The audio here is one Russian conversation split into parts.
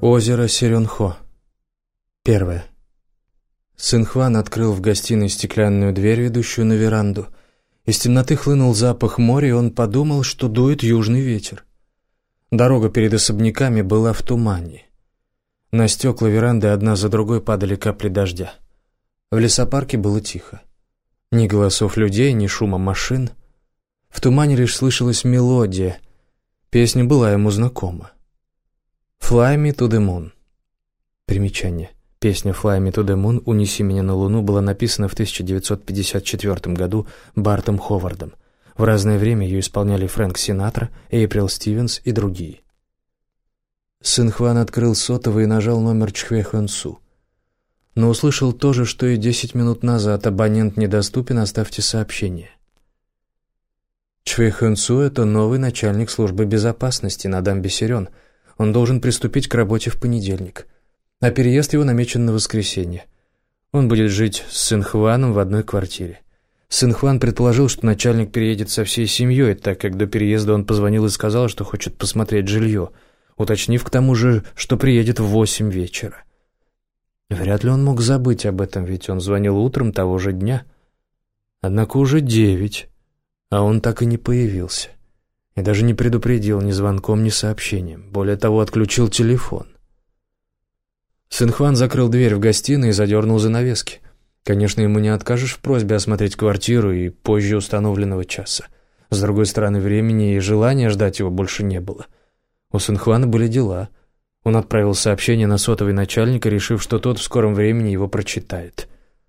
Озеро Серёнхо. Первое. Сынхван открыл в гостиной стеклянную дверь, ведущую на веранду. Из темноты хлынул запах моря, и он подумал, что дует южный ветер. Дорога перед особняками была в тумане. На стекла веранды одна за другой падали капли дождя. В лесопарке было тихо. Ни голосов людей, ни шума машин. В тумане лишь слышалась мелодия. Песня была ему знакома. «Fly me to the moon». Примечание. Песня «Fly me to the moon» «Унеси меня на Луну» была написана в 1954 году Бартом Ховардом. В разное время ее исполняли Фрэнк Синатра, Эйприл Стивенс и другие. Сынхван открыл сотовый и нажал номер Чхве Хён Су. Но услышал то же, что и 10 минут назад. Абонент недоступен, оставьте сообщение. Чхве Хён Су — это новый начальник службы безопасности на дамбе Сирён. Он должен приступить к работе в понедельник. А переезд его намечен на воскресенье. Он будет жить с Сынхваном в одной квартире. Сынхван предположил, что начальник переедет со всей семьей, так как до переезда он позвонил и сказал, что хочет посмотреть жилье, уточнив к тому же, что приедет в 8 вечера. Вряд ли он мог забыть об этом, ведь он звонил утром того же дня. Однако уже 9, а он так и не появился. И даже не предупредил ни звонком, ни сообщением. Более того, отключил телефон. Сынхван закрыл дверь в гостиной и задернул занавески. Конечно, ему не откажешь в просьбе осмотреть квартиру и позже установленного часа. С другой стороны, времени и желания ждать его больше не было. У Сынхвана были дела. Он отправил сообщение на сотовый начальника, решив, что тот в скором времени его прочитает.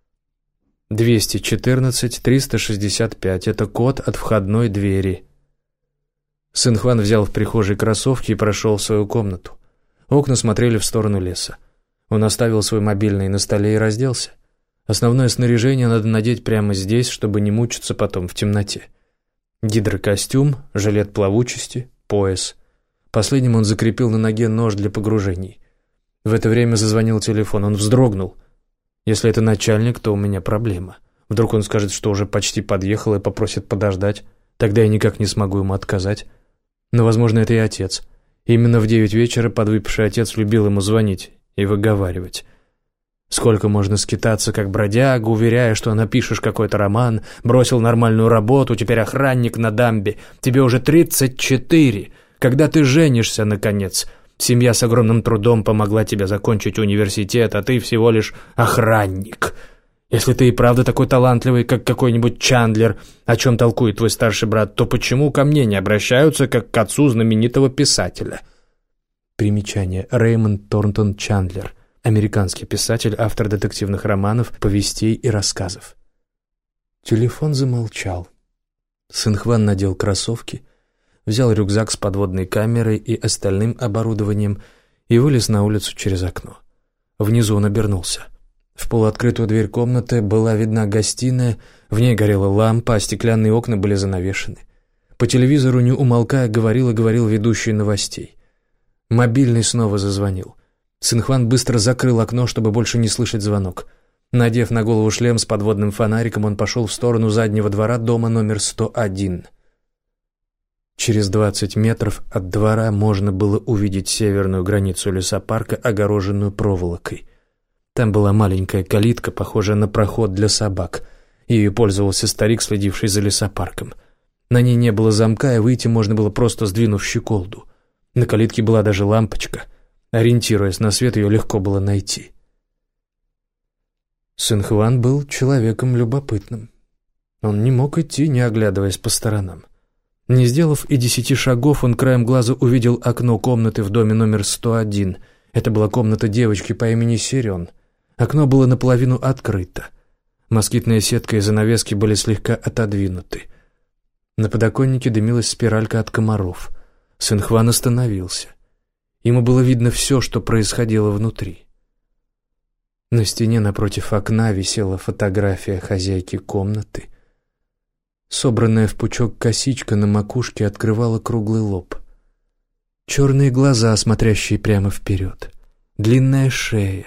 214-365 — это код от входной двери. Сынхван взял в прихожей кроссовки и прошел в свою комнату. Окна смотрели в сторону леса. Он оставил свой мобильный на столе и разделся. Основное снаряжение надо надеть прямо здесь, чтобы не мучиться потом в темноте. Гидрокостюм, жилет плавучести, пояс. Последним он закрепил на ноге нож для погружений. В это время зазвонил телефон. Он вздрогнул. Если это начальник, то у меня проблема. Вдруг он скажет, что уже почти подъехал и попросит подождать. Тогда я никак не смогу ему отказать. Но, возможно, это и отец. Именно в 9 вечера подвыпивший отец любил ему звонить и выговаривать. Сколько можно скитаться, как бродяга, уверяя, что напишешь какой-то роман, бросил нормальную работу, теперь охранник на дамбе. Тебе уже 34. Когда ты женишься, наконец? Семья с огромным трудом помогла тебе закончить университет, а ты всего лишь охранник. Если ты и правда такой талантливый, как какой-нибудь Чандлер, о чем толкует твой старший брат, то почему ко мне не обращаются, как к отцу знаменитого писателя? Примечание. Рэймонд Торнтон Чандлер. Американский писатель, автор детективных романов, повестей и рассказов. Телефон замолчал. Сынхван надел кроссовки, взял рюкзак с подводной камерой и остальным оборудованием и вылез на улицу через окно. Внизу он обернулся. В полуоткрытую дверь комнаты была видна гостиная, в ней горела лампа, а стеклянные окна были занавешены. По телевизору, не умолкая, говорил ведущий новостей. Мобильный снова зазвонил. Сынхван быстро закрыл окно, чтобы больше не слышать звонок. Надев на голову шлем с подводным фонариком, он пошел в сторону заднего двора дома номер 101. Через 20 метров от двора можно было увидеть северную границу лесопарка, огороженную проволокой. Там была маленькая калитка, похожая на проход для собак. Ею пользовался старик, следивший за лесопарком. На ней не было замка, и выйти можно было, просто сдвинув щеколду. На калитке была даже лампочка. Ориентируясь на свет, ее легко было найти. Сынхван был человеком любопытным. Он не мог идти, не оглядываясь по сторонам. Не сделав и 10 шагов, он краем глаза увидел окно комнаты в доме номер 101. Это была комната девочки по имени Сирён. Окно было наполовину открыто. Москитная сетка и занавески были слегка отодвинуты. На подоконнике дымилась спиралька от комаров. Сынхван остановился. Ему было видно все, что происходило внутри. На стене напротив окна висела фотография хозяйки комнаты. Собранная в пучок косичка на макушке открывала круглый лоб. Черные глаза, смотрящие прямо вперед. Длинная шея.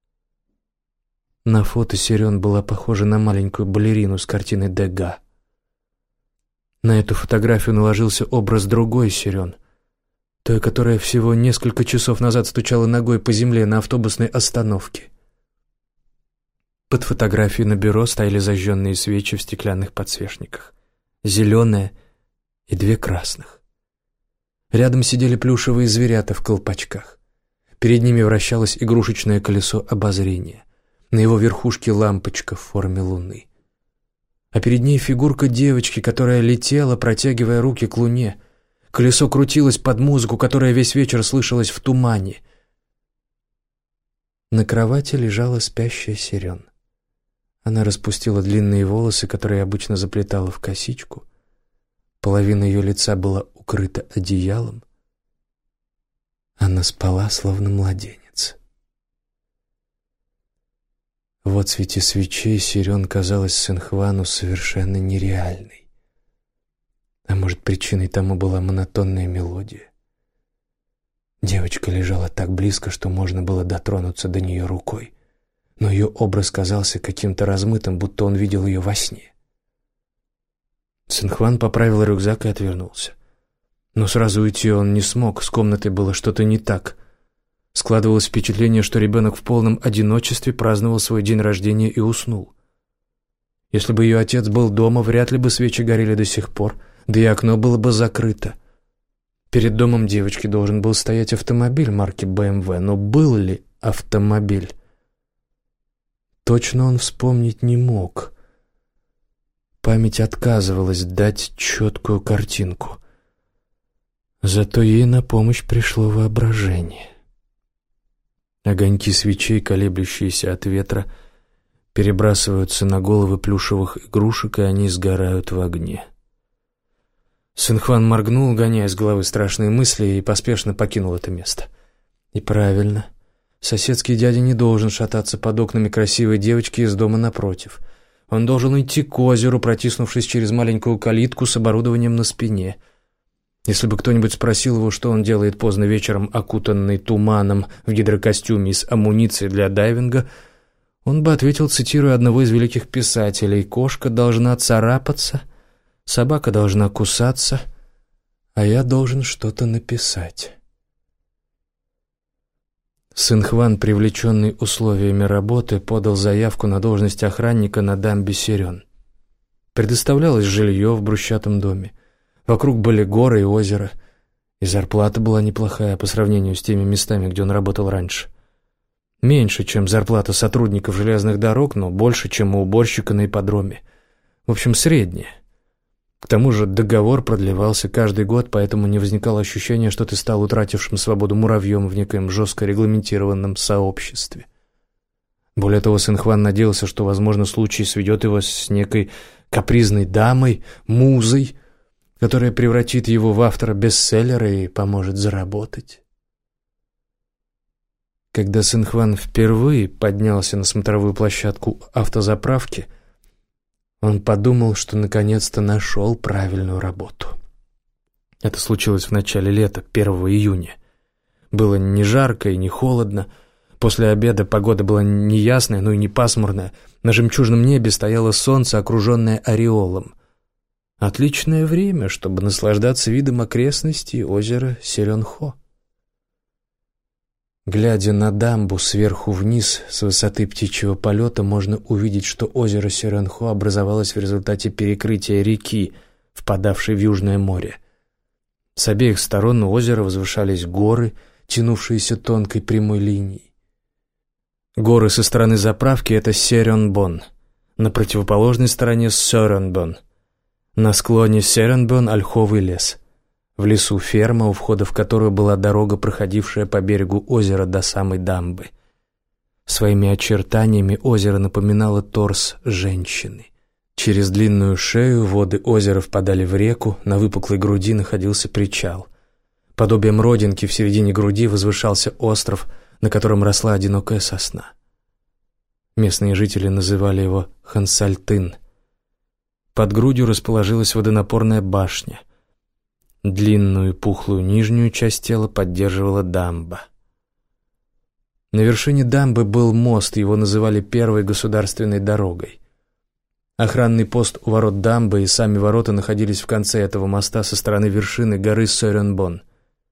На фото Сирён была похожа на маленькую балерину с картины Дега. На эту фотографию наложился образ другой Сирён. Той, которая всего несколько часов назад стучала ногой по земле на автобусной остановке. Под фотографией на бюро стояли зажженные свечи в стеклянных подсвечниках. Зеленая и 2 красных. Рядом сидели плюшевые зверята в колпачках. Перед ними вращалось игрушечное колесо обозрения. На его верхушке лампочка в форме луны. А перед ней фигурка девочки, которая летела, протягивая руки к луне. Колесо крутилось под музыку, которая весь вечер слышалась в тумане. На кровати лежала спящая Сирен. Она распустила длинные волосы, которые обычно заплетала в косичку. Половина ее лица была укрыта одеялом. Она спала, словно младенец. В отсвете свечей Сирен казалась Синхвану совершенно нереальной. А может, причиной тому была монотонная мелодия? Девочка лежала так близко, что можно было дотронуться до нее рукой, но ее образ казался каким-то размытым, будто он видел ее во сне. Синхван поправил рюкзак и отвернулся. Но сразу уйти он не смог, с комнатой было что-то не так. Складывалось впечатление, что ребенок в полном одиночестве праздновал свой день рождения и уснул. Если бы ее отец был дома, вряд ли бы свечи горели до сих пор, да и окно было бы закрыто. Перед домом девочки должен был стоять автомобиль марки BMW, но был ли автомобиль? Точно он вспомнить не мог. Память отказывалась дать четкую картинку. Зато ей на помощь пришло воображение. Огоньки свечей, колеблющиеся от ветра, перебрасываются на головы плюшевых игрушек, и они сгорают в огне. Синхван моргнул, гоняя с головы страшные мысли, и поспешно покинул это место. И правильно. Соседский дядя не должен шататься под окнами красивой девочки из дома напротив. Он должен идти к озеру, протиснувшись через маленькую калитку с оборудованием на спине. Если бы кто-нибудь спросил его, что он делает поздно вечером, окутанный туманом в гидрокостюме и с амуницией для дайвинга, он бы ответил, цитируя одного из великих писателей: «Кошка должна царапаться, собака должна кусаться, а я должен что-то написать». Синхван, привлеченный условиями работы, подал заявку на должность охранника на дамбе Сирен. Предоставлялось жилье в брусчатом доме. Вокруг были горы и озеро, и зарплата была неплохая по сравнению с теми местами, где он работал раньше. Меньше, чем зарплата сотрудников железных дорог, но больше, чем у уборщика на ипподроме. В общем, средняя. К тому же договор продлевался каждый год, поэтому не возникало ощущения, что ты стал утратившим свободу муравьем в некоем жестко регламентированном сообществе. Более того, Синхван надеялся, что, возможно, случай сведет его с некой капризной дамой, музой, которая превратит его в автора бестселлера и поможет заработать. Когда Синхван впервые поднялся на смотровую площадку автозаправки, он подумал, что наконец-то нашел правильную работу. Это случилось в начале лета, 1 июня. Было не жарко и не холодно. После обеда погода была не ясная, но и не пасмурная. На жемчужном небе стояло солнце, окруженное ореолом. Отличное время, чтобы наслаждаться видом окрестностей озера Сиренхо. Глядя на дамбу сверху вниз, с высоты птичьего полета, можно увидеть, что озеро Сиренхо образовалось в результате перекрытия реки, впадавшей в Южное море. С обеих сторон у озера возвышались горы, тянувшиеся тонкой прямой линией. Горы со стороны заправки — это Серенбон, на противоположной стороне Сёренбон. На склоне Серенбон — ольховый лес. В лесу ферма, у входа в которую была дорога, проходившая по берегу озера до самой дамбы. Своими очертаниями озеро напоминало торс женщины. Через длинную шею воды озера впадали в реку, на выпуклой груди находился причал. Подобием родинки в середине груди возвышался остров, на котором росла одинокая сосна. Местные жители называли его Хансальтын. Под грудью расположилась водонапорная башня. Длинную пухлую нижнюю часть тела поддерживала дамба. На вершине дамбы был мост, его называли первой государственной дорогой. Охранный пост у ворот дамбы и сами ворота находились в конце этого моста со стороны вершины горы Сёренбон.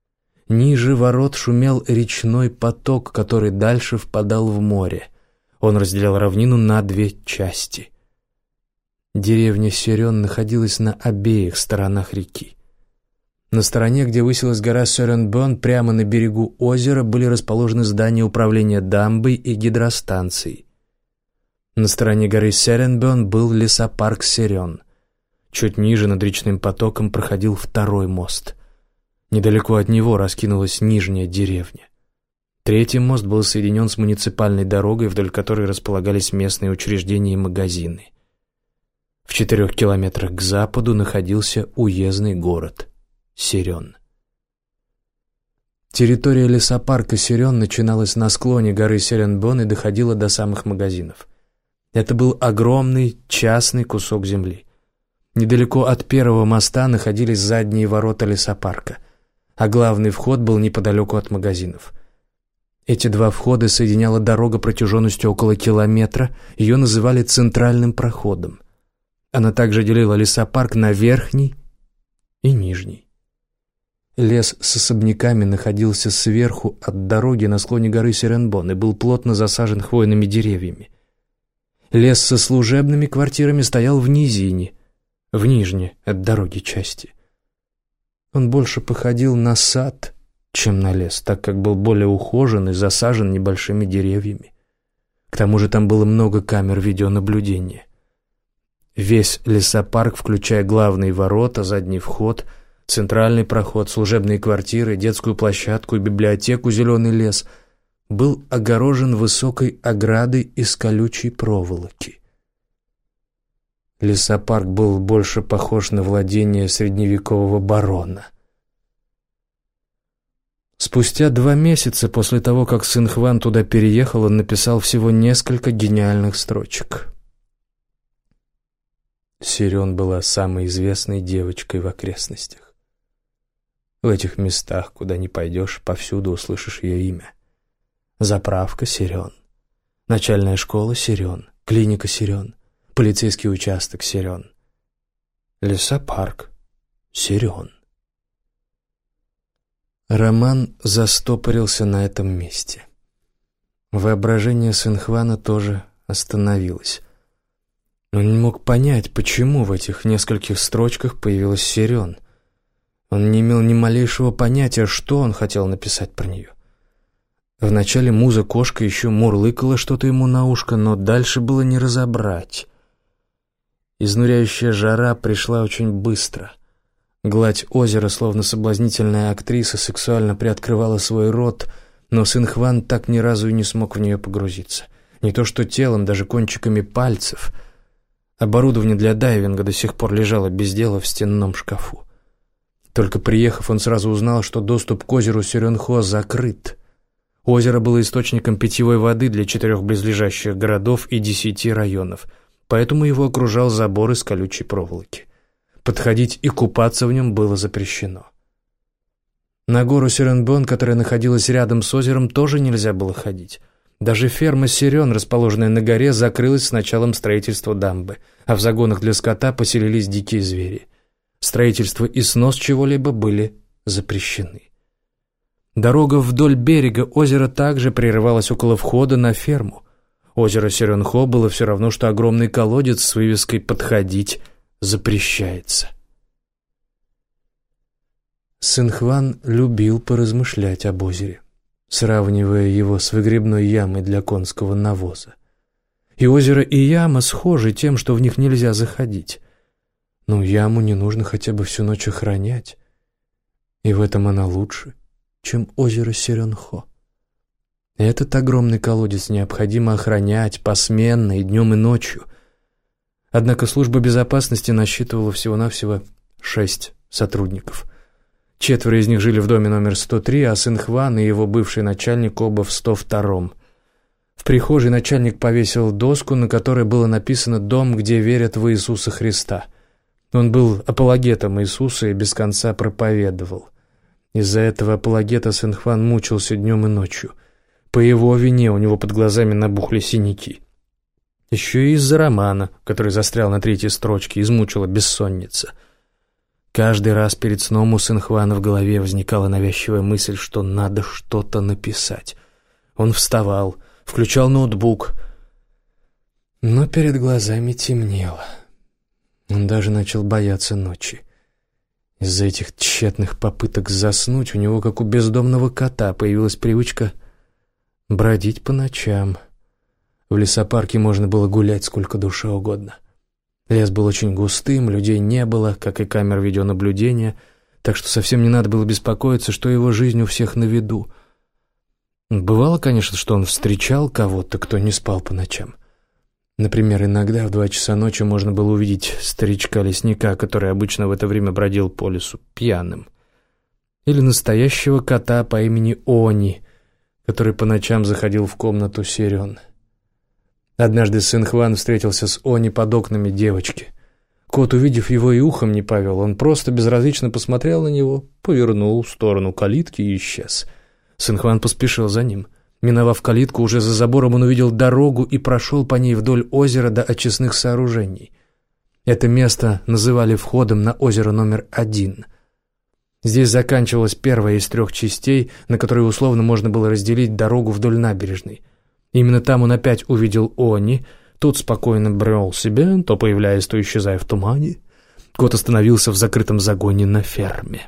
Ниже ворот шумел речной поток, который дальше впадал в море. Он разделял равнину на две части. Деревня Сёрён находилась на обеих сторонах реки. На стороне, где высилась гора Сёрёнбон, прямо на берегу озера были расположены здания управления дамбой и гидростанцией. На стороне горы Сёрёнбон был лесопарк Сёрён. Чуть ниже, над речным потоком, проходил второй мост. Недалеко от него раскинулась нижняя деревня. Третий мост был соединен с муниципальной дорогой, вдоль которой располагались местные учреждения и магазины. В 4 километрах к западу находился уездный город Сёрён. Территория лесопарка Сёрён начиналась на склоне горы Сёрёнбон и доходила до самых магазинов. Это был огромный частный кусок земли. Недалеко от первого моста находились задние ворота лесопарка, а главный вход был неподалеку от магазинов. Эти два входа соединяла дорога протяженностью около километра, ее называли центральным проходом. Она также делила лесопарк на верхний и нижний. Лес с особняками находился сверху от дороги на склоне горы Сёрёнбон и был плотно засажен хвойными деревьями. Лес со служебными квартирами стоял в низине, в нижней от дороги части. Он больше походил на сад, чем на лес, так как был более ухожен и засажен небольшими деревьями. К тому же там было много камер видеонаблюдения. Весь лесопарк, включая главные ворота, задний вход, центральный проход, служебные квартиры, детскую площадку и библиотеку «Зеленый лес», был огорожен высокой оградой из колючей проволоки. Лесопарк был больше похож на владение средневекового барона. Спустя 2 месяца после того, как сын Хван туда переехал, он написал всего несколько гениальных строчек. Сёрён была самой известной девочкой в окрестностях. В этих местах, куда ни пойдешь, повсюду услышишь ее имя. Заправка Сёрён, начальная школа Сёрён, клиника Сёрён, полицейский участок Сёрён, лесопарк Сёрён. Роман застопорился на этом месте. Воображение Сынхвана тоже остановилось. Он не мог понять, почему в этих нескольких строчках появилась Сёрён. Он не имел ни малейшего понятия, что он хотел написать про нее. Вначале муза-кошка еще мурлыкала что-то ему на ушко, но дальше было не разобрать. Изнуряющая жара пришла очень быстро. Гладь озера, словно соблазнительная актриса, сексуально приоткрывала свой рот, но Сынхван так ни разу и не смог в нее погрузиться. Не то что телом, даже кончиками пальцев. Оборудование для дайвинга до сих пор лежало без дела в стенном шкафу. Только приехав, он сразу узнал, что доступ к озеру Сёрёнхо закрыт. Озеро было источником питьевой воды для 4 близлежащих городов и 10 районов, поэтому его окружал забор из колючей проволоки. Подходить и купаться в нем было запрещено. На гору Сёрёнбон, которая находилась рядом с озером, тоже нельзя было ходить. Даже ферма Сёрён, расположенная на горе, закрылась с началом строительства дамбы, а в загонах для скота поселились дикие звери. Строительство и снос чего-либо были запрещены. Дорога вдоль берега озера также прерывалась около входа на ферму. Озеро Сёрёнхо было все равно, что огромный колодец с вывеской «Подходить запрещается». Сынхван любил поразмышлять об озере, сравнивая его с выгребной ямой для конского навоза. И озеро, и яма схожи тем, что в них нельзя заходить. Но яму не нужно хотя бы всю ночь охранять, и в этом она лучше, чем озеро Сёрёнхо. Этот огромный колодец необходимо охранять посменно и днем, и ночью. Однако служба безопасности насчитывала всего-навсего 6 сотрудников. 4 из них жили в доме номер 103, а Сынхван и его бывший начальник оба в 102-м. В прихожей начальник повесил доску, на которой было написано «Дом, где верят в Иисуса Христа». Он был апологетом Иисуса и без конца проповедовал. Из-за этого апологета Сынхван мучился днем и ночью. По его вине у него под глазами набухли синяки. Еще и из-за романа, который застрял на 3-й строчке, измучила бессонница. Каждый раз перед сном у Синхвана в голове возникала навязчивая мысль, что надо что-то написать. Он вставал, включал ноутбук, но перед глазами темнело. Он даже начал бояться ночи. Из-за этих тщетных попыток заснуть у него, как у бездомного кота, появилась привычка бродить по ночам. В лесопарке можно было гулять сколько душе угодно. Лес был очень густым, людей не было, как и камер видеонаблюдения, так что совсем не надо было беспокоиться, что его жизнь у всех на виду. Бывало, конечно, что он встречал кого-то, кто не спал по ночам. Например, иногда в 2 часа ночи можно было увидеть старичка-лесника, который обычно в это время бродил по лесу пьяным. Или настоящего кота по имени Они, который по ночам заходил в комнату Сирен. Однажды Синхван встретился с Они под окнами девочки. Кот, увидев его, и ухом не повел. Он просто безразлично посмотрел на него, повернул в сторону калитки и исчез. Синхван поспешил за ним. Миновав калитку, уже за забором он увидел дорогу и прошел по ней вдоль озера до очистных сооружений. Это место называли входом на озеро номер 1. Здесь заканчивалась первая из 3 частей, на которые условно можно было разделить дорогу вдоль набережной. Именно там он опять увидел Они. Тот спокойно брел себе, то появляясь, то исчезая в тумане. Кот остановился в закрытом загоне на ферме.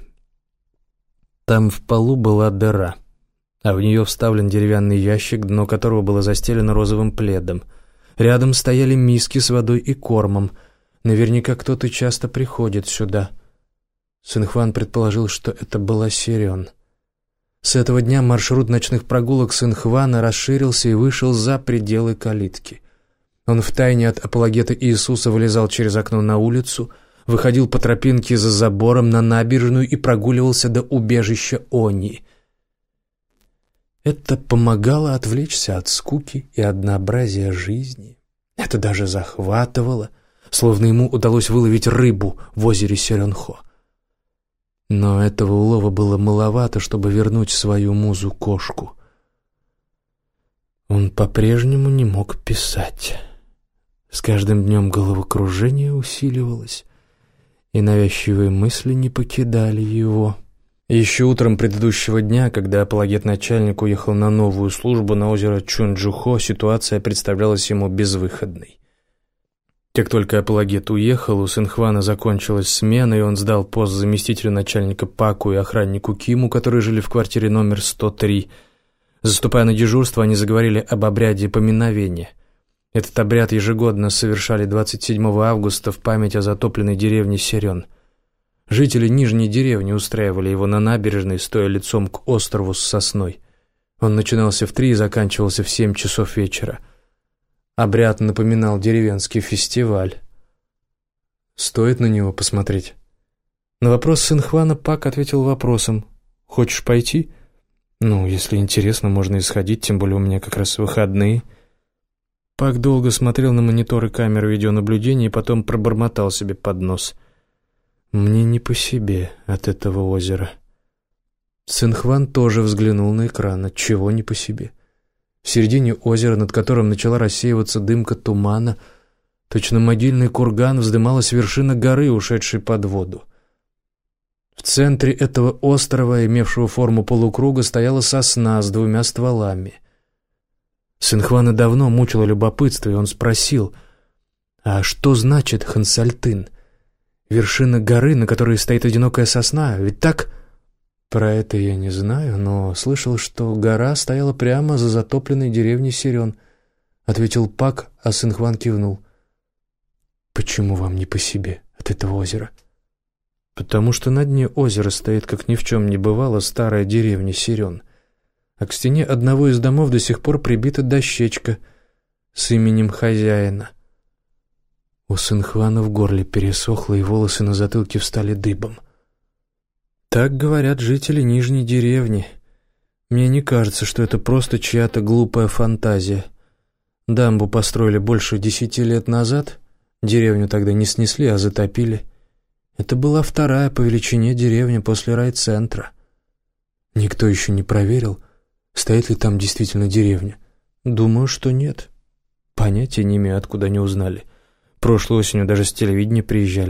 Там в полу была дыра, а в нее вставлен деревянный ящик, дно которого было застелено розовым пледом. Рядом стояли миски с водой и кормом. Наверняка кто-то часто приходит сюда. Синхван предположил, что это была Сирен. С этого дня маршрут ночных прогулок Синхвана расширился и вышел за пределы калитки. Он втайне от апологета Иисуса вылезал через окно на улицу, выходил по тропинке за забором на набережную и прогуливался до убежища Они. Это помогало отвлечься от скуки и однообразия жизни. Это даже захватывало, словно ему удалось выловить рыбу в озере Сиренхо. Но этого улова было маловато, чтобы вернуть свою музу-кошку. Он по-прежнему не мог писать. С каждым днем головокружение усиливалось, и навязчивые мысли не покидали его. Еще утром предыдущего дня, когда апологет-начальник уехал на новую службу на озеро Чунджухо, ситуация представлялась ему безвыходной. Как только апологет уехал, у Синхвана закончилась смена, и он сдал пост заместителю начальника Паку и охраннику Киму, которые жили в квартире номер 103. Заступая на дежурство, они заговорили об обряде поминовения. Этот обряд ежегодно совершали 27 августа в память о затопленной деревне Сирен. Жители Нижней деревни устраивали его на набережной, стоя лицом к острову с сосной. Он начинался в 3 и заканчивался в 7 часов вечера. Обряд напоминал деревенский фестиваль. Стоит на него посмотреть? На вопрос Синхвана Пак ответил вопросом. «Хочешь пойти?» «Ну, если интересно, можно и сходить, тем более у меня как раз выходные». Пак долго смотрел на мониторы камеры видеонаблюдения и потом пробормотал себе под нос. «Мне не по себе от этого озера». Синхван тоже взглянул на экран. Отчего не по себе? В середине озера, над которым начала рассеиваться дымка тумана, точно могильный курган, вздымалась вершина горы, ушедшей под воду. В центре этого острова, имевшего форму полукруга, стояла сосна с 2 стволами. Синхвана давно мучило любопытство, и он спросил, «А что значит Хансальтын? Вершина горы, на которой стоит одинокая сосна, ведь так?» «Про это я не знаю, но слышал, что гора стояла прямо за затопленной деревней Сирен», — ответил Пак, а Синхван кивнул. «Почему вам не по себе от этого озера?» «Потому что на дне озера стоит, как ни в чем не бывало, старая деревня Сирен, а к стене одного из домов до сих пор прибита дощечка с именем хозяина». У Синхвана в горле пересохло, и волосы на затылке встали дыбом. «Так говорят жители Нижней деревни. Мне не кажется, что это просто чья-то глупая фантазия. Дамбу построили больше 10 лет назад, деревню тогда не снесли, а затопили. Это была 2-я по величине деревня после райцентра. Никто еще не проверил, стоит ли там действительно деревня. Думаю, что нет. Понятия не имею, откуда они узнали. Прошлой осенью даже с телевидения приезжали.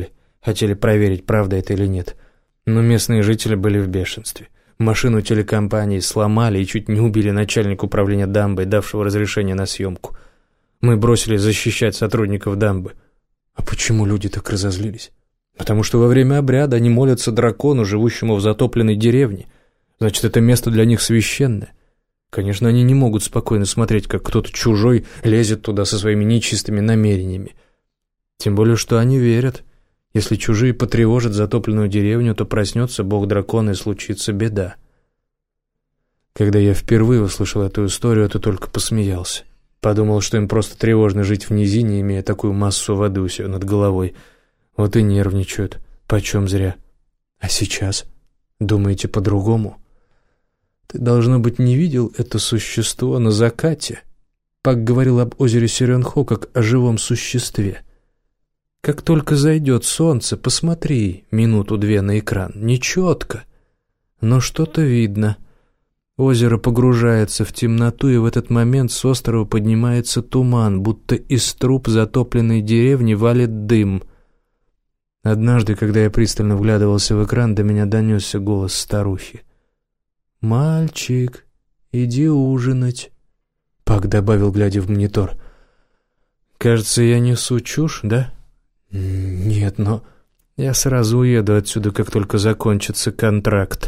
Хотели проверить, правда это или нет. Но местные жители были в бешенстве. Машину телекомпании сломали и чуть не убили начальника управления дамбой, давшего разрешение на съемку. Мы бросились защищать сотрудников дамбы. А почему люди так разозлились? Потому что во время обряда они молятся дракону, живущему в затопленной деревне. Значит, это место для них священное. Конечно, они не могут спокойно смотреть, как кто-то чужой лезет туда со своими нечистыми намерениями. Тем более, что они верят. Если чужие потревожат затопленную деревню, то проснется бог-дракон и случится беда. Когда я впервые услышал эту историю, то только посмеялся. Подумал, что им просто тревожно жить в низине, имея такую массу воды у себя над головой. Вот и нервничают. Почем зря. А сейчас? Думаете по-другому? Ты, должно быть, не видел это существо на закате? Пак говорил об озере Сиренхо как о живом существе. Как только зайдет солнце, посмотри минуту-две на экран. Нечетко, но что-то видно. Озеро погружается в темноту, и в этот момент с острова поднимается туман, будто из труб затопленной деревни валит дым. Однажды, когда я пристально вглядывался в экран, до меня донесся голос старухи. «Мальчик, иди ужинать», — Пак добавил, глядя в монитор. «Кажется, я несу чушь, да?» «Нет, но я сразу уеду отсюда, как только закончится контракт».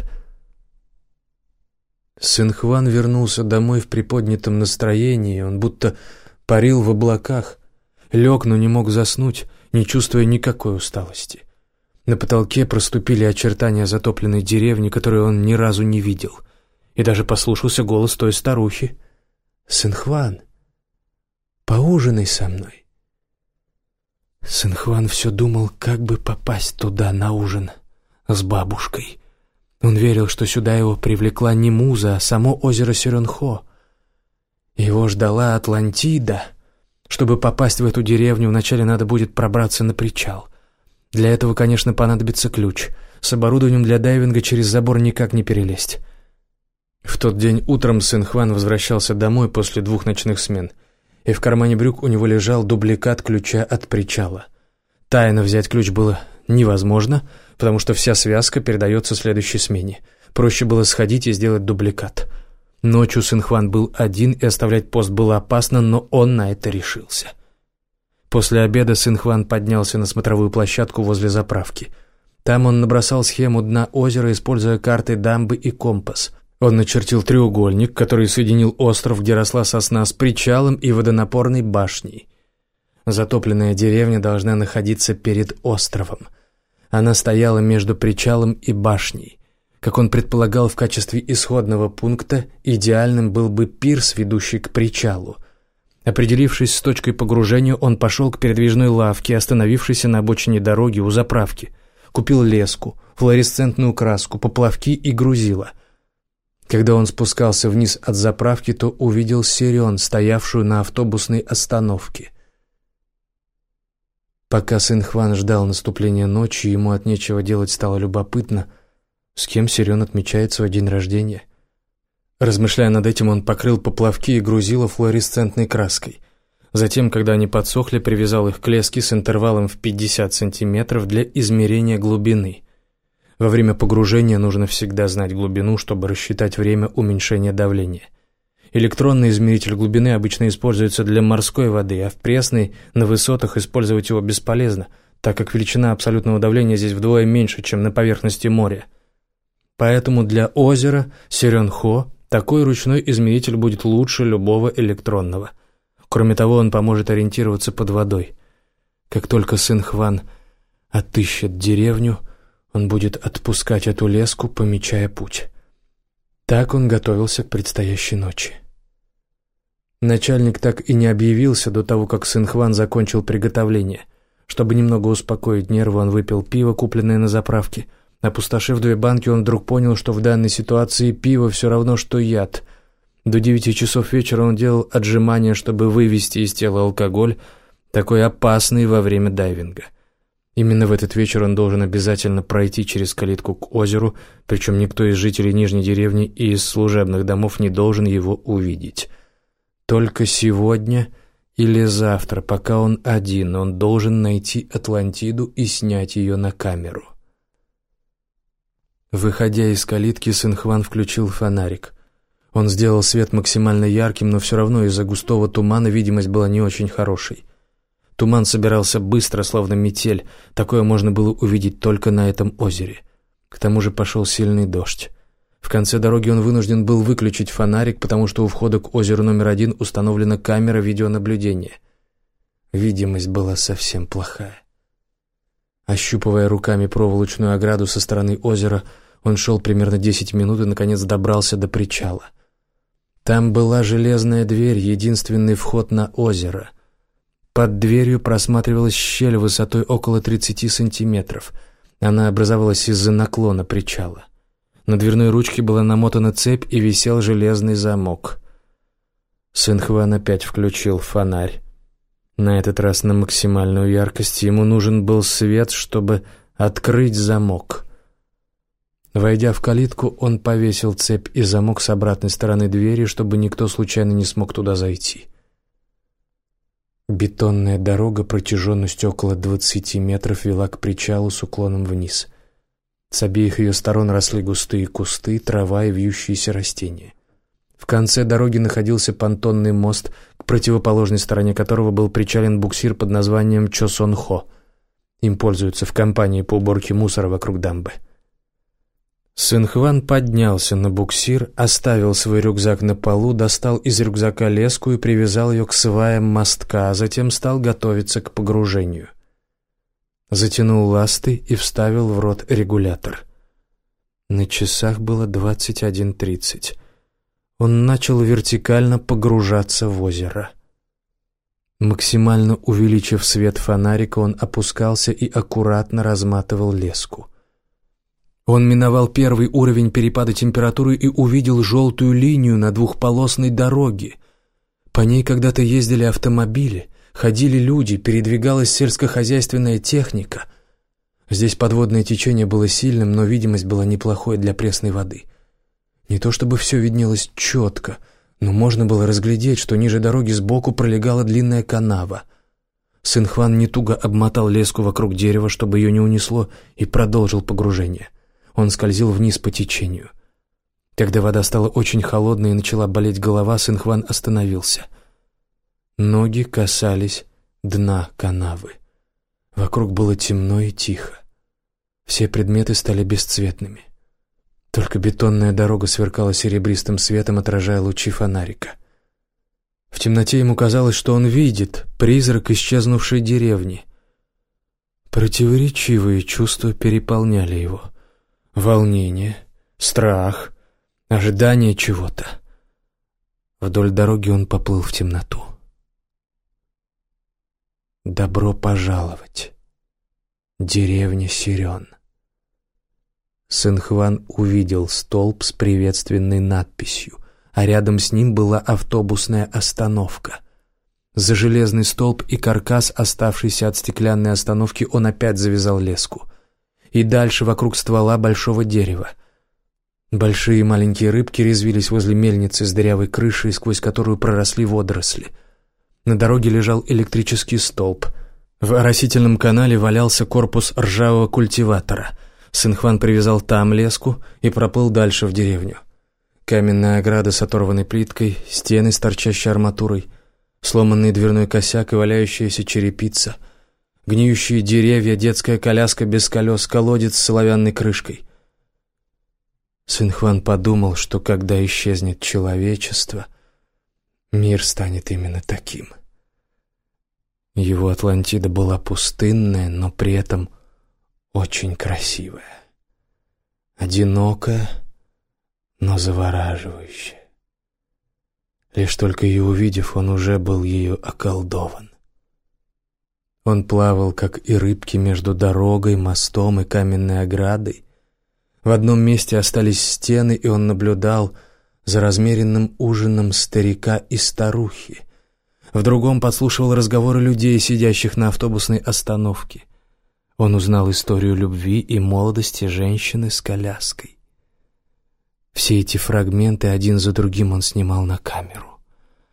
Синхван вернулся домой в приподнятом настроении. Он будто парил в облаках. Лег, но не мог заснуть, не чувствуя никакой усталости. На потолке проступили очертания затопленной деревни, которую он ни разу не видел. И даже послушался голос той старухи. «Синхван, поужинай со мной». Синхван все думал, как бы попасть туда на ужин с бабушкой. Он верил, что сюда его привлекла не муза, а само озеро Сиренхо. Его ждала Атлантида. Чтобы попасть в эту деревню, вначале надо будет пробраться на причал. Для этого, конечно, понадобится ключ. С оборудованием для дайвинга через забор никак не перелезть. В тот день утром Синхван возвращался домой после 2 ночных смен, и в кармане брюк у него лежал дубликат ключа от причала. Тайно взять ключ было невозможно, потому что вся связка передается следующей смене. Проще было сходить и сделать дубликат. Ночью Синхван был один, и оставлять пост было опасно, но он на это решился. После обеда Синхван поднялся на смотровую площадку возле заправки. Там он набросал схему дна озера, используя карты дамбы и компас. Он начертил треугольник, который соединил остров, где росла сосна, с причалом и водонапорной башней. Затопленная деревня должна находиться перед островом. Она стояла между причалом и башней. Как он предполагал в качестве исходного пункта, идеальным был бы пирс, ведущий к причалу. Определившись с точкой погружения, он пошел к передвижной лавке, остановившейся на обочине дороги у заправки. Купил леску, флуоресцентную краску, поплавки и грузила. Когда он спускался вниз от заправки, то увидел Сирен, стоявшую на автобусной остановке. Пока Синхван ждал наступления ночи, ему от нечего делать стало любопытно, с кем Сирен отмечает свой день рождения. Размышляя над этим, он покрыл поплавки и грузила флуоресцентной краской. Затем, когда они подсохли, привязал их к леске с интервалом в 50 сантиметров для измерения глубины. Во время погружения нужно всегда знать глубину, чтобы рассчитать время уменьшения давления. Электронный измеритель глубины обычно используется для морской воды, а в пресной, на высотах, использовать его бесполезно, так как величина абсолютного давления здесь вдвое меньше, чем на поверхности моря. Поэтому для озера Сиренхо такой ручной измеритель будет лучше любого электронного. Кроме того, он поможет ориентироваться под водой. Как только Синхван отыщет деревню, он будет отпускать эту леску, помечая путь. Так он готовился к предстоящей ночи. Начальник так и не объявился до того, как Синхван закончил приготовление. Чтобы немного успокоить нервы, он выпил пиво, купленное на заправке. Опустошив 2 банки, он вдруг понял, что в данной ситуации пиво все равно, что яд. До 9 часов вечера он делал отжимания, чтобы вывести из тела алкоголь, такой опасный во время дайвинга. Именно в этот вечер он должен обязательно пройти через калитку к озеру, причем никто из жителей Нижней деревни и из служебных домов не должен его увидеть. Только сегодня или завтра, пока он один, он должен найти Атлантиду и снять ее на камеру. Выходя из калитки, Синхван включил фонарик. Он сделал свет максимально ярким, но все равно из-за густого тумана видимость была не очень хорошей. Туман собирался быстро, словно метель. Такое можно было увидеть только на этом озере. К тому же пошел сильный дождь. В конце дороги он вынужден был выключить фонарик, потому что у входа к озеру номер 1 установлена камера видеонаблюдения. Видимость была совсем плохая. Ощупывая руками проволочную ограду со стороны озера, он шел примерно 10 минут и, наконец, добрался до причала. Там была железная дверь, единственный вход на озеро. Под дверью просматривалась щель высотой около 30 сантиметров. Она образовалась из-за наклона причала. На дверной ручке была намотана цепь и висел железный замок. Синхван опять включил фонарь. На этот раз на максимальную яркость. Ему нужен был свет, чтобы открыть замок. Войдя в калитку, он повесил цепь и замок с обратной стороны двери, чтобы никто случайно не смог туда зайти. Бетонная дорога протяженностью около 20 метров вела к причалу с уклоном вниз. С обеих ее сторон росли густые кусты, трава и вьющиеся растения. В конце дороги находился понтонный мост, к противоположной стороне которого был причален буксир под названием Чосон-Хо. Им пользуются в компании по уборке мусора вокруг дамбы. Синхван поднялся на буксир, оставил свой рюкзак на полу, достал из рюкзака леску и привязал ее к сваям мостка, а затем стал готовиться к погружению. Затянул ласты и вставил в рот регулятор. На часах было 21:30. Он начал вертикально погружаться в озеро. Максимально увеличив свет фонарика, он опускался и аккуратно разматывал леску. Он миновал первый уровень перепада температуры и увидел желтую линию на двухполосной дороге. По ней когда-то ездили автомобили, ходили люди, передвигалась сельскохозяйственная техника. Здесь подводное течение было сильным, но видимость была неплохой для пресной воды. Не то чтобы все виднелось четко, но можно было разглядеть, что ниже дороги сбоку пролегала длинная канава. Синхван не туго обмотал леску вокруг дерева, чтобы ее не унесло, и продолжил погружение. Он скользил вниз по течению. Когда вода стала очень холодной и начала болеть голова, Синхван остановился. Ноги касались дна канавы. Вокруг было темно и тихо. Все предметы стали бесцветными. Только бетонная дорога сверкала серебристым светом, отражая лучи фонарика. В темноте ему казалось, что он видит призрак исчезнувшей деревни. Противоречивые чувства переполняли его. Волнение, страх, ожидание чего-то. Вдоль дороги он поплыл в темноту. Добро пожаловать, деревня Сирен. Синхван увидел столб с приветственной надписью, а рядом с ним была автобусная остановка. За железный столб и каркас, оставшийся от стеклянной остановки, он опять завязал леску. И дальше вокруг ствола большого дерева. Большие и маленькие рыбки резвились возле мельницы с дырявой крышей, сквозь которую проросли водоросли. На дороге лежал электрический столб. В оросительном канале валялся корпус ржавого культиватора. Синхван привязал там леску и проплыл дальше в деревню. Каменная ограда с оторванной плиткой, стены с торчащей арматурой, сломанный дверной косяк и валяющаяся черепица — гниющие деревья, детская коляска без колес, колодец с оловянной крышкой. Синхван подумал, что когда исчезнет человечество, мир станет именно таким. Его Атлантида была пустынная, но при этом очень красивая. Одинокая, но завораживающая. Лишь только ее увидев, он уже был ею околдован. Он плавал, как и рыбки, между дорогой, мостом и каменной оградой. В одном месте остались стены, и он наблюдал за размеренным ужином старика и старухи. В другом подслушивал разговоры людей, сидящих на автобусной остановке. Он узнал историю любви и молодости женщины с коляской. Все эти фрагменты один за другим он снимал на камеру.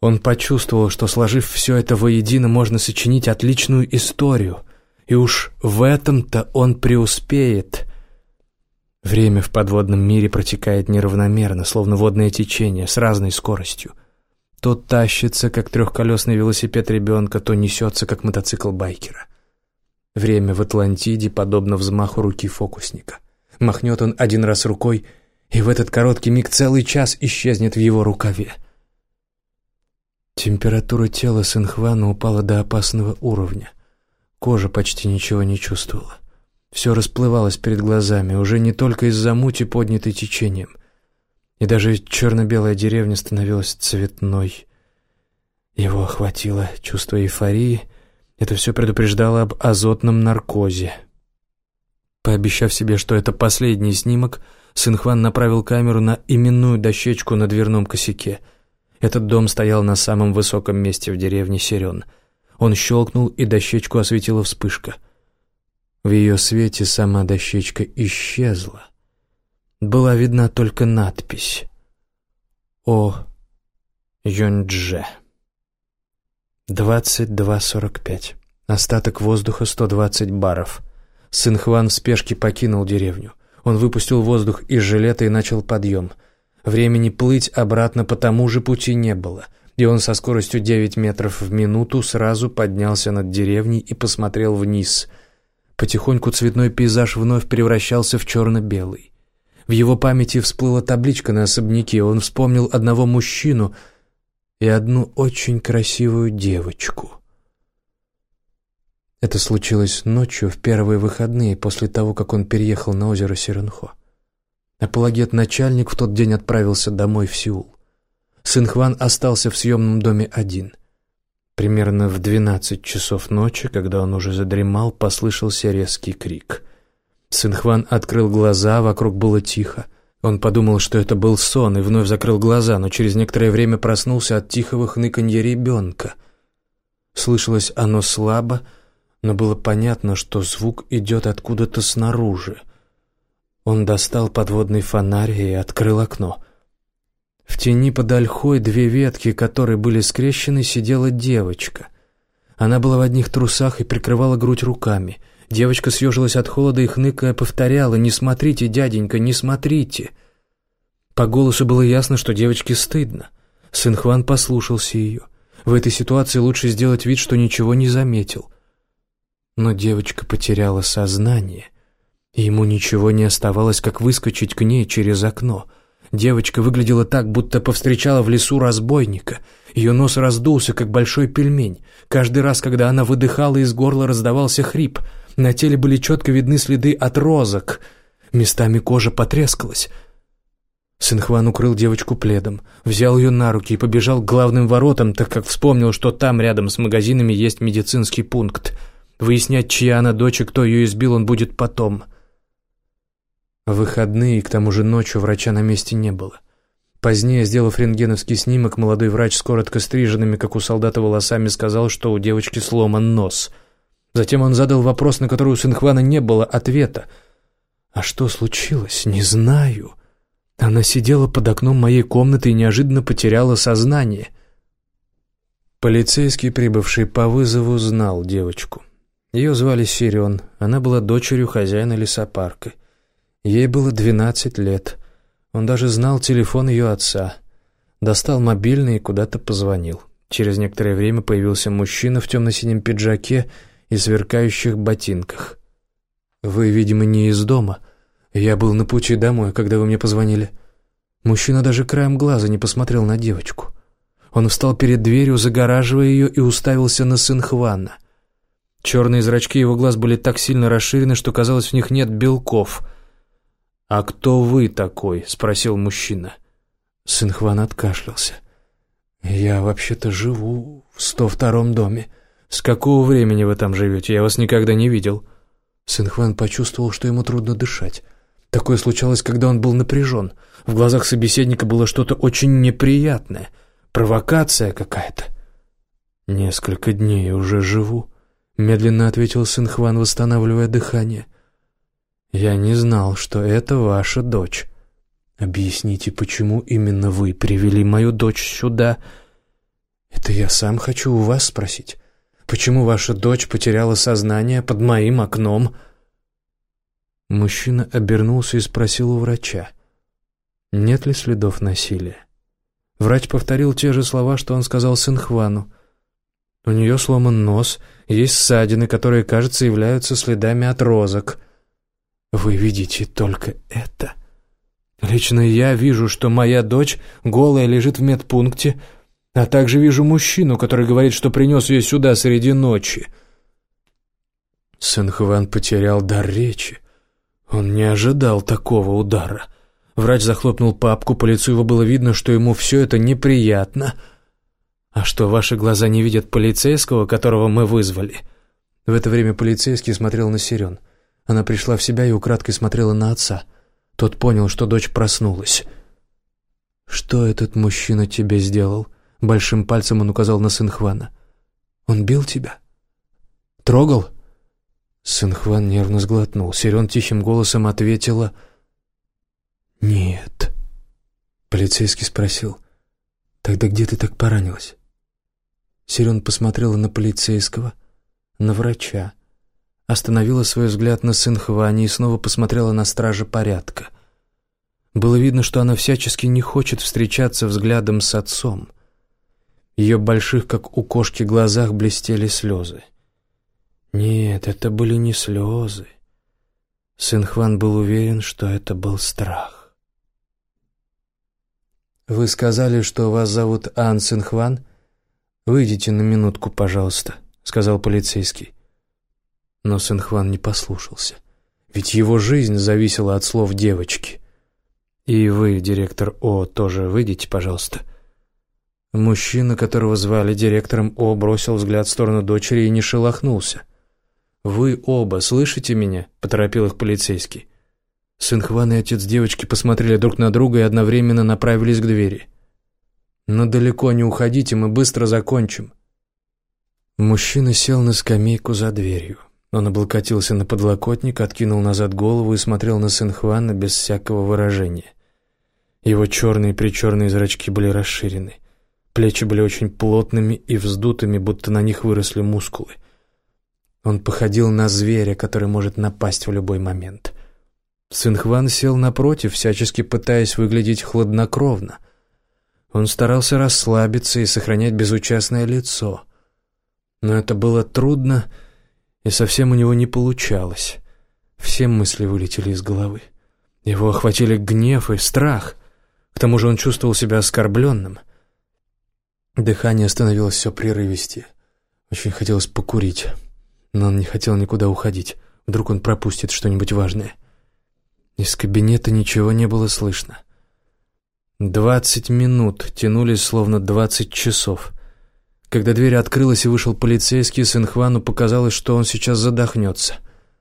Он почувствовал, что, сложив все это воедино, можно сочинить отличную историю, и уж в этом-то он преуспеет. Время в подводном мире протекает неравномерно, словно водное течение, с разной скоростью. То тащится, как трехколесный велосипед ребенка, то несется, как мотоцикл байкера. Время в Атлантиде подобно взмаху руки фокусника. Махнет он один раз рукой, и в этот короткий миг целый час исчезнет в его рукаве. Температура тела Синхвана упала до опасного уровня. Кожа почти ничего не чувствовала. Все расплывалось перед глазами, уже не только из-за мути, поднятой течением. И даже черно-белая деревня становилась цветной. Его охватило чувство эйфории. Это все предупреждало об азотном наркозе. Пообещав себе, что это последний снимок, Синхван направил камеру на именную дощечку на дверном косяке. Этот дом стоял на самом высоком месте в деревне Серен. Он щелкнул, и дощечку осветила вспышка. В ее свете сама дощечка исчезла. Была видна только надпись «О Юньдже». 22:45. Остаток воздуха 120 баров. Синхван в спешке покинул деревню. Он выпустил воздух из жилета и начал подъем. Времени плыть обратно по тому же пути не было, и он со скоростью 9 метров в минуту сразу поднялся над деревней и посмотрел вниз. Потихоньку цветной пейзаж вновь превращался в черно-белый. В его памяти всплыла табличка на особняке. Он вспомнил одного мужчину и одну очень красивую девочку. Это случилось ночью в первые выходные после того, как он переехал на озеро Сиренхо. Апологет-начальник в тот день отправился домой в Сеул. Синхван остался в съемном доме один. Примерно в 12 часов ночи, когда он уже задремал, послышался резкий крик. Синхван открыл глаза, вокруг было тихо. Он подумал, что это был сон, и вновь закрыл глаза, но через некоторое время проснулся от тихого хныканья ребенка. Слышалось оно слабо, но было понятно, что звук идет откуда-то снаружи. Он достал подводный фонарь и открыл окно. В тени под ольхой, две ветки которой были скрещены, сидела девочка. Она была в одних трусах и прикрывала грудь руками. Девочка съежилась от холода и, хныкая, повторяла: «Не смотрите, дяденька, не смотрите!» По голосу было ясно, что девочке стыдно. Синхван послушался ее. В этой ситуации лучше сделать вид, что ничего не заметил. Но девочка потеряла сознание, и ему ничего не оставалось, как выскочить к ней через окно. Девочка выглядела так, будто повстречала в лесу разбойника. Ее нос раздулся, как большой пельмень. Каждый раз, когда она выдыхала, из горла раздавался хрип. На теле были четко видны следы от розок. Местами кожа потрескалась. Синхван укрыл девочку пледом, взял ее на руки и побежал к главным воротам, так как вспомнил, что там, рядом с магазинами, есть медицинский пункт. Выяснять, чья она дочь и кто ее избил, он будет потом. В выходные, к тому же ночью, врача на месте не было. Позднее, сделав рентгеновский снимок, молодой врач с коротко стриженными, как у солдата, волосами сказал, что у девочки сломан нос. Затем он задал вопрос, на который у Синхвана не было ответа. «А что случилось? Не знаю. Она сидела под окном моей комнаты и неожиданно потеряла сознание». Полицейский, прибывший по вызову, знал девочку. Ее звали Сирен, она была дочерью хозяина лесопарка. Ей было 12 лет. Он даже знал телефон ее отца. Достал мобильный и куда-то позвонил. Через некоторое время появился мужчина в темно-синем пиджаке и сверкающих ботинках. «Вы, видимо, не из дома. Я был на пути домой, когда вы мне позвонили». Мужчина даже краем глаза не посмотрел на девочку. Он встал перед дверью, загораживая ее, и уставился на Синхвана. Черные зрачки его глаз были так сильно расширены, что, казалось, в них нет белков. «А кто вы такой?» — спросил мужчина. Синхван откашлялся. «Я вообще-то живу в 102-м доме». «С какого времени вы там живете? Я вас никогда не видел». Синхван почувствовал, что ему трудно дышать. Такое случалось, когда он был напряжен. В глазах собеседника было что-то очень неприятное. Провокация какая-то. «Несколько дней уже живу», — медленно ответил Синхван, восстанавливая дыхание. «Я не знал, что это ваша дочь. Объясните, почему именно вы привели мою дочь сюда?» Это я сам хочу у вас спросить. Почему ваша дочь потеряла сознание под моим окном?» Мужчина обернулся и спросил у врача, нет ли следов насилия. Врач повторил те же слова, что он сказал Синхвану. У нее сломан нос, есть ссадины, которые, кажется, являются следами от розок. Вы видите только это? Лично я вижу, что моя дочь голая лежит в медпункте, а также вижу мужчину, который говорит, что принес ее сюда среди ночи. Синхван потерял дар речи. Он не ожидал такого удара. Врач захлопнул папку, по лицу его было видно, что ему все это неприятно. «А что, ваши глаза не видят полицейского, которого мы вызвали?» В это время полицейский смотрел на Сирен. Она пришла в себя и украдкой смотрела на отца. Тот понял, что дочь проснулась. «Что этот мужчина тебе сделал?» Большим пальцем он указал на Синхвана. «Он бил тебя? Трогал?» Синхван нервно сглотнул. Сирен тихим голосом ответила: «Нет». Полицейский спросил: «Тогда где ты так поранилась?» Сирен посмотрела на полицейского, на врача, остановила свой взгляд на Синхване и снова посмотрела на стража порядка. Было видно, что она всячески не хочет встречаться взглядом с отцом. Ее больших, как у кошки, глазах блестели слезы. Нет, это были не слезы. Синхван был уверен, что это был страх. «Вы сказали, что вас зовут Ан Синхван? Выйдите на минутку, пожалуйста», — сказал полицейский. Но Синхван не послушался, ведь его жизнь зависела от слов девочки. «И вы, директор О, тоже выйдите, пожалуйста». Мужчина, которого звали директором О, бросил взгляд в сторону дочери и не шелохнулся. «Вы оба слышите меня?» — поторопил их полицейский. Синхван и отец девочки посмотрели друг на друга и одновременно направились к двери. «Но далеко не уходите, мы быстро закончим». Мужчина сел на скамейку за дверью. Он облокотился на подлокотник, откинул назад голову и смотрел на Синхвана без всякого выражения. Его черные-причерные зрачки были расширены. Плечи были очень плотными и вздутыми, будто на них выросли мускулы. Он походил на зверя, который может напасть в любой момент. Синхван сел напротив, всячески пытаясь выглядеть хладнокровно. Он старался расслабиться и сохранять безучастное лицо. Но это было трудно, и совсем у него не получалось. Все мысли вылетели из головы. Его охватили гнев и страх. К тому же он чувствовал себя оскорбленным. Дыхание становилось все прерывистее. Очень хотелось покурить, но он не хотел никуда уходить. Вдруг он пропустит что-нибудь важное. Из кабинета ничего не было слышно. 20 минут тянулись, словно 20 часов. Когда дверь открылась и вышел полицейский, Синхвану показалось, что он сейчас задохнется.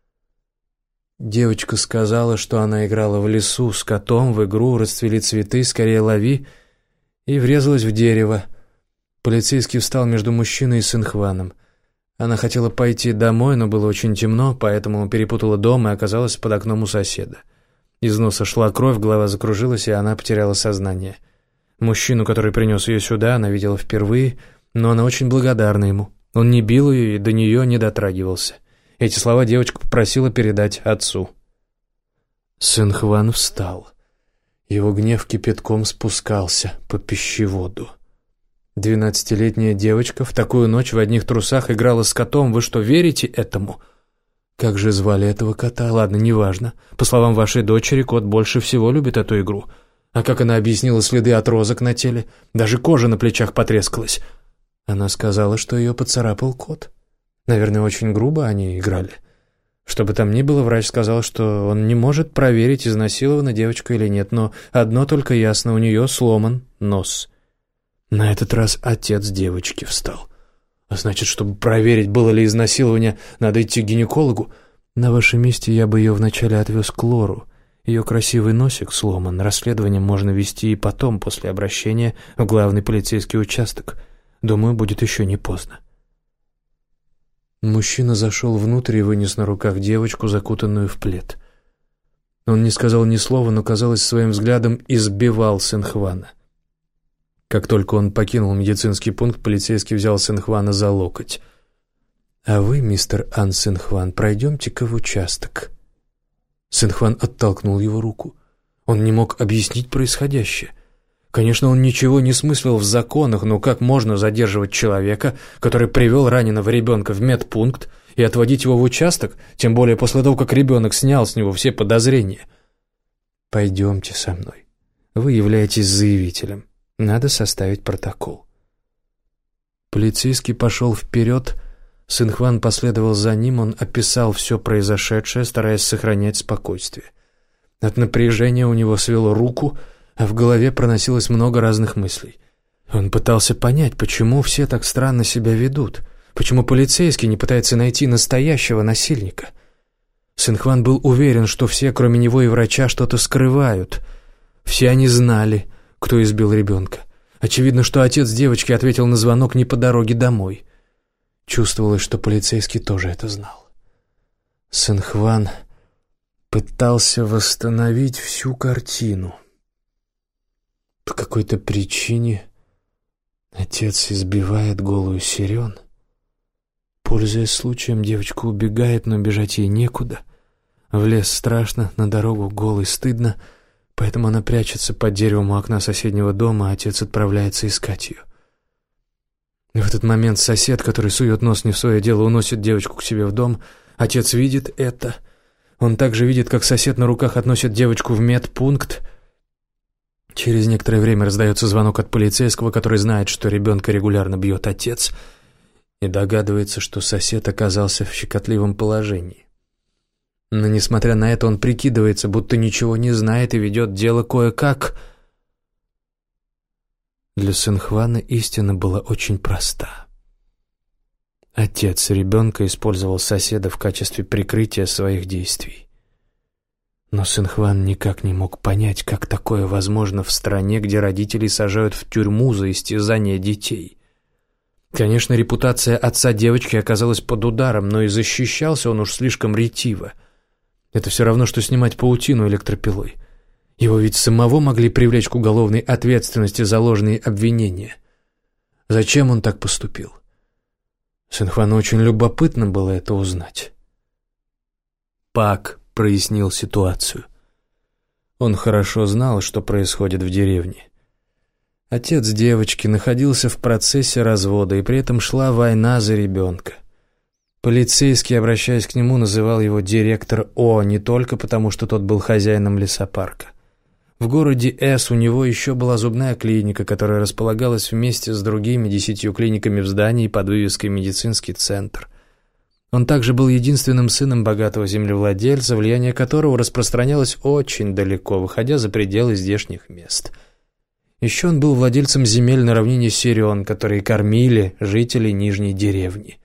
Девочка сказала, что она играла в лесу с котом в игру «Расцвели цветы, скорее лови», и врезалась в дерево. Полицейский встал между мужчиной и Синхваном. Она хотела пойти домой, но было очень темно, поэтому перепутала дом и оказалась под окном у соседа. Из носа шла кровь, голова закружилась, и она потеряла сознание. Мужчину, который принес ее сюда, она видела впервые, но она очень благодарна ему. Он не бил ее и до нее не дотрагивался. Эти слова девочка попросила передать отцу. Синхван встал. Его гнев кипятком спускался по пищеводу. 12-летняя девочка в такую ночь в одних трусах играла с котом. Вы что, верите этому? Как же звали этого кота? Ладно, неважно. По словам вашей дочери, кот больше всего любит эту игру. А как она объяснила следы от розок на теле? Даже кожа на плечах потрескалась. Она сказала, что ее поцарапал кот. Наверное, очень грубо они играли. Что бы там ни было, врач сказал, что он не может проверить, изнасилована девочка или нет, но одно только ясно — у нее сломан нос. На этот раз отец девочки встал. А значит, чтобы проверить, было ли изнасилование, надо идти к гинекологу. На вашем месте я бы ее вначале отвез к Лору. Ее красивый носик сломан. Расследование можно вести и потом, после обращения в главный полицейский участок. Думаю, будет еще не поздно. Мужчина зашел внутрь и вынес на руках девочку, закутанную в плед. Он не сказал ни слова, но, казалось, своим взглядом избивал Синхвана. Как только он покинул медицинский пункт, полицейский взял Синхвана за локоть. «А вы, мистер Ан Синхван, пройдемте-ка в участок». Синхван оттолкнул его руку. Он не мог объяснить происходящее. Конечно, он ничего не смыслил в законах, но как можно задерживать человека, который привел раненого ребенка в медпункт, и отводить его в участок, тем более после того, как ребенок снял с него все подозрения? «Пойдемте со мной. Вы являетесь заявителем. Надо составить протокол». Полицейский пошел вперед. Синхван последовал за ним. Он описал все произошедшее, стараясь сохранять спокойствие. От напряжения у него свело руку, а в голове проносилось много разных мыслей. Он пытался понять, почему все так странно себя ведут, почему полицейский не пытается найти настоящего насильника. Синхван был уверен, что все, кроме него и врача, что-то скрывают. Все они знали, кто избил ребенка. Очевидно, что отец девочки ответил на звонок не по дороге домой. Чувствовалось, что полицейский тоже это знал. Синхван пытался восстановить всю картину. По какой-то причине отец избивает голую Сирен. Пользуясь случаем, девочка убегает, но бежать ей некуда. В лес страшно, на дорогу голой стыдно, поэтому она прячется под деревом у окна соседнего дома, а отец отправляется искать ее. В этот момент сосед, который сует нос не в свое дело, уносит девочку к себе в дом. Отец видит это. Он также видит, как сосед на руках относит девочку в медпункт. Через некоторое время раздается звонок от полицейского, который знает, что ребенка регулярно бьет отец, и догадывается, что сосед оказался в щекотливом положении. Но, несмотря на это, он прикидывается, будто ничего не знает и ведет дело кое-как. Для Синхвана истина была очень проста. Отец ребенка использовал соседа в качестве прикрытия своих действий. Но Синхван никак не мог понять, как такое возможно в стране, где родителей сажают в тюрьму за истязание детей. Конечно, репутация отца девочки оказалась под ударом, но и защищался он уж слишком ретиво. Это все равно, что снимать паутину электропилой. Его ведь самого могли привлечь к уголовной ответственности за ложные обвинения. Зачем он так поступил? Синхвану очень любопытно было это узнать. Пак прояснил ситуацию. Он хорошо знал, что происходит в деревне. Отец девочки находился в процессе развода, и при этом шла война за ребенка. Полицейский, обращаясь к нему, называл его директор О, не только потому, что тот был хозяином лесопарка. В городе С у него еще была зубная клиника, которая располагалась вместе с другими 10 клиниками в здании под вывеской «Медицинский центр». Он также был единственным сыном богатого землевладельца, влияние которого распространялось очень далеко, выходя за пределы здешних мест. Еще он был владельцем земель на равнине Сирен, которые кормили жителей Нижней деревни.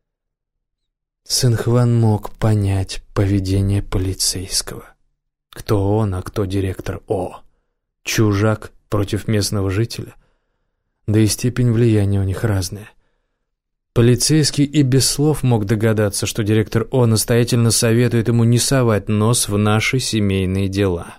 Синхван мог понять поведение полицейского. Кто он, а кто директор О? Чужак против местного жителя? Да и степень влияния у них разная. Полицейский и без слов мог догадаться, что директор О настоятельно советует ему не совать нос в наши семейные дела.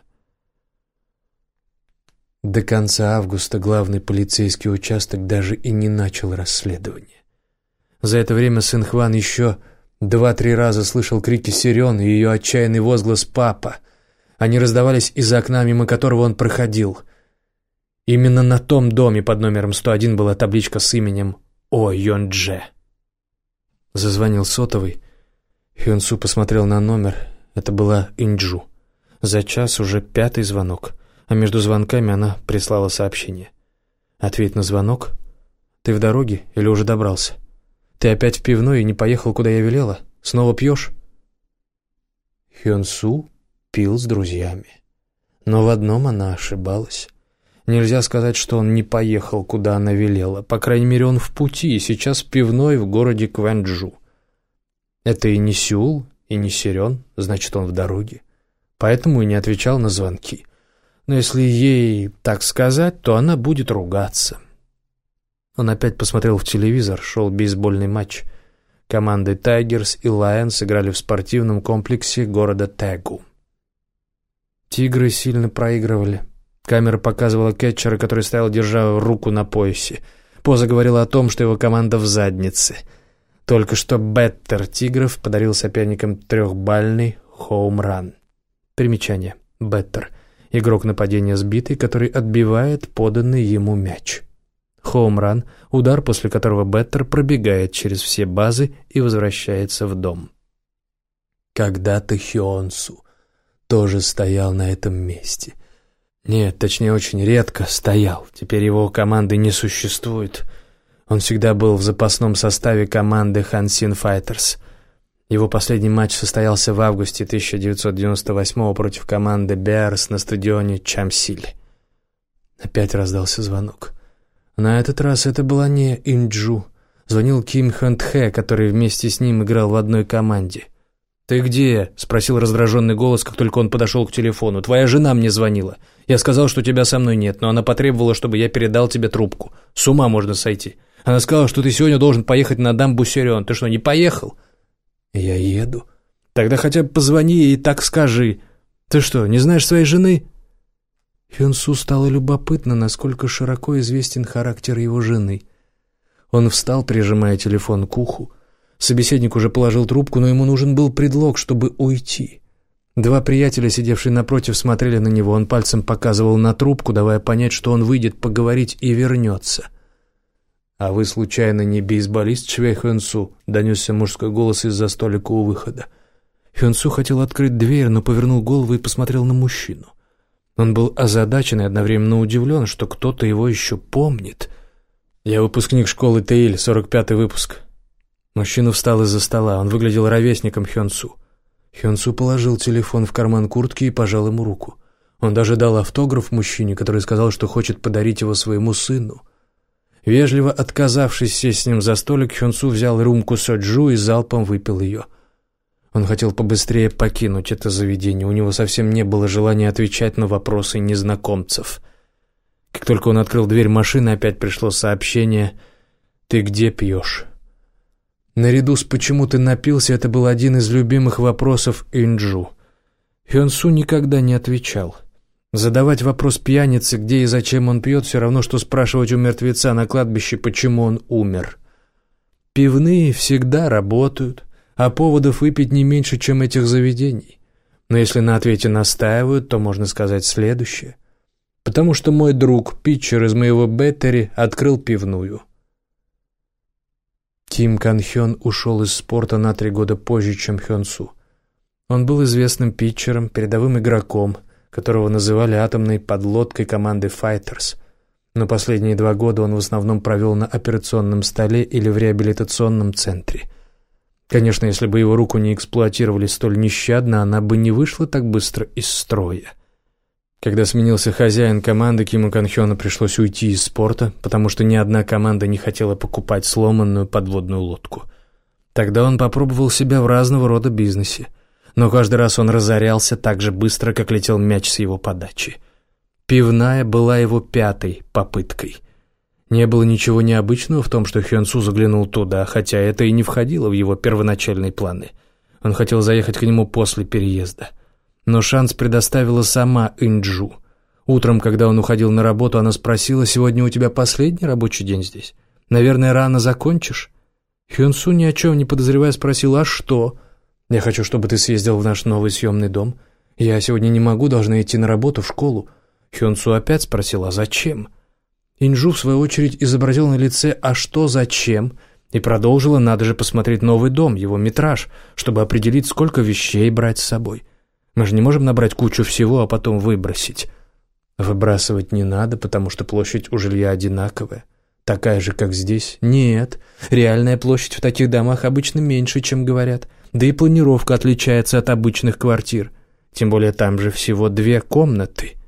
До конца августа главный полицейский участок даже и не начал расследование. За это время Синхван еще 2-3 раза слышал крики Сирен и ее отчаянный возглас «Папа». Они раздавались из-за окна, мимо которого он проходил. Именно на том доме под номером 101 была табличка с именем О Йон-дже. Зазвонил сотовый. Хён-су посмотрел на номер. Это была Инджу. За час уже 5-й звонок, а между звонками она прислала сообщение. «Ответь на звонок. Ты в дороге или уже добрался? Ты опять в пивной и не поехал, куда я велела? Снова пьешь?» Хён-су пил с друзьями. Но в одном она ошибалась. Нельзя сказать, что он не поехал, куда она велела. По крайней мере, он в пути, и сейчас в пивной в городе Кванджу. Это и не Сеул, и не Сирен, значит, он в дороге. Поэтому и не отвечал на звонки. Но если ей так сказать, то она будет ругаться. Он опять посмотрел в телевизор, шел бейсбольный матч. Команды «Тайгерс» и «Лайонс» играли в спортивном комплексе города Тэгу. «Тигры» сильно проигрывали. Камера показывала кетчера, который стоял, держа руку на поясе. Поза говорила о том, что его команда в заднице. Только что беттер «Тигров» подарил соперникам 3-бальный хоум-ран. Примечание. Беттер. Игрок нападения сбитый, который отбивает поданный ему мяч. Хоум-ран – удар, после которого беттер пробегает через все базы и возвращается в дом. Когда-то Хёнсу тоже стоял на этом месте. Нет, точнее, очень редко стоял. Теперь его команды не существует. Он всегда был в запасном составе команды Хансин Файтерс. Его последний матч состоялся в августе 1998 против команды Bears на стадионе Чамсиль. Опять раздался звонок. На этот раз это была не Инджу. Звонил Ким Хэн Тхэ, который вместе с ним играл в одной команде. «Ты где?» — спросил раздраженный голос, как только он подошел к телефону. «Твоя жена мне звонила. Я сказал, что тебя со мной нет, но она потребовала, чтобы я передал тебе трубку. С ума можно сойти. Она сказала, что ты сегодня должен поехать на дамбу Сюрён. Ты что, не поехал?» «Я еду». «Тогда хотя бы позвони ей и так скажи. Ты что, не знаешь своей жены?» Хёнсу стало любопытно, насколько широко известен характер его жены. Он встал, прижимая телефон к уху. Собеседник уже положил трубку, но ему нужен был предлог, чтобы уйти. Два приятеля, сидевшие напротив, смотрели на него. Он пальцем показывал на трубку, давая понять, что он выйдет поговорить и вернется. «А вы, случайно, не бейсболист Чвей Хёнсу?» — донесся мужской голос из-за столика у выхода. Хёнсу хотел открыть дверь, но повернул голову и посмотрел на мужчину. Он был озадачен и одновременно удивлен, что кто-то его еще помнит. «Я выпускник школы Тэиль, 45-й выпуск». Мужчина встал из-за стола. Он выглядел ровесником Хёнсу. Хёнсу положил телефон в карман куртки и пожал ему руку. Он даже дал автограф мужчине, который сказал, что хочет подарить его своему сыну. Вежливо отказавшись сесть с ним за столик, Хёнсу взял рюмку соджу и залпом выпил ее. Он хотел побыстрее покинуть это заведение. У него совсем не было желания отвечать на вопросы незнакомцев. Как только он открыл дверь машины, опять пришло сообщение: «Ты где пьешь?» Наряду с «почему ты напился» это был один из любимых вопросов Инджу. Хёнсу никогда не отвечал. Задавать вопрос пьянице, где и зачем он пьет, все равно, что спрашивать у мертвеца на кладбище, почему он умер. Пивные всегда работают, а поводов выпить не меньше, чем этих заведений. Но если на ответе настаивают, то можно сказать следующее. Потому что мой друг, питчер из моего Беттери, открыл пивную. Ким Кан Хён ушел из спорта на 3 года позже, чем Хёнсу. Он был известным питчером, передовым игроком, которого называли атомной подлодкой команды Fighters. Но последние 2 года он в основном провел на операционном столе или в реабилитационном центре. Конечно, если бы его руку не эксплуатировали столь нещадно, она бы не вышла так быстро из строя. Когда сменился хозяин команды, Киму Кан Хёну пришлось уйти из спорта, потому что ни одна команда не хотела покупать сломанную подводную лодку. Тогда он попробовал себя в разного рода бизнесе, но каждый раз он разорялся так же быстро, как летел мяч с его подачи. Пивная была его 5-й попыткой. Не было ничего необычного в том, что Хёнсу заглянул туда, хотя это и не входило в его первоначальные планы. Он хотел заехать к нему после переезда. Но шанс предоставила сама Инджу. Утром, когда он уходил на работу, она спросила: «Сегодня у тебя последний рабочий день здесь? Наверное, рано закончишь?» Хёнсу, ни о чем не подозревая, спросил: «А что?» «Я хочу, чтобы ты съездил в наш новый съемный дом. Я сегодня не могу, должна идти на работу, в школу». Хёнсу опять спросил: «А зачем?» Инджу, в свою очередь, изобразил на лице «а что, зачем?» и продолжила: «Надо же посмотреть новый дом, его метраж, чтобы определить, сколько вещей брать с собой. Мы же не можем набрать кучу всего, а потом выбросить». «Выбрасывать не надо, потому что площадь у жилья одинаковая. Такая же, как здесь». «Нет, реальная площадь в таких домах обычно меньше, чем говорят. Да и планировка отличается от обычных квартир. Тем более там же всего 2 комнаты».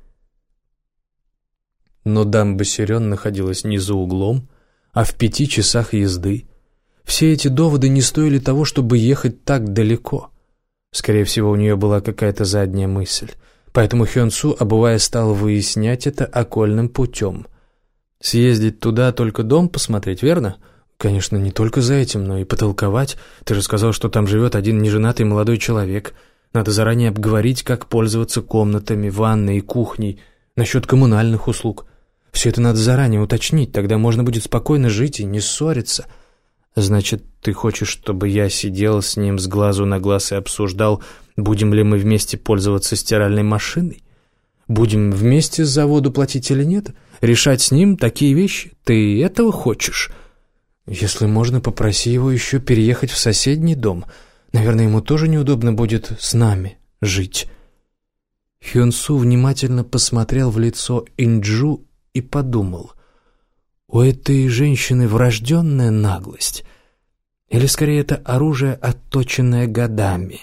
Но дамба Сюрён находилась не за углом, а в 5 часах езды. Все эти доводы не стоили того, чтобы ехать так далеко. Скорее всего, у нее была какая-то задняя мысль. Поэтому Хёнсу, обуваясь, стал выяснять это окольным путем. «Съездить туда, только дом посмотреть, верно?» «Конечно, не только за этим, но и потолковать. Ты же сказал, что там живет один неженатый молодой человек. Надо заранее обговорить, как пользоваться комнатами, ванной и кухней. Насчет коммунальных услуг. Все это надо заранее уточнить, тогда можно будет спокойно жить и не ссориться. Значит, ты хочешь, чтобы я сидел с ним с глазу на глаз и обсуждал, будем ли мы вместе пользоваться стиральной машиной? Будем вместе с заводу платить или нет? Решать с ним такие вещи? Ты этого хочешь? Если можно, попроси его еще переехать в соседний дом. Наверное, ему тоже неудобно будет с нами жить. Хён-су внимательно посмотрел в лицо Инджу и подумал: у этой женщины врожденная наглость? Или скорее это оружие, отточенное годами?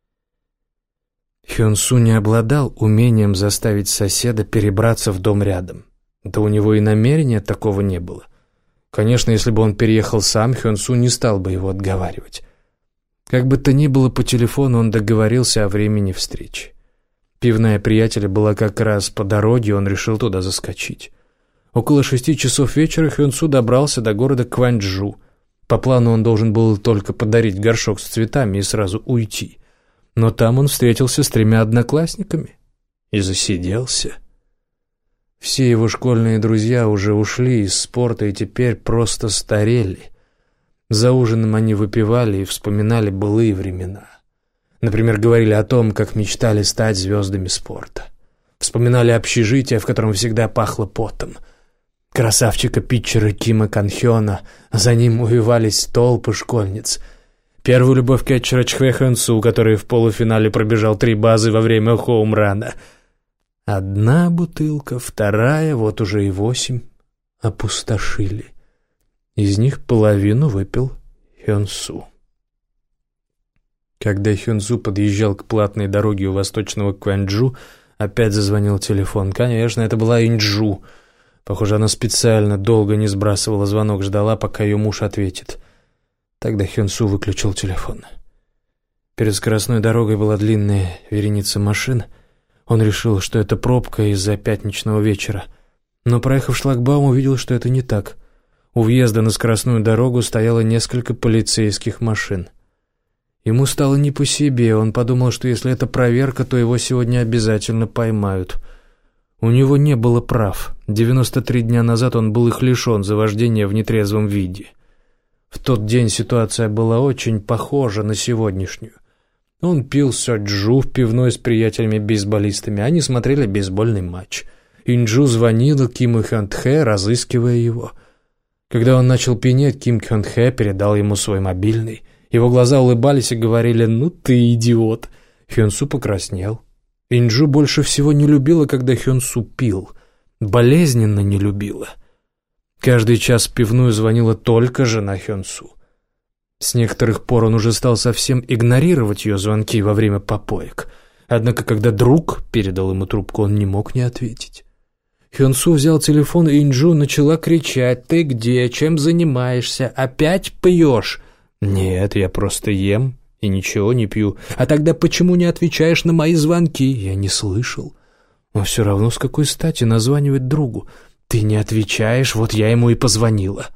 Хён-су не обладал умением заставить соседа перебраться в дом рядом. Да у него и намерения такого не было. Конечно, если бы он переехал сам, Хён-су не стал бы его отговаривать. Как бы то ни было, по телефону он договорился о времени встречи. Пивная приятеля была как раз по дороге, он решил туда заскочить. Около 6 часов вечера Хён-су добрался до города Кванчжу. По плану он должен был только подарить горшок с цветами и сразу уйти. Но там он встретился с 3 одноклассниками и засиделся. Все его школьные друзья уже ушли из спорта и теперь просто старели. За ужином они выпивали и вспоминали былые времена. Например, говорили о том, как мечтали стать звездами спорта. Вспоминали общежитие, в котором всегда пахло потом. Красавчика-питчера Кима Канхёна, за ним увивались толпы школьниц. Первую любовь кетчера Чхве Хён-су, который в полуфинале пробежал 3 базы во время хоумрана. 1 бутылка, 2, вот уже и 8 опустошили. Из них половину выпил Хён-су. Когда Хён-су подъезжал к платной дороге у восточного Кванчжу, опять зазвонил телефон. Конечно, это была Инджу. Похоже, она специально долго не сбрасывала звонок, ждала, пока ее муж ответит. Тогда Хён-су выключил телефон. Перед скоростной дорогой была длинная вереница машин. Он решил, что это пробка из-за пятничного вечера. Но, проехав шлагбаум, увидел, что это не так. У въезда на скоростную дорогу стояло несколько полицейских машин. Ему стало не по себе, он подумал, что если это проверка, то его сегодня обязательно поймают. У него не было прав. 93 дня назад он был их лишен за вождение в нетрезвом виде. В тот день ситуация была очень похожа на сегодняшнюю. Он пил сёджу в пивной с приятелями-бейсболистами, они смотрели бейсбольный матч. Инджу звонила Киму Хён-тхэ, разыскивая его. Когда он начал пьянеть, Ким Хён-тхэ передал ему свой мобильный. Его глаза улыбались и говорили: «Ну ты идиот». Хён-су покраснел. Инджу больше всего не любила, когда Хён-су пил. Болезненно не любила. Каждый час в пивную звонила только жена Хён-су. С некоторых пор он уже стал совсем игнорировать ее звонки во время попоек. Однако, когда друг передал ему трубку, он не мог не ответить. Хён-су взял телефон, и Инджу начала кричать: «Ты где? Чем занимаешься? Опять пьешь?» «Нет, я просто ем и ничего не пью». «А тогда почему не отвечаешь на мои звонки?» «Я не слышал». «Но все равно с какой стати названивать другу?» «Ты не отвечаешь, вот я ему и позвонила».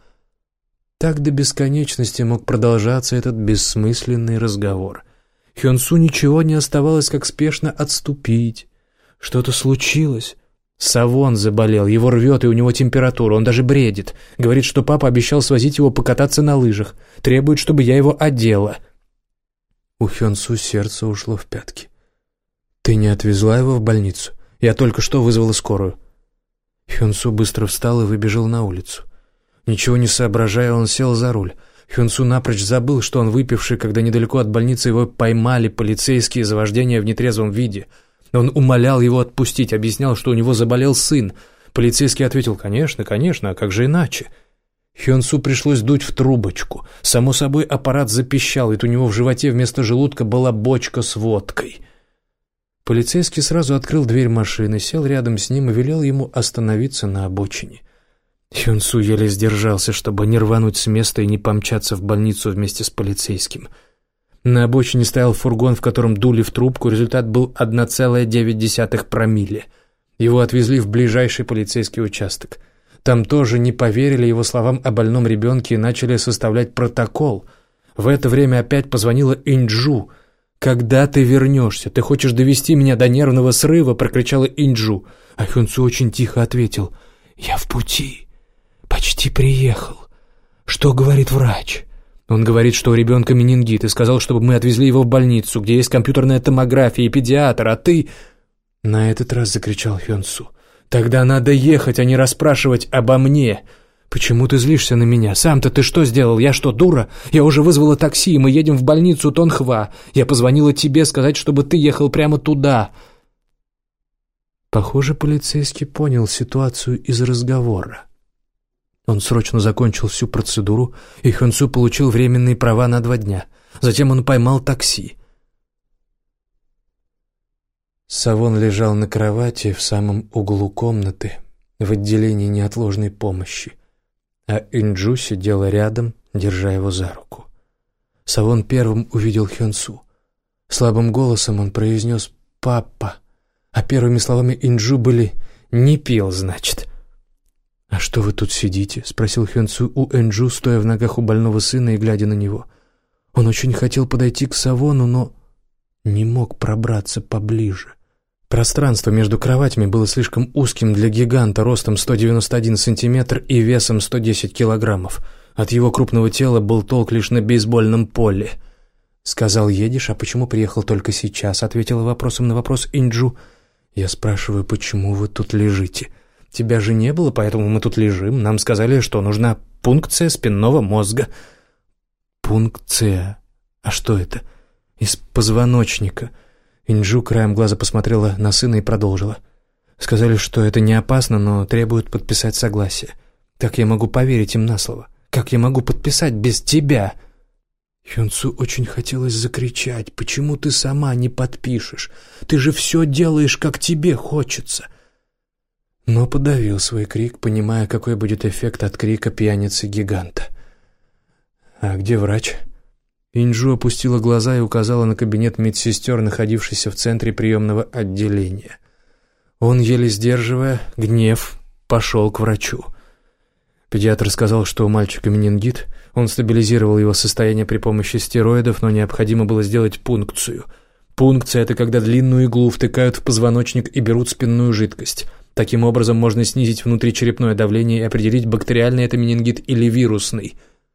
Так до бесконечности мог продолжаться этот бессмысленный разговор. Хён-су ничего не оставалось, как спешно отступить. Что-то случилось. Савон заболел, его рвет, и у него температура, он даже бредит. Говорит, что папа обещал свозить его покататься на лыжах. Требует, чтобы я его одела. У Хён-су сердце ушло в пятки. «Ты не отвезла его в больницу? Я только что вызвала скорую». Хён-су быстро встал и выбежал на улицу. Ничего не соображая, он сел за руль. Хён-су напрочь забыл, что он выпивший, когда недалеко от больницы его поймали полицейские за вождение в нетрезвом виде. Он умолял его отпустить, объяснял, что у него заболел сын. Полицейский ответил: «Конечно, конечно, а как же иначе?» Хён-су пришлось дуть в трубочку. Само собой, аппарат запищал, ведь у него в животе вместо желудка была бочка с водкой. Полицейский сразу открыл дверь машины, сел рядом с ним и велел ему остановиться на обочине. Хён-су еле сдержался, чтобы не рвануть с места и не помчаться в больницу вместе с полицейским. На обочине стоял фургон, в котором дули в трубку, результат был 1,9 промилле. Его отвезли в ближайший полицейский участок. Там тоже не поверили его словам о больном ребенке и начали составлять протокол. В это время опять позвонила Инджу. «Когда ты вернешься? Ты хочешь довести меня до нервного срыва?» — прокричала Инджу. А Хёнсу очень тихо ответил: «Я в пути. Почти приехал. Что говорит врач?» «Он говорит, что у ребенка менингит, и сказал, чтобы мы отвезли его в больницу, где есть компьютерная томография и педиатр, а ты...» На этот раз закричал Хёнсу: «Тогда надо ехать, а не расспрашивать обо мне. Почему ты злишься на меня? Сам-то ты что сделал? Я что, дура? Я уже вызвала такси, и мы едем в больницу Тонхва. Я позвонила тебе сказать, чтобы ты ехал прямо туда». Похоже, полицейский понял ситуацию из разговора. Он срочно закончил всю процедуру, и Хёнсу получил временные права на 2 дня. Затем он поймал такси. Савон лежал на кровати в самом углу комнаты, в отделении неотложной помощи, а Инджу сидела рядом, держа его за руку. Савон первым увидел Хёнсу. Слабым голосом он произнес «папа», а первыми словами Инджу были «не пил, значит». «А что вы тут сидите?» — спросил Хёнсу у Инджу, стоя в ногах у больного сына и глядя на него. Он очень хотел подойти к Савону, но не мог пробраться поближе. Пространство между кроватями было слишком узким для гиганта ростом 191 сантиметр и весом 110 килограммов. От его крупного тела был толк лишь на бейсбольном поле. «Сказал, едешь, а почему приехал только сейчас?» — ответила вопросом на вопрос Инджу. «Я спрашиваю, почему вы тут лежите? Тебя же не было, поэтому мы тут лежим. Нам сказали, что нужна пункция спинного мозга». «Пункция? А что это?» «Из позвоночника». Инджу краем глаза посмотрела на сына и продолжила. «Сказали, что это не опасно, но требуют подписать согласие. Как я могу поверить им на слово? Как я могу подписать без тебя?» Хёнсу очень хотелось закричать: «Почему ты сама не подпишешь? Ты же все делаешь, как тебе хочется!» Но подавил свой крик, понимая, какой будет эффект от крика пьяницы-гиганта. «А где врач?» Инджу опустила глаза и указала на кабинет медсестер, находившийся в центре приемного отделения. Он, еле сдерживая гнев, пошел к врачу. Педиатр сказал, что у мальчика менингит. Он стабилизировал его состояние при помощи стероидов, но необходимо было сделать пункцию. Пункция — это когда длинную иглу втыкают в позвоночник и берут спинную жидкость. Таким образом можно снизить внутричерепное давление и определить, бактериальный это менингит или вирусный.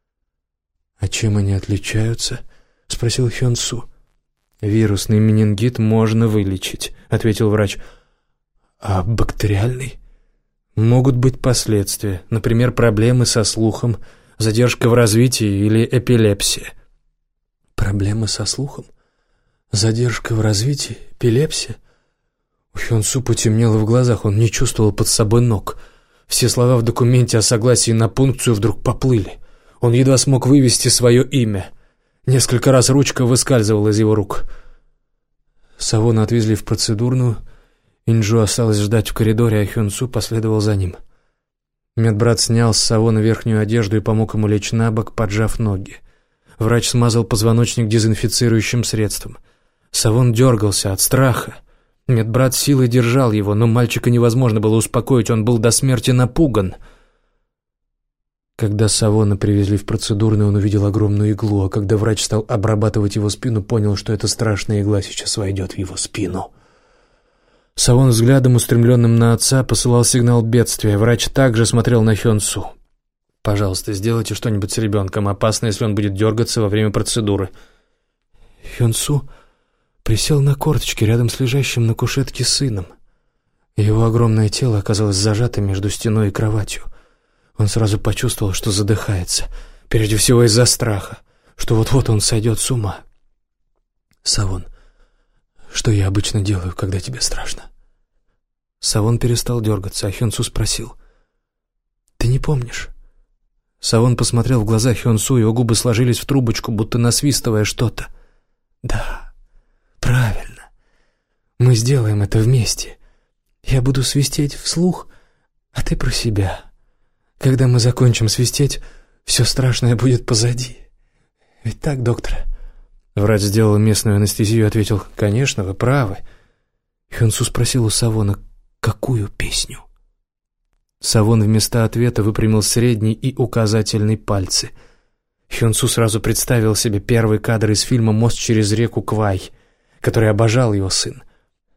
«А чем они отличаются?» — спросил Хёнсу. «Вирусный менингит можно вылечить», — ответил врач. «А бактериальный?» «Могут быть последствия, например, проблемы со слухом, задержка в развитии или эпилепсия». «Проблемы со слухом? Задержка в развитии? Эпилепсия?» У Хёнсу потемнело в глазах, он не чувствовал под собой ног. Все слова в документе о согласии на пункцию вдруг поплыли. Он едва смог вывести свое имя. Несколько раз ручка выскальзывала из его рук. Савона отвезли в процедурную. Инджу осталось ждать в коридоре, а Хёнсу последовал за ним. Медбрат снял с Савона верхнюю одежду и помог ему лечь на бок, поджав ноги. Врач смазал позвоночник дезинфицирующим средством. Савон дергался от страха. Медбрат силой держал его, но мальчика невозможно было успокоить, он был до смерти напуган. Когда Савона привезли в процедурную, он увидел огромную иглу, а когда врач стал обрабатывать его спину, понял, что эта страшная игла сейчас войдет в его спину. Савон взглядом, устремленным на отца, посылал сигнал бедствия. Врач также смотрел на Хёнсу. «Пожалуйста, сделайте что-нибудь с ребенком. Опасно, если он будет дергаться во время процедуры». Хёнсу присел на корточки рядом с лежащим на кушетке сыном. Его огромное тело оказалось зажатым между стеной и кроватью. Он сразу почувствовал, что задыхается, прежде всего из-за страха, что вот-вот он сойдет с ума. «Савон, что я обычно делаю, когда тебе страшно?» Савон перестал дергаться, а Хёнсу спросил: «Ты не помнишь?» Савон посмотрел в глаза Хёнсу, его губы сложились в трубочку, будто насвистывая что-то. «Да, правильно. Мы сделаем это вместе. Я буду свистеть вслух, а ты про себя. Когда мы закончим свистеть, все страшное будет позади. Ведь так, доктор?» Врач сделал местную анестезию и ответил: «Конечно, вы правы». Хёнсу спросил у Савона: «Какую песню?» Савон вместо ответа выпрямил средний и указательный пальцы. Хёнсу сразу представил себе первый кадр из фильма «Мост через реку Квай», который обожал его сын.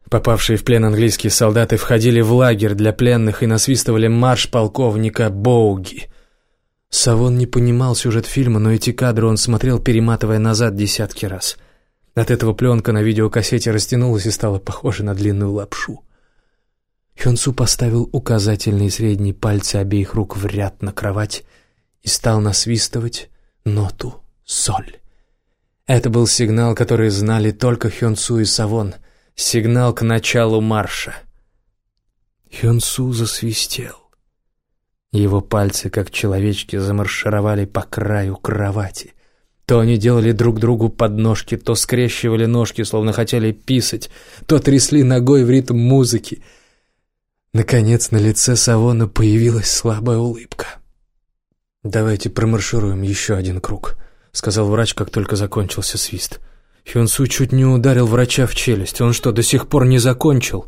Попавшие в плен английские солдаты входили в лагерь для пленных и насвистывали марш полковника Боуги. Савон не понимал сюжет фильма, но эти кадры он смотрел, перематывая назад десятки раз. От этого пленка на видеокассете растянулась и стала похожа на длинную лапшу. Хён-Су поставил указательный и средний пальцы обеих рук в ряд на кровать и стал насвистывать ноту «соль». Это был сигнал, который знали только Хён-Су и Савон, сигнал к началу марша. Хён-Су засвистел. Его пальцы, как человечки, замаршировали по краю кровати. То они делали друг другу подножки, то скрещивали ножки, словно хотели писать, то трясли ногой в ритм музыки. Наконец на лице Савона появилась слабая улыбка. «Давайте промаршируем еще один круг», — сказал врач, как только закончился свист. Хён-Су чуть не ударил врача в челюсть. Он что, до сих пор не закончил?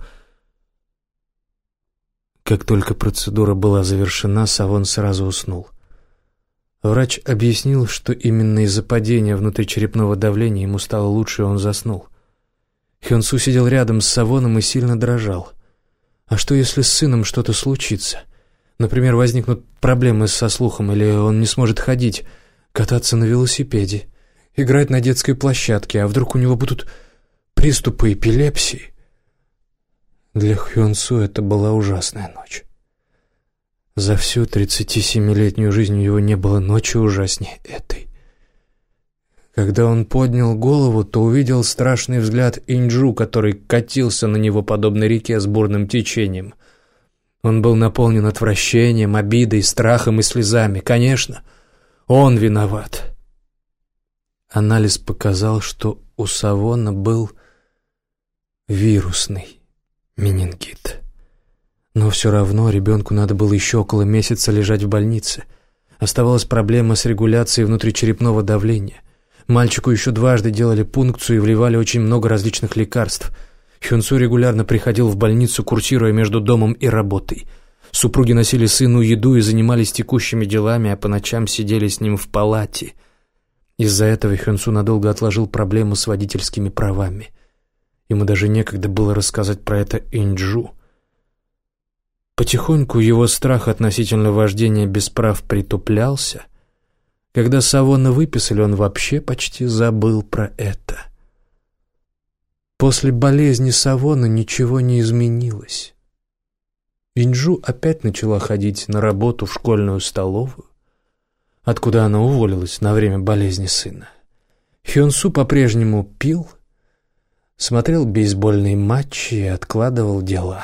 Как только процедура была завершена, Савон сразу уснул. Врач объяснил, что именно из-за падения внутричерепного давления ему стало лучше, и он заснул. Хён-Су сидел рядом с Савоном и сильно дрожал. А что, если с сыном что-то случится? Например, возникнут проблемы со слухом, или он не сможет ходить, кататься на велосипеде, играть на детской площадке, а вдруг у него будут приступы эпилепсии? Для Хён-Су это была ужасная ночь. За всю 37-летнюю жизнь у него не было ночи ужаснее этой. Когда он поднял голову, то увидел страшный взгляд Инджу, который катился на него подобно реке с бурным течением. Он был наполнен отвращением, обидой, страхом и слезами. Конечно, он виноват. Анализ показал, что у Савона был вирусный менингит. Но все равно ребенку надо было еще около месяца лежать в больнице. Оставалась проблема с регуляцией внутричерепного давления. Мальчику еще дважды делали пункцию и вливали очень много различных лекарств. Хён-Су регулярно приходил в больницу, курсируя между домом и работой. Супруги носили сыну еду и занимались текущими делами, а по ночам сидели с ним в палате. Из-за этого Хён-Су надолго отложил проблему с водительскими правами. Ему даже некогда было рассказать про это Инджу. Потихоньку его страх относительно вождения без прав притуплялся. Когда Савона выписали, он вообще почти забыл про это. После болезни Савона ничего не изменилось. Инджу опять начала ходить на работу в школьную столовую, откуда она уволилась на время болезни сына. Хён-Су по-прежнему пил, смотрел бейсбольные матчи и откладывал дела.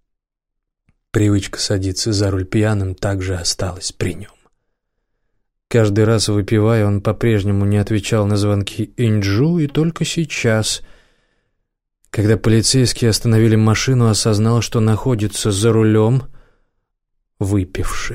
Привычка садиться за руль пьяным также осталась при нем. Каждый раз выпивая, он по-прежнему не отвечал на звонки Инджу, и только сейчас, когда полицейские остановили машину, осознал, что находится за рулем, выпивши.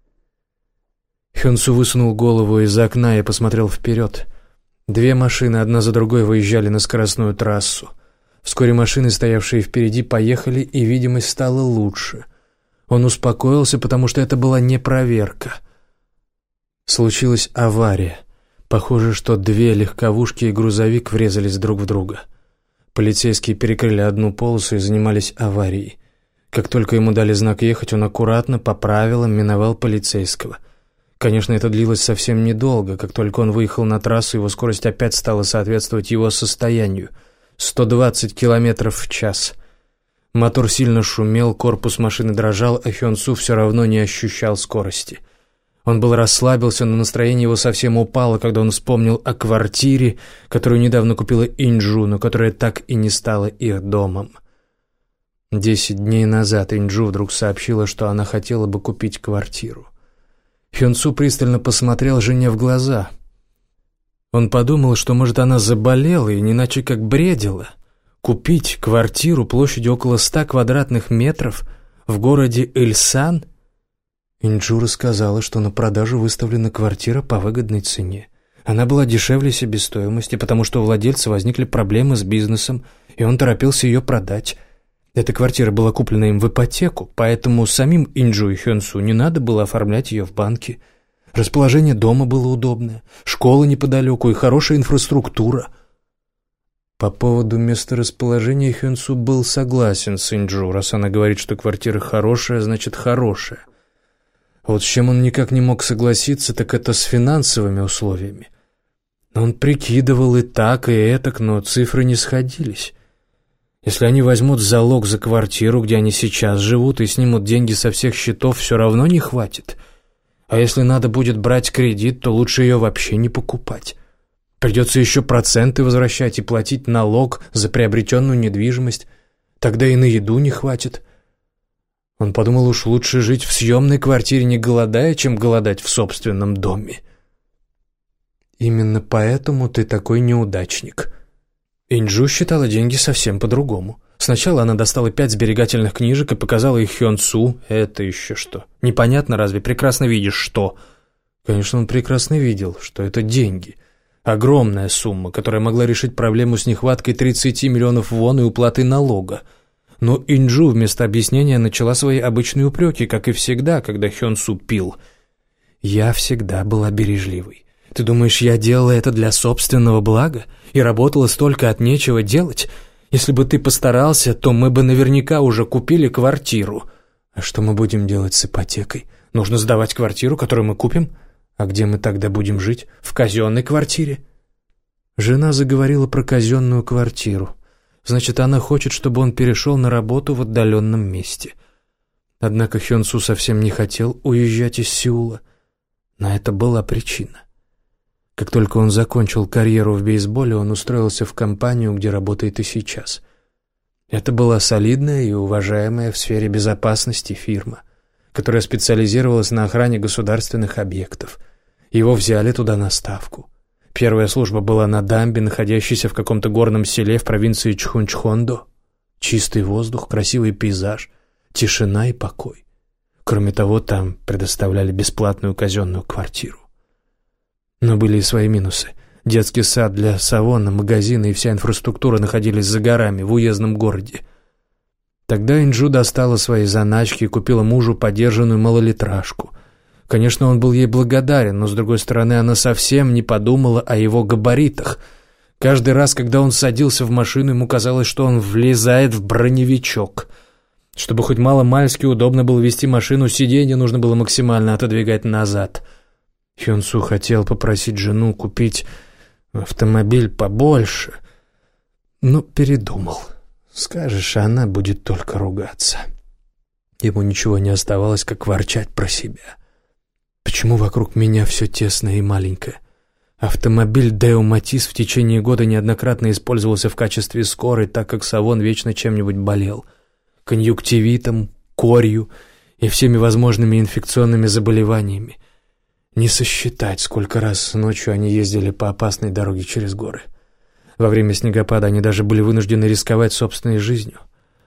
Хён-Су высунул голову из окна и посмотрел вперед. Две машины одна за другой выезжали на скоростную трассу. Вскоре машины, стоявшие впереди, поехали, и видимость стала лучше. Он успокоился, потому что это была не проверка. Случилась авария. Похоже, что две легковушки и грузовик врезались друг в друга. Полицейские перекрыли одну полосу и занимались аварией. Как только ему дали знак ехать, он аккуратно, по правилам, миновал полицейского. Конечно, это длилось совсем недолго. Как только он выехал на трассу, его скорость опять стала соответствовать его состоянию. 120 км в час. Мотор сильно шумел, корпус машины дрожал, а Хён-Су все равно не ощущал скорости. Он был расслабился, но настроение его совсем упало, когда он вспомнил о квартире, которую недавно купила Инджу, но которая так и не стала их домом. 10 дней назад Инджу вдруг сообщила, что она хотела бы купить квартиру. Хён-Су пристально посмотрел жене в глаза. Он подумал, что, может, она заболела и не иначе как бредила. Купить квартиру площадью около 100 квадратных метров в городе Ильсан? Инджу рассказала, что на продажу выставлена квартира по выгодной цене. Она была дешевле себестоимости, потому что у владельца возникли проблемы с бизнесом, и он торопился ее продать. Эта квартира была куплена им в ипотеку, поэтому самим Инджу и Хён-Су не надо было оформлять ее в банке. Расположение дома было удобное, школа неподалеку и хорошая инфраструктура. По поводу месторасположения Хёнсу был согласен с Инджу. Раз она говорит, что квартира хорошая, значит хорошая. А вот с чем он никак не мог согласиться, так это с финансовыми условиями. Он прикидывал и так, и этак, но цифры не сходились. Если они возьмут залог за квартиру, где они сейчас живут, и снимут деньги со всех счетов, все равно не хватит. А если надо будет брать кредит, то лучше ее вообще не покупать. Придется еще проценты возвращать и платить налог за приобретенную недвижимость. Тогда и на еду не хватит. Он подумал, уж лучше жить в съемной квартире, не голодая, чем голодать в собственном доме. «Именно поэтому ты такой неудачник». Инджу считала деньги совсем по-другому. Сначала она достала 5 сберегательных книжек и показала их Хёнсу. Это еще что? Непонятно разве? Прекрасно видишь, что? Конечно, он прекрасно видел, что это деньги. Огромная сумма, которая могла решить проблему с нехваткой 30 миллионов вон и уплатой налога. Но Инджу вместо объяснения начала свои обычные упреки, как и всегда, когда Хёнсу пил. «Я всегда была бережливой. Ты думаешь, я делала это для собственного блага и работала столько от нечего делать? Если бы ты постарался, то мы бы наверняка уже купили квартиру. А что мы будем делать с ипотекой? Нужно сдавать квартиру, которую мы купим? А где мы тогда будем жить? В казенной квартире?» Жена заговорила про казенную квартиру. Значит, она хочет, чтобы он перешел на работу в отдаленном месте. Однако Хёнсу совсем не хотел уезжать из Сеула. На это была причина. Как только он закончил карьеру в бейсболе, он устроился в компанию, где работает и сейчас. Это была солидная и уважаемая в сфере безопасности фирма, которая специализировалась на охране государственных объектов. Его взяли туда на ставку. Первая служба была на дамбе, находящейся в каком-то горном селе в провинции Чхунчхондо. Чистый воздух, красивый пейзаж, тишина и покой. Кроме того, там предоставляли бесплатную казенную квартиру. Но были и свои минусы. Детский сад для Савона, магазины и вся инфраструктура находились за горами, в уездном городе. Тогда Инджу достала свои заначки и купила мужу подержанную малолитражку. Конечно, он был ей благодарен, но, с другой стороны, она совсем не подумала о его габаритах. Каждый раз, когда он садился в машину, ему казалось, что он влезает в броневичок. Чтобы хоть мало-мальски удобно было вести машину, сиденье нужно было максимально отодвигать назад. Хёнсу хотел попросить жену купить автомобиль побольше, но передумал. Скажешь, она будет только ругаться. Ему ничего не оставалось, как ворчать про себя. Почему вокруг меня все тесное и маленькое? Автомобиль Део Матис в течение года неоднократно использовался в качестве скорой, так как Савон вечно чем-нибудь болел. Конъюнктивитом, корью и всеми возможными инфекционными заболеваниями. Не сосчитать, сколько раз ночью они ездили по опасной дороге через горы. Во время снегопада они даже были вынуждены рисковать собственной жизнью.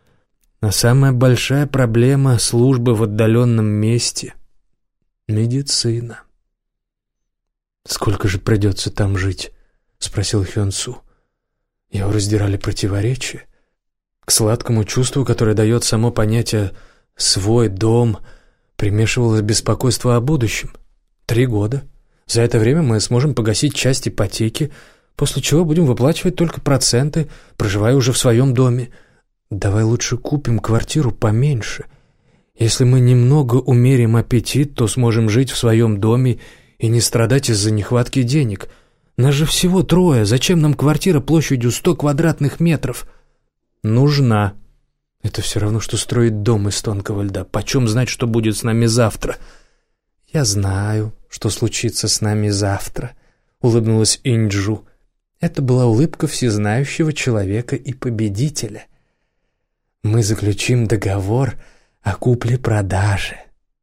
А самая большая проблема службы в отдаленном месте — медицина. «Сколько же придется там жить?» — спросил Хёнсу. Его раздирали противоречия. К сладкому чувству, которое дает само понятие «свой дом», примешивалось беспокойство о будущем. 3 года. За это время мы сможем погасить часть ипотеки, после чего будем выплачивать только проценты, проживая уже в своем доме. Давай лучше купим квартиру поменьше. Если мы немного умерим аппетит, то сможем жить в своем доме и не страдать из-за нехватки денег. Нас же всего 3, зачем нам квартира площадью 100 квадратных метров? Нужна. Это все равно, что строить дом из тонкого льда. Почем знать, что будет с нами завтра? Я знаю, что случится с нами завтра, улыбнулась Инджу. Это была улыбка всезнающего человека и победителя. Мы заключим договор о купле-продаже.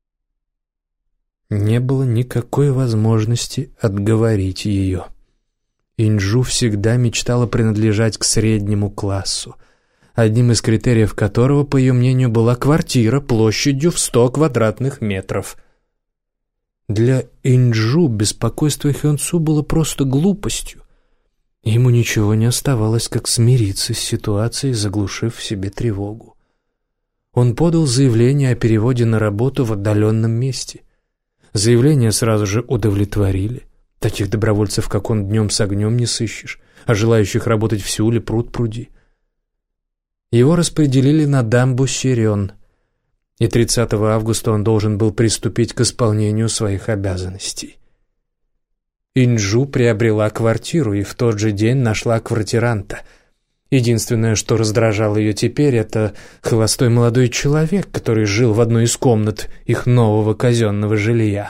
Не было никакой возможности отговорить ее. Инджу всегда мечтала принадлежать к среднему классу, одним из критериев которого, по ее мнению, была квартира площадью в 100 квадратных метров. Для Инджу беспокойство Хёнсу было просто глупостью. Ему ничего не оставалось, как смириться с ситуацией, заглушив в себе тревогу. Он подал заявление о переводе на работу в отдаленном месте. Заявление сразу же удовлетворили. Таких добровольцев, как он, днем с огнем не сыщешь, а желающих работать в Сеуле пруд пруди. Его распределили на дамбу Сирен, и 30 августа он должен был приступить к исполнению своих обязанностей. Инджу приобрела квартиру и в тот же день нашла квартиранта. Единственное, что раздражало ее теперь, это холостой молодой человек, который жил в одной из комнат их нового казенного жилья.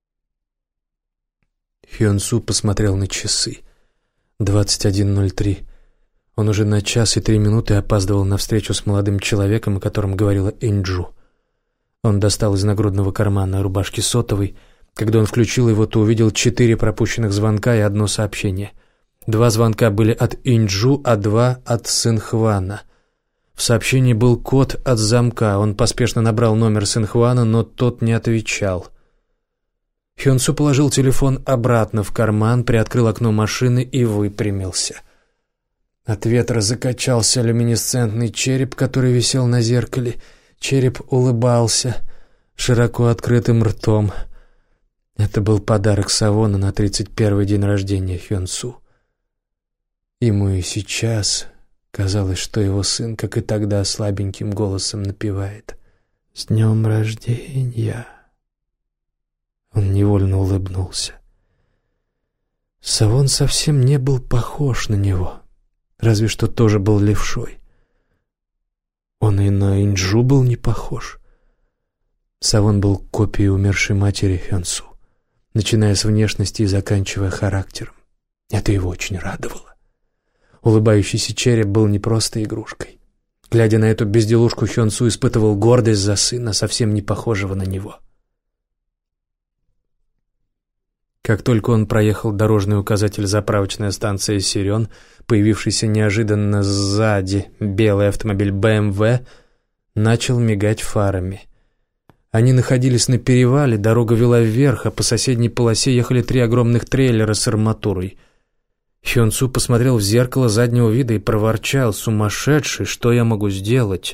Хён-су посмотрел на часы. 21:03. Он уже на 1 час и 3 минуты опаздывал на встречу с молодым человеком, о котором говорила Инджу. Он достал из нагрудного кармана рубашки сотовый. Когда он включил его, то увидел 4 пропущенных звонка и 1 сообщение. 2 звонка были от Инджу, а 2 от Сынхвана. В сообщении был код от замка. Он поспешно набрал номер Сынхвана, но тот не отвечал. Хён-су положил телефон обратно в карман, приоткрыл окно машины и выпрямился. От ветра закачался люминесцентный череп, который висел на зеркале. Череп улыбался широко открытым ртом. Это был подарок Савона на 31-й день рождения Хён-су. Ему и сейчас казалось, что его сын, как и тогда, слабеньким голосом напевает «С днем рождения». Он невольно улыбнулся. Савон совсем не был похож на него, разве что тоже был левшой. Он и на Инджу был не похож. Савон был копией умершей матери Хён-су, начиная с внешности и заканчивая характером. Это его очень радовало. Улыбающийся череп был не просто игрушкой. Глядя на эту безделушку, Хён-су испытывал гордость за сына, совсем не похожего на него. Как только он проехал дорожный указатель «Заправочная станция Сирен», появившийся неожиданно сзади белый автомобиль BMW начал мигать фарами. Они находились на перевале, дорога вела вверх, а по соседней полосе ехали 3 огромных трейлера с арматурой. Хён-су посмотрел в зеркало заднего вида и проворчал: «Сумасшедший, что я могу сделать?»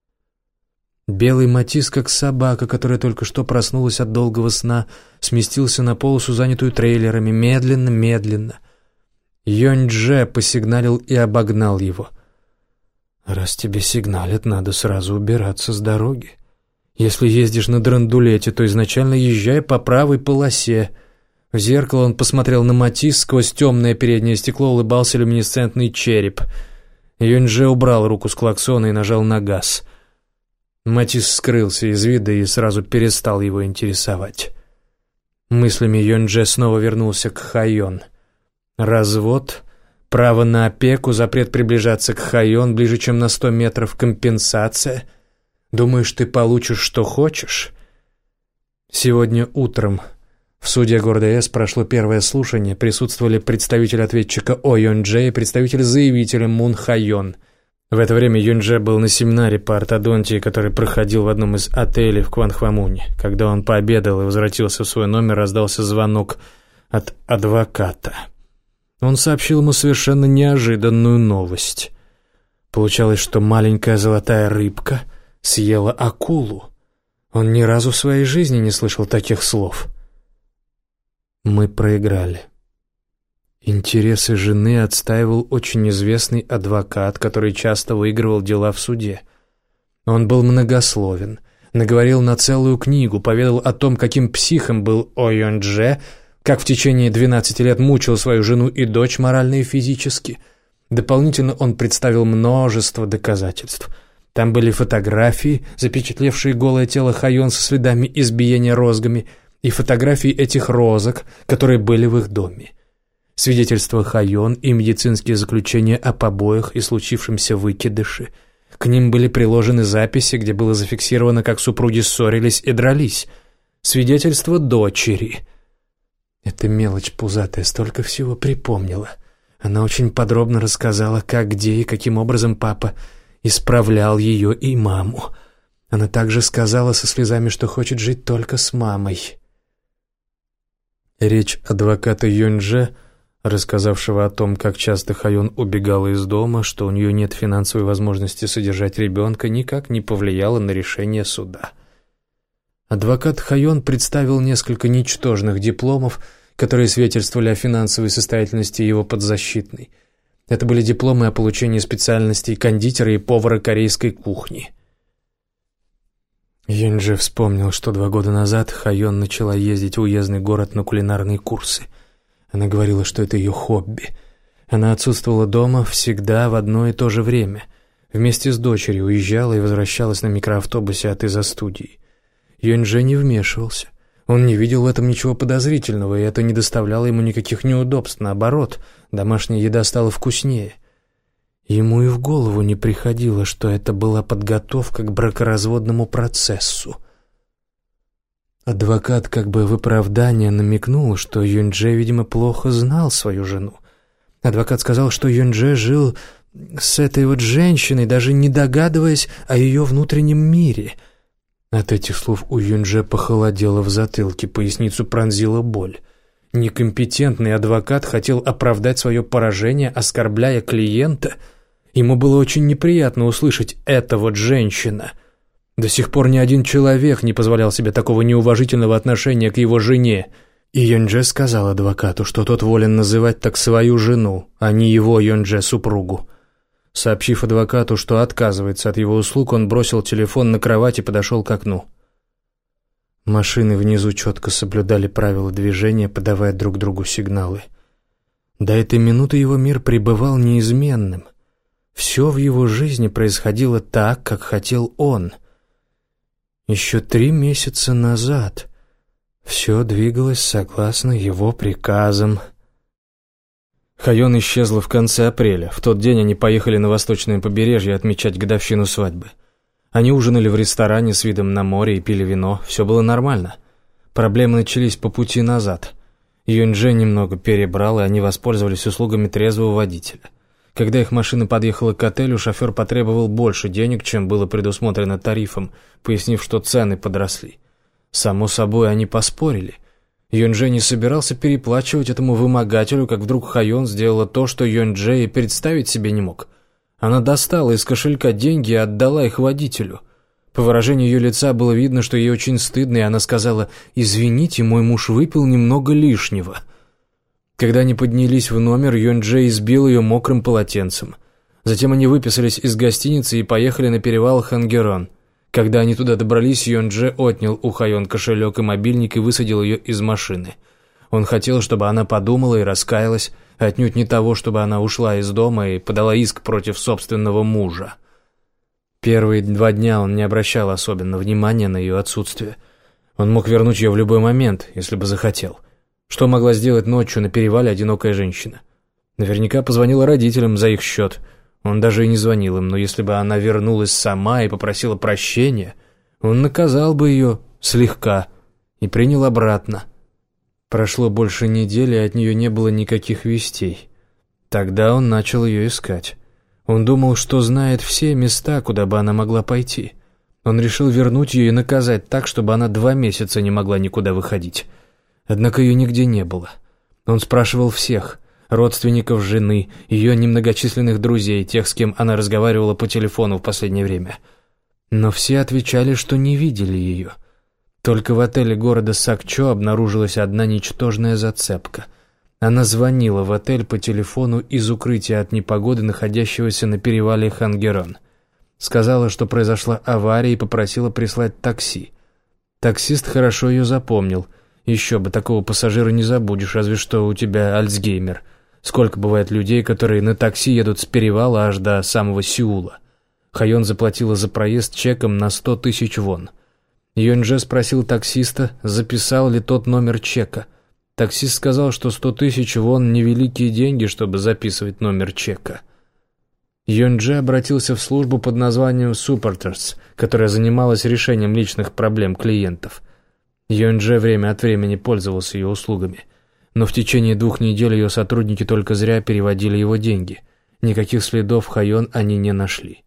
Белый Матис, как собака, которая только что проснулась от долгого сна, сместился на полосу, занятую трейлерами, медленно. Йонь-дже посигналил и обогнал его. «Раз тебе сигналят, надо сразу убираться с дороги. Если ездишь на драндулете, то изначально езжай по правой полосе». В зеркало он посмотрел на Матис, сквозь темное переднее стекло улыбался люминесцентный череп. Йонь-дже убрал руку с клаксона и нажал на газ. Матис скрылся из вида и сразу перестал его интересовать. Мыслями Йонь-дже снова вернулся к Хайон. Развод, право на опеку, запрет приближаться к Хайон ближе, чем на 100 метров, компенсация. Думаешь, ты получишь, что хочешь? Сегодня утром в суде города С прошло первое слушание. Присутствовали представитель ответчика О Йон-дже и представитель заявителя Мун Хайон. В это время Юнь-дже был на семинаре по ортодонтии, который проходил в одном из отелей в Кванхвамуне. Когда он пообедал и возвратился в свой номер, раздался звонок от адвоката. Он сообщил ему совершенно неожиданную новость. Получалось, что маленькая золотая рыбка съела акулу. Он ни разу в своей жизни не слышал таких слов. Мы проиграли. Интересы жены отстаивал очень известный адвокат, который часто выигрывал дела в суде. Он был многословен, наговорил на целую книгу, поведал о том, каким психом был О Йон-дже, как в течение 12 лет мучил свою жену и дочь морально и физически. Дополнительно он представил множество доказательств. Там были фотографии, запечатлевшие голое тело Хайон со следами избиения розгами, и фотографии этих розок, которые были в их доме. Свидетельства Хайон и медицинские заключения о побоях и случившемся выкидыше. К ним были приложены записи, где было зафиксировано, как супруги ссорились и дрались. Свидетельство дочери. Эта мелочь пузатая столько всего припомнила. Она очень подробно рассказала, как, где и каким образом папа исправлял ее и маму. Она также сказала со слезами, что хочет жить только с мамой. Речь адвоката Юнь-дже, рассказавшего о том, как часто Хайон убегала из дома, что у нее нет финансовой возможности содержать ребенка, никак не повлияла на решение суда. Адвокат Хайон представил несколько ничтожных дипломов, которые свидетельствовали о финансовой состоятельности его подзащитной. Это были дипломы о получении специальностей кондитера и повара корейской кухни. Юньже вспомнил, что 2 года назад Хайон начала ездить в уездный город на кулинарные курсы. Она говорила, что это ее хобби. Она отсутствовала дома всегда в одно и то же время. Вместе с дочерью уезжала и возвращалась на микроавтобусе от изо-студии. Юньже не вмешивался. Он не видел в этом ничего подозрительного, и это не доставляло ему никаких неудобств. Наоборот, домашняя еда стала вкуснее. Ему и в голову не приходило, что это была подготовка к бракоразводному процессу. Адвокат как бы в оправдание намекнул, что Юньже, видимо, плохо знал свою жену. Адвокат сказал, что Юньже жил с этой вот женщиной, даже не догадываясь о ее внутреннем мире. От этих слов у Юньже похолодело в затылке, поясницу пронзила боль. Некомпетентный адвокат хотел оправдать свое поражение, оскорбляя клиента. Ему было очень неприятно услышать «эта вот женщина». До сих пор ни один человек не позволял себе такого неуважительного отношения к его жене. И Юньже сказал адвокату, что тот волен называть так свою жену, а не его, Юньже, супругу. Сообщив адвокату, что отказывается от его услуг, он бросил телефон на кровать и подошел к окну. Машины внизу четко соблюдали правила движения, подавая друг другу сигналы. До этой минуты его мир пребывал неизменным. Все в его жизни происходило так, как хотел он. Еще 3 месяца назад все двигалось согласно его приказам. Хайон исчезла в конце апреля. В тот день они поехали на восточное побережье отмечать годовщину свадьбы. Они ужинали в ресторане с видом на море и пили вино. Все было нормально. Проблемы начались по пути назад. Юньже немного перебрал, и они воспользовались услугами трезвого водителя. Когда их машина подъехала к отелю, шофер потребовал больше денег, чем было предусмотрено тарифом, пояснив, что цены подросли. Само собой, они поспорили. Юньже не собирался переплачивать этому вымогателю, как вдруг Хайон сделала то, что Юньже и представить себе не мог. Она достала из кошелька деньги и отдала их водителю. По выражению ее лица было видно, что ей очень стыдно, и она сказала: «Извините, мой муж выпил немного лишнего». Когда они поднялись в номер, Юньже избил ее мокрым полотенцем. Затем они выписались из гостиницы и поехали на перевал Хангерон. Когда они туда добрались, Юньже отнял у Хайон кошелек и мобильник и высадил ее из машины. Он хотел, чтобы она подумала и раскаялась, отнюдь не того, чтобы она ушла из дома и подала иск против собственного мужа. Первые 2 дня он не обращал особенно внимания на ее отсутствие. Он мог вернуть ее в любой момент, если бы захотел. Что могла сделать ночью на перевале одинокая женщина? Наверняка позвонила родителям за их счет. Он даже и не звонил им, но если бы она вернулась сама и попросила прощения, он наказал бы ее слегка и принял обратно. Прошло больше недели, и от нее не было никаких вестей. Тогда он начал ее искать. Он думал, что знает все места, куда бы она могла пойти. Он решил вернуть ее и наказать так, чтобы она 2 месяца не могла никуда выходить. Однако ее нигде не было. Он спрашивал всех: родственников жены, ее немногочисленных друзей, тех, с кем она разговаривала по телефону в последнее время. Но все отвечали, что не видели ее. Только в отеле города Сакчо обнаружилась одна ничтожная зацепка. Она звонила в отель по телефону из укрытия от непогоды, находящегося на перевале Хангерон. Сказала, что произошла авария, и попросила прислать такси. Таксист хорошо ее запомнил. Еще бы, такого пассажира не забудешь, разве что у тебя Альцгеймер. Сколько бывает людей, которые на такси едут с перевала аж до самого Сеула. Хайон заплатила за проезд чеком на 100 000 вон. Юньже спросил таксиста, записал ли тот номер чека. Таксист сказал, что 100 000 вон невеликие деньги, чтобы записывать номер чека. Юньже обратился в службу под названием «Supporters», которая занималась решением личных проблем клиентов. Юньже время от времени пользовался ее услугами. Но в течение 2 недель ее сотрудники только зря переводили его деньги. Никаких следов Хайон они не нашли.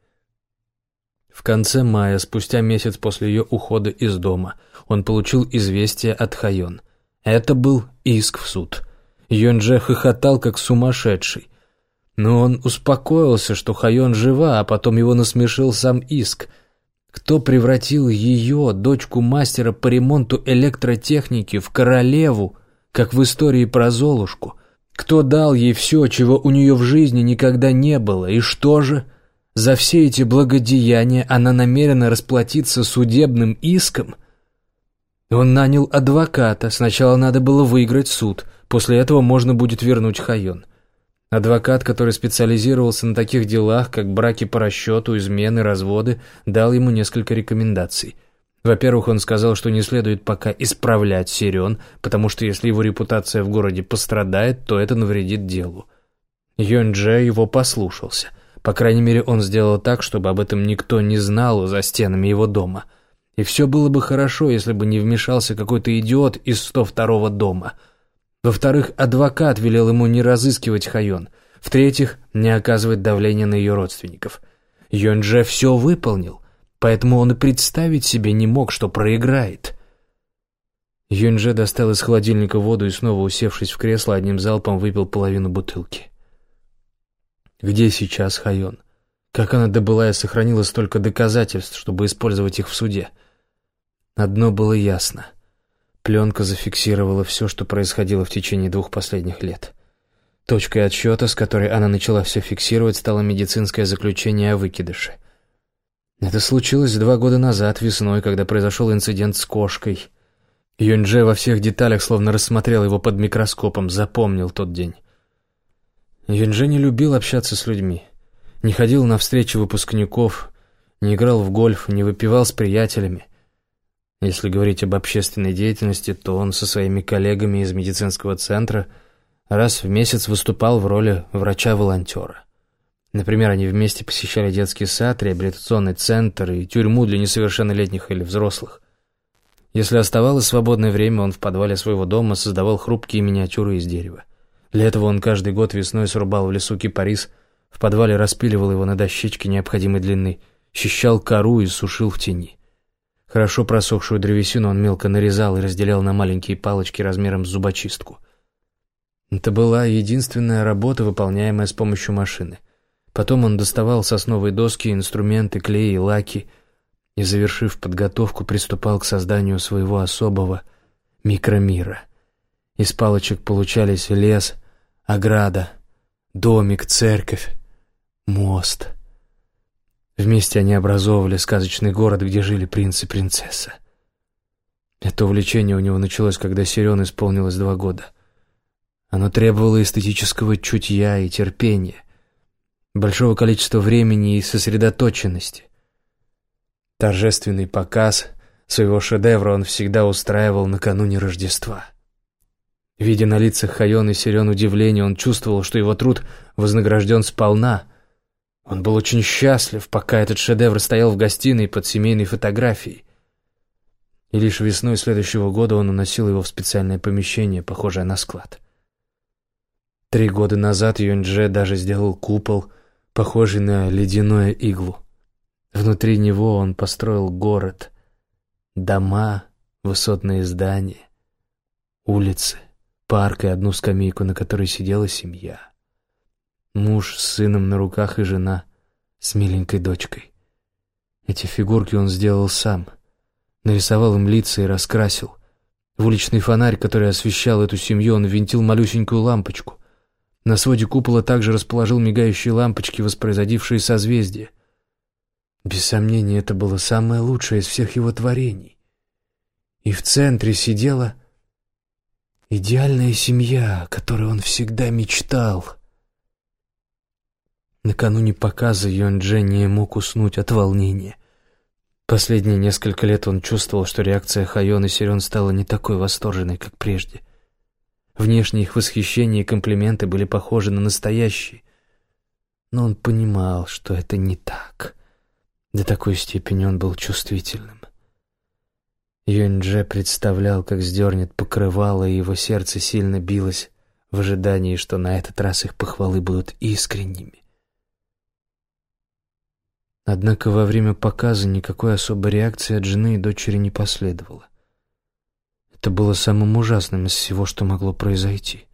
В конце мая, спустя месяц после ее ухода из дома, он получил известие от Хайон. Это был иск в суд. Юньже хохотал как сумасшедший. Но он успокоился, что Хайон жива, а потом его насмешил сам иск. Кто превратил ее, дочку мастера по ремонту электротехники, в королеву? как в истории про Золушку. Кто дал ей все, чего у нее в жизни никогда не было, и что же? За все эти благодеяния она намерена расплатиться судебным иском? Он нанял адвоката, сначала надо было выиграть суд, после этого можно будет вернуть Хайон. Адвокат, который специализировался на таких делах, как браки по расчету, измены, разводы, дал ему несколько рекомендаций. Во-первых, он сказал, что не следует пока исправлять Сирен, потому что если его репутация в городе пострадает, то это навредит делу. Юнь-Дже его послушался. По крайней мере, он сделал так, чтобы об этом никто не знал за стенами его дома. И все было бы хорошо, если бы не вмешался какой-то идиот из 102-го дома. Во-вторых, адвокат велел ему не разыскивать Хайон. В-третьих, не оказывать давления на ее родственников. Юнь-Дже все выполнил. Поэтому он и представить себе не мог, что проиграет. Юнь-Дже достал из холодильника воду и снова, усевшись в кресло, одним залпом выпил половину бутылки. Где сейчас Хайон? Как она добыла и сохранила столько доказательств, чтобы использовать их в суде? Одно было ясно. Пленка зафиксировала все, что происходило в течение 2 последних лет. Точкой отсчета, с которой она начала все фиксировать, стало медицинское заключение о выкидыше. Это случилось 2 года назад, весной, когда произошел инцидент с кошкой. Юнь-Дже во всех деталях словно рассмотрел его под микроскопом, запомнил тот день. Юнь-Дже не любил общаться с людьми. Не ходил на встречи выпускников, не играл в гольф, не выпивал с приятелями. Если говорить об общественной деятельности, то он со своими коллегами из медицинского центра раз в месяц выступал в роли врача-волонтера. Например, они вместе посещали детский сад, реабилитационный центр и тюрьму для несовершеннолетних или взрослых. Если оставалось свободное время, он в подвале своего дома создавал хрупкие миниатюры из дерева. Для этого он каждый год весной срубал в лесу кипарис, в подвале распиливал его на дощечке необходимой длины, счищал кору и сушил в тени. Хорошо просохшую древесину он мелко нарезал и разделял на маленькие палочки размером с зубочистку. Это была единственная работа, выполняемая с помощью машины. Потом он доставал сосновые доски, инструменты, клей и лаки и, завершив подготовку, приступал к созданию своего особого микромира. Из палочек получались лес, ограда, домик, церковь, мост. Вместе они образовывали сказочный город, где жили принц и принцесса. Это увлечение у него началось, когда Сирен исполнилось 2 года. Оно требовало эстетического чутья и терпения, большого количества времени и сосредоточенности. Торжественный показ своего шедевра он всегда устраивал накануне Рождества. Видя на лицах Хайон и Сирен удивление, он чувствовал, что его труд вознагражден сполна. Он был очень счастлив, пока этот шедевр стоял в гостиной под семейной фотографией. И лишь весной следующего года он уносил его в специальное помещение, похожее на склад. 3 года назад Юнь-Дже даже сделал купол, похожий на ледяное иглу. Внутри него он построил город, дома, высотные здания, улицы, парк и одну скамейку, на которой сидела семья. Муж с сыном на руках и жена с миленькой дочкой. Эти фигурки он сделал сам. Нарисовал им лица и раскрасил. В уличный фонарь, который освещал эту семью, он ввинтил малюсенькую лампочку. На своде купола также расположил мигающие лампочки, воспроизводившие созвездия. Без сомнения, это было самое лучшее из всех его творений. И в центре сидела идеальная семья, о которой он всегда мечтал. Накануне показа Юнь-Дже не мог уснуть от волнения. Последние несколько лет он чувствовал, что реакция Хайон и Сирен стала не такой восторженной, как прежде. Внешне их восхищение и комплименты были похожи на настоящие, но он понимал, что это не так. До такой степени он был чувствительным. Юнь-Дже представлял, как сдернет покрывало, и его сердце сильно билось в ожидании, что на этот раз их похвалы будут искренними. Однако во время показа никакой особой реакции от жены и дочери не последовало. Это было самым ужасным из всего, что могло произойти.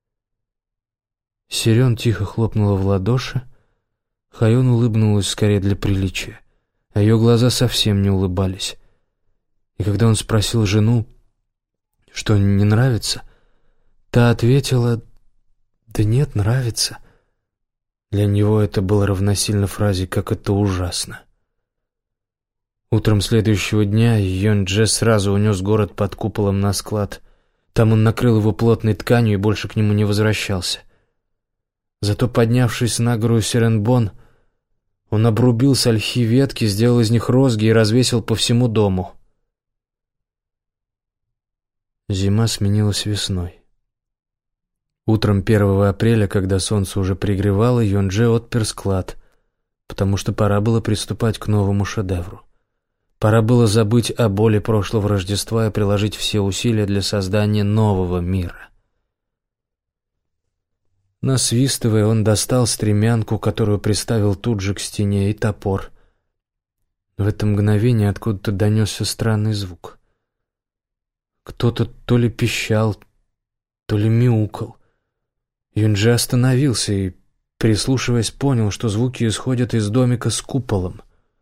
Сирен тихо хлопнула в ладоши, Хайон улыбнулась скорее для приличия, а ее глаза совсем не улыбались. И когда он спросил жену, что не нравится, Та ответила: «Да нет, нравится». Для него это было равносильно фразе «как это ужасно». Утром следующего дня Йон-Дже сразу унес город под куполом на склад. Там он накрыл его плотной тканью и больше к нему не возвращался. Зато, поднявшись на гору Серенбон, он обрубил с ольхи ветки, сделал из них розги и развесил по всему дому. Зима сменилась весной. Утром 1 апреля, когда солнце уже пригревало, Йон-Дже отпер склад, потому что пора было приступать к новому шедевру. Пора было забыть о боли прошлого Рождества и приложить все усилия для создания нового мира. Насвистывая, он достал стремянку, которую приставил тут же к стене, и топор. В это мгновение откуда-то донесся странный звук. Кто-то то ли пищал, то ли мяукал. Юнджи остановился и, прислушиваясь, понял, что звуки исходят из домика с куполом.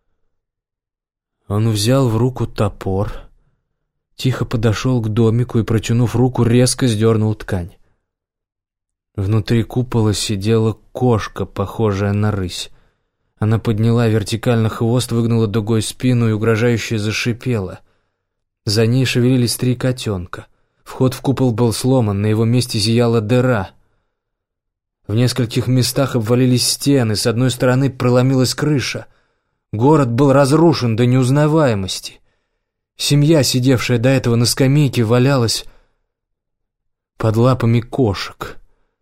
Он взял в руку топор, тихо подошел к домику и, протянув руку, резко сдернул ткань. Внутри купола сидела кошка, похожая на рысь. Она подняла вертикально хвост, выгнула дугой спину и угрожающе зашипела. За ней шевелились 3 котенка. Вход в купол был сломан, на его месте зияла дыра. В нескольких местах обвалились стены, с одной стороны проломилась крыша. Город был разрушен до неузнаваемости. Семья, сидевшая до этого на скамейке, валялась под лапами кошек.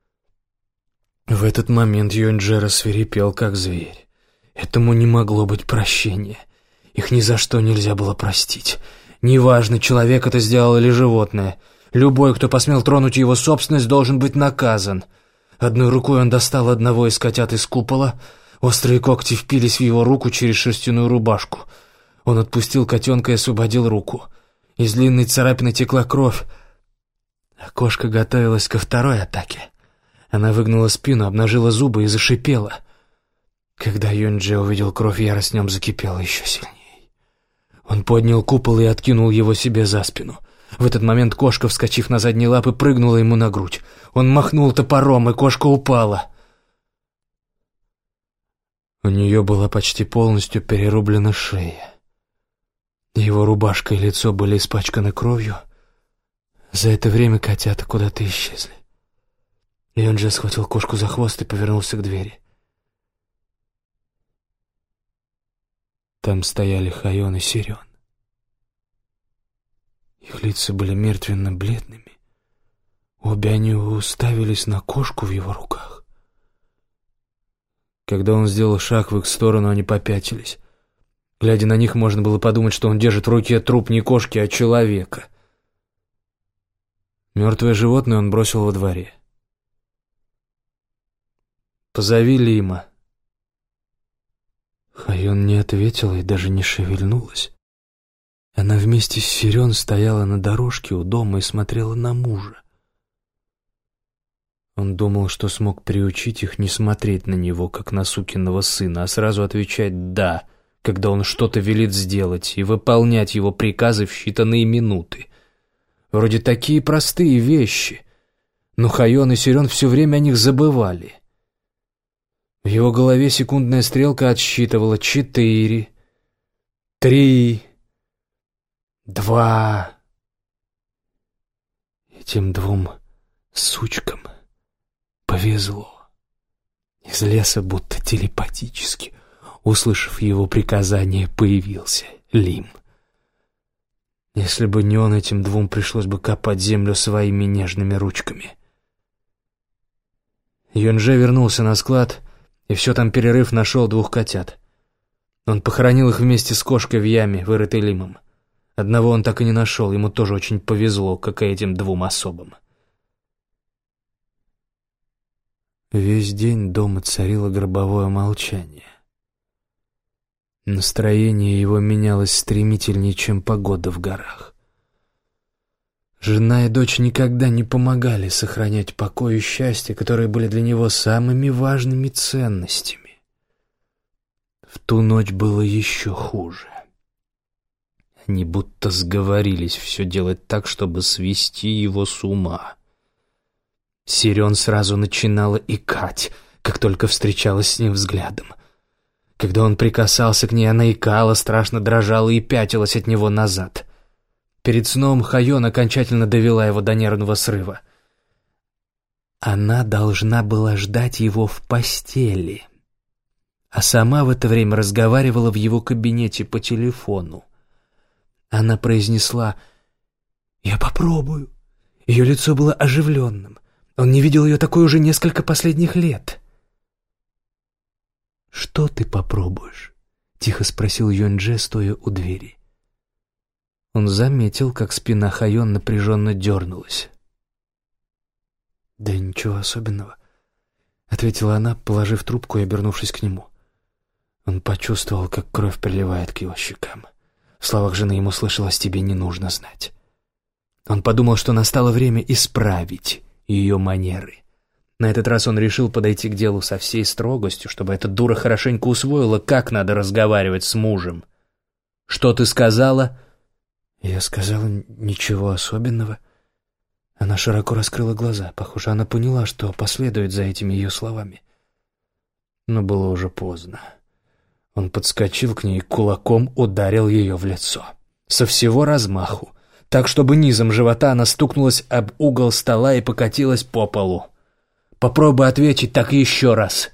В этот момент Юнджи рассвирепел, как зверь. Этому не могло быть прощения. Их ни за что нельзя было простить. Неважно, человек это сделал или животное. Любой, кто посмел тронуть его собственность, должен быть наказан. Одной рукой он достал одного из котят из купола. Острые когти впились в его руку через шерстяную рубашку. Он отпустил котенка и освободил руку. Из длинной царапины текла кровь. А кошка готовилась ко второй атаке. Она выгнула спину, обнажила зубы и зашипела. Когда Юнджи увидел кровь, ярость в нем закипела еще сильнее. Он поднял купол и откинул его себе за спину. В этот момент кошка, вскочив на задние лапы, прыгнула ему на грудь. Он махнул топором, и кошка упала. У нее была почти полностью перерублена шея. Его рубашка и лицо были испачканы кровью. За это время котята куда-то исчезли. Юнджи схватил кошку за хвост и повернулся к двери. Там стояли Хайон и Сирен. Их лица были мертвенно-бледными. Обе они уставились на кошку в его руках. Когда он сделал шаг в их сторону, они попятились. Глядя на них, можно было подумать, что он держит в руке труп не кошки, а человека. Мертвое животное он бросил во дворе. «Позови Лима». Хайон не ответила и даже не шевельнулась. Она вместе с Сирен стояла на дорожке у дома и смотрела на мужа. Он думал, что смог приучить их не смотреть на него, как на сукиного сына, а сразу отвечать «да», когда он что-то велит сделать, и выполнять его приказы в считанные минуты. Вроде такие простые вещи, но Хайон и Сирен все время о них забывали. В его голове секундная стрелка отсчитывала 4, 3, 2. Этим 2 сучкам повезло. Из леса будто телепатически, услышав его приказание, появился Лим. Если бы не он, этим 2 пришлось бы копать землю своими нежными ручками. Юнджи вернулся на склад и все там перерыв нашел 2 котят. Он похоронил их вместе с кошкой в яме, вырытой Лимом. Одного он так и не нашел, ему тоже очень повезло, как и этим 2 особам. Весь день дома царило гробовое молчание. Настроение его менялось стремительнее, чем погода в горах. Жена и дочь никогда не помогали сохранять покой и счастье, которые были для него самыми важными ценностями. В ту ночь было еще хуже. Они будто сговорились все делать так, чтобы свести его с ума. Сирен сразу начинала икать, как только встречалась с ним взглядом. Когда он прикасался к ней, она икала, страшно дрожала и пятилась от него назад. Перед сном Хайон окончательно довела его до нервного срыва. Она должна была ждать его в постели, а сама в это время разговаривала в его кабинете по телефону. Она произнесла: «Я попробую». Ее лицо было оживленным. Он не видел ее такой уже несколько последних лет. «Что ты попробуешь?» — тихо спросил Юнь-Дже, стоя у двери. Он заметил, как спина Хайон напряженно дернулась. «Да ничего особенного», — ответила она, положив трубку и обернувшись к нему. Он почувствовал, как кровь приливает к его щекам. В словах жены ему слышалось: «Тебе не нужно знать». Он подумал, что настало время исправить ее манеры. На этот раз он решил подойти к делу со всей строгостью, чтобы эта дура хорошенько усвоила, как надо разговаривать с мужем. «Что ты сказала?» «Я сказала ничего особенного». Она широко раскрыла глаза. Похоже, она поняла, что последует за этими ее словами. Но было уже поздно. Он подскочил к ней и кулаком ударил ее в лицо. Со всего размаху, так, чтобы низом живота она стукнулась об угол стола и покатилась по полу. «Попробуй ответить так еще раз».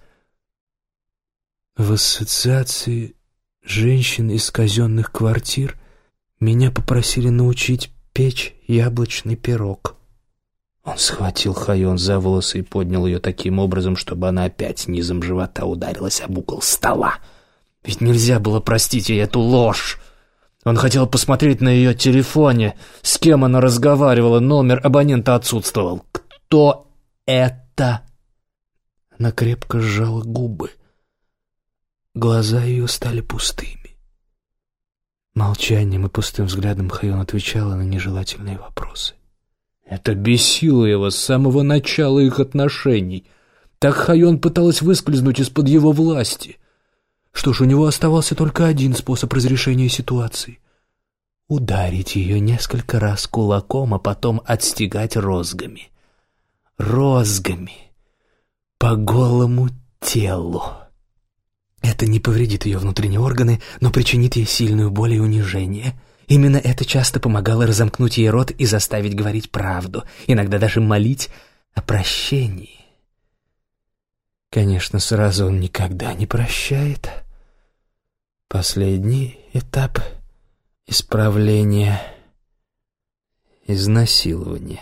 «В ассоциации женщин из казенных квартир меня попросили научить печь яблочный пирог». Он схватил Хайон за волосы и поднял ее таким образом, чтобы она опять низом живота ударилась об угол стола. Ведь нельзя было простить ей эту ложь. Он хотел посмотреть на ее телефоне, с кем она разговаривала, номер абонента отсутствовал. «Кто это?» Она крепко сжала губы. Глаза ее стали пустыми. Молчанием и пустым взглядом Хайон отвечала на нежелательные вопросы. Это бесило его с самого начала их отношений. Так Хайон пыталась выскользнуть из-под его власти. Что ж, у него оставался только один способ разрешения ситуации — ударить ее несколько раз кулаком, а потом отстегать розгами. Розгами по голому телу. Это не повредит ее внутренние органы, но причинит ей сильную боль и унижение. Именно это часто помогало разомкнуть ей рот и заставить говорить правду, иногда даже молить о прощении. Конечно, сразу он никогда не прощает. Последний этап исправления — изнасилование.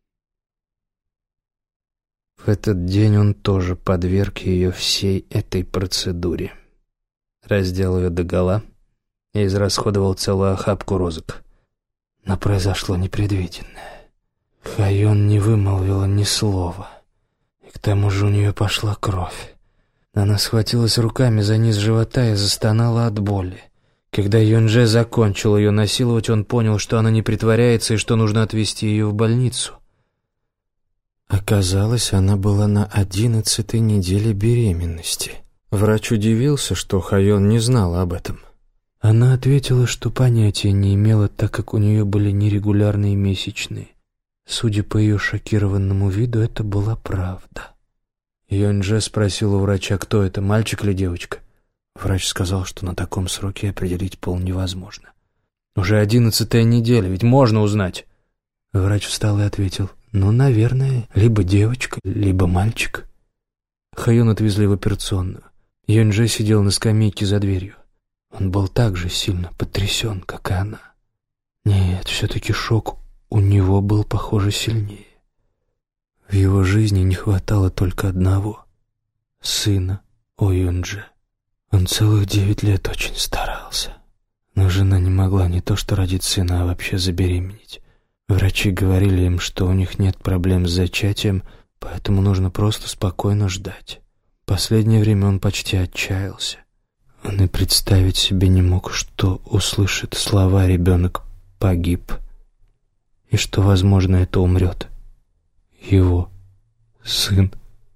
В этот день он тоже подверг ее всей этой процедуре. Раздел ее догола и израсходовал целую охапку розок. Но произошло непредвиденное. Хайон не вымолвила ни слова, и к тому же у нее пошла кровь. Она схватилась руками за низ живота и застонала от боли. Когда Юнь-Дже закончил ее насиловать, он понял, что она не притворяется и что нужно отвезти ее в больницу. Оказалось, она была на 11-й неделе беременности. Врач удивился, что Хайон не знала об этом. Она ответила, что понятия не имела, так как у нее были нерегулярные месячные. Судя по ее шокированному виду, это была правда. Юнь-Дже спросил у врача, кто это, мальчик или девочка. Врач сказал, что на таком сроке определить пол невозможно. «Уже 11-я неделя, ведь можно узнать». Врач встал и ответил: «Ну, наверное, либо девочка, либо мальчик». Хайон отвезли в операционную. Юнь-Дже сидел на скамейке за дверью. Он был так же сильно потрясен, как и она. Нет, все-таки шок у него был, похоже, сильнее. В его жизни не хватало только одного — сына О Юнь-Дже. Он целых 9 лет очень старался. Но жена не могла не то что родить сына, а вообще забеременеть. Врачи говорили им, что у них нет проблем с зачатием, поэтому нужно просто спокойно ждать. Последнее время он почти отчаялся. Он и представить себе не мог, что услышит слова «ребенок погиб», и что, возможно, это умрет его сын.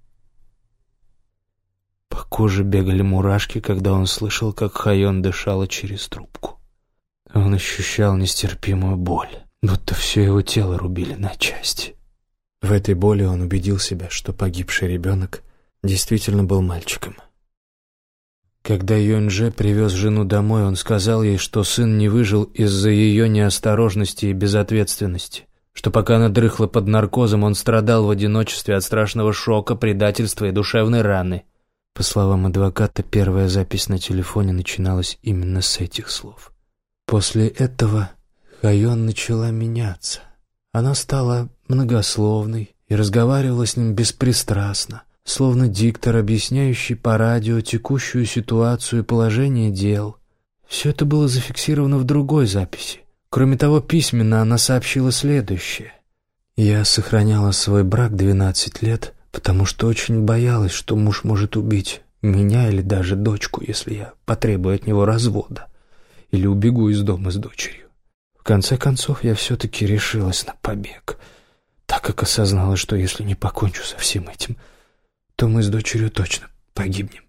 По коже бегали мурашки, когда он слышал, как Хайон дышала через трубку. Он ощущал нестерпимую боль, будто все его тело рубили на части. В этой боли он убедил себя, что погибший ребенок действительно был мальчиком. Когда Юньже привез жену домой, он сказал ей, что сын не выжил из-за ее неосторожности и безответственности, что пока она дрыхла под наркозом, он страдал в одиночестве от страшного шока, предательства и душевной раны. По словам адвоката, первая запись на телефоне начиналась именно с этих слов. После этого Хайон начала меняться. Она стала многословной и разговаривала с ним беспристрастно, словно диктор, объясняющий по радио текущую ситуацию и положение дел. Все это было зафиксировано в другой записи. Кроме того, письменно она сообщила следующее. «Я сохраняла свой брак 12 лет, потому что очень боялась, что муж может убить меня или даже дочку, если я потребую от него развода или убегу из дома с дочерью. В конце концов, я все-таки решилась на побег, так как осознала, что если не покончу со всем этим, то мы с дочерью точно погибнем».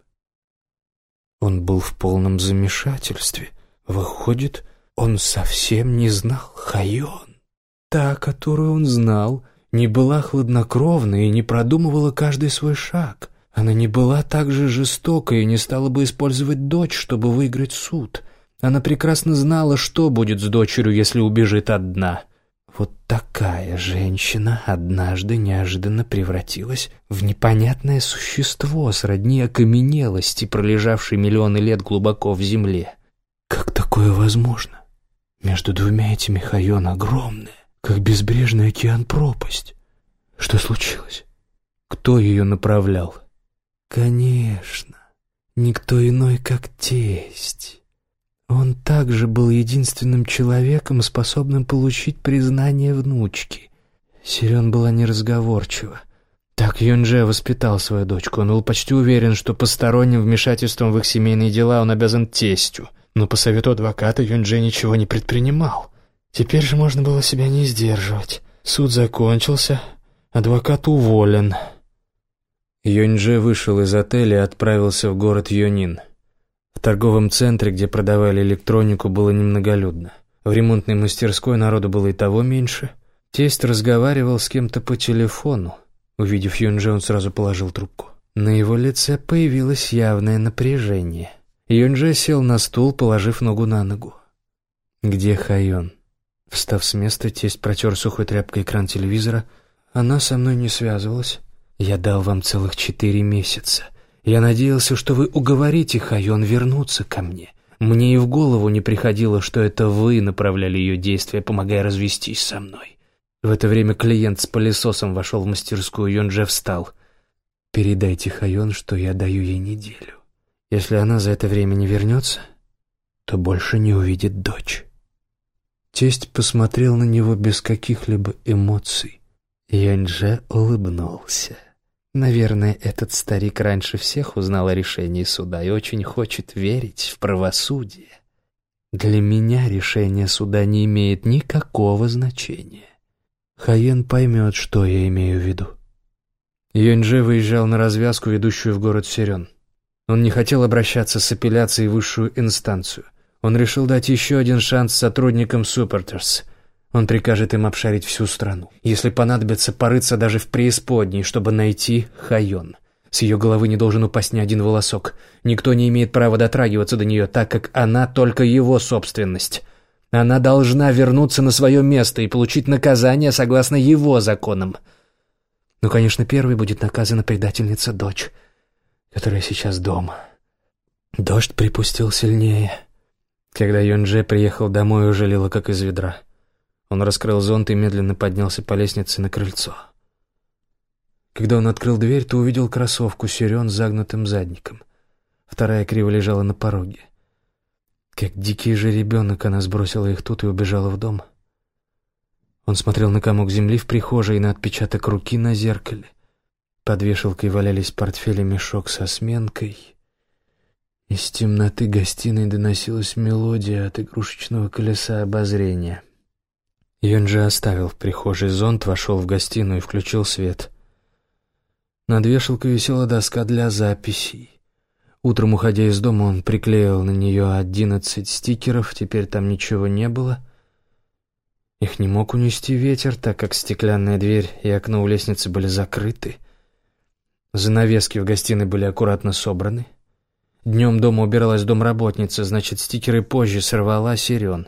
Он был в полном замешательстве. Выходит, он совсем не знал Хайон. Та, которую он знал, не была хладнокровной и не продумывала каждый свой шаг. Она не была так же жестока и не стала бы использовать дочь, чтобы выиграть суд. Она прекрасно знала, что будет с дочерью, если убежит одна. Вот такая женщина однажды неожиданно превратилась в непонятное существо сродни окаменелости, пролежавшей миллионы лет глубоко в земле. Как такое возможно? Между двумя этими Хайон огромная, как безбрежный океан, пропасть. Что случилось? Кто ее направлял? Конечно, никто иной, как тесть. Он также был единственным человеком, способным получить признание внучки. Сирен была неразговорчива. Так Юньже воспитал свою дочку. Он был почти уверен, что посторонним вмешательством в их семейные дела он обязан тестю. Но по совету адвоката Юньже ничего не предпринимал. Теперь же можно было себя не сдерживать. Суд закончился, адвокат уволен. Юньже вышел из отеля и отправился в город Юнин. В торговом центре, где продавали электронику, было немноголюдно. В ремонтной мастерской народу было и того меньше. Тесть разговаривал с кем-то по телефону. Увидев Юньже, он сразу положил трубку. На его лице появилось явное напряжение. Юньже сел на стул, положив ногу на ногу. «Где Хайон?» Встав с места, тесть протер сухой тряпкой экран телевизора. «Она со мной не связывалась. Я дал вам целых 4 месяца. Я надеялся, что вы уговорите Хайон вернуться ко мне. Мне и в голову не приходило, что это вы направляли ее действия, помогая развестись со мной». В это время клиент с пылесосом вошел в мастерскую. Юньже встал. «Передайте Хайон, что я даю ей неделю. Если она за это время не вернется, то больше не увидит дочь». Тесть посмотрел на него без каких-либо эмоций. Юньже улыбнулся. Наверное, этот старик раньше всех узнал о решении суда и очень хочет верить в правосудие. Для меня решение суда не имеет никакого значения. Хайон поймет, что я имею в виду. Юньже выезжал на развязку, ведущую в город Сирен. Он не хотел обращаться с апелляцией в высшую инстанцию. Он решил дать еще один шанс сотрудникам Супертерс. Он прикажет им обшарить всю страну. Если понадобится, порыться даже в преисподней, чтобы найти Хайон. С ее головы не должен упасть ни один волосок. Никто не имеет права дотрагиваться до нее, так как она только его собственность. Она должна вернуться на свое место и получить наказание согласно его законам. Ну, конечно, первой будет наказана предательница дочь, которая сейчас дома. Дождь припустил сильнее. Когда Юньже приехал домой, уже лило как из ведра. Он раскрыл зонт и медленно поднялся по лестнице на крыльцо. Когда он открыл дверь, то увидел кроссовку Сирен с загнутым задником. Вторая криво лежала на пороге. Как дикий же ребенок, она сбросила их тут и убежала в дом. Он смотрел на комок земли в прихожей и на отпечаток руки на зеркале. Под вешалкой валялись портфель и мешок со сменкой. Из темноты гостиной доносилась мелодия от игрушечного колеса обозрения. Юньже оставил в прихожей зонт, вошел в гостиную и включил свет. Над вешалкой висела доска для записей. Утром, уходя из дома, он приклеил на нее 11 стикеров, теперь там ничего не было. Их не мог унести ветер, так как стеклянная дверь и окно у лестницы были закрыты. Занавески в гостиной были аккуратно собраны. Днем дома убиралась домработница, значит, стикеры позже сорвала Сирен.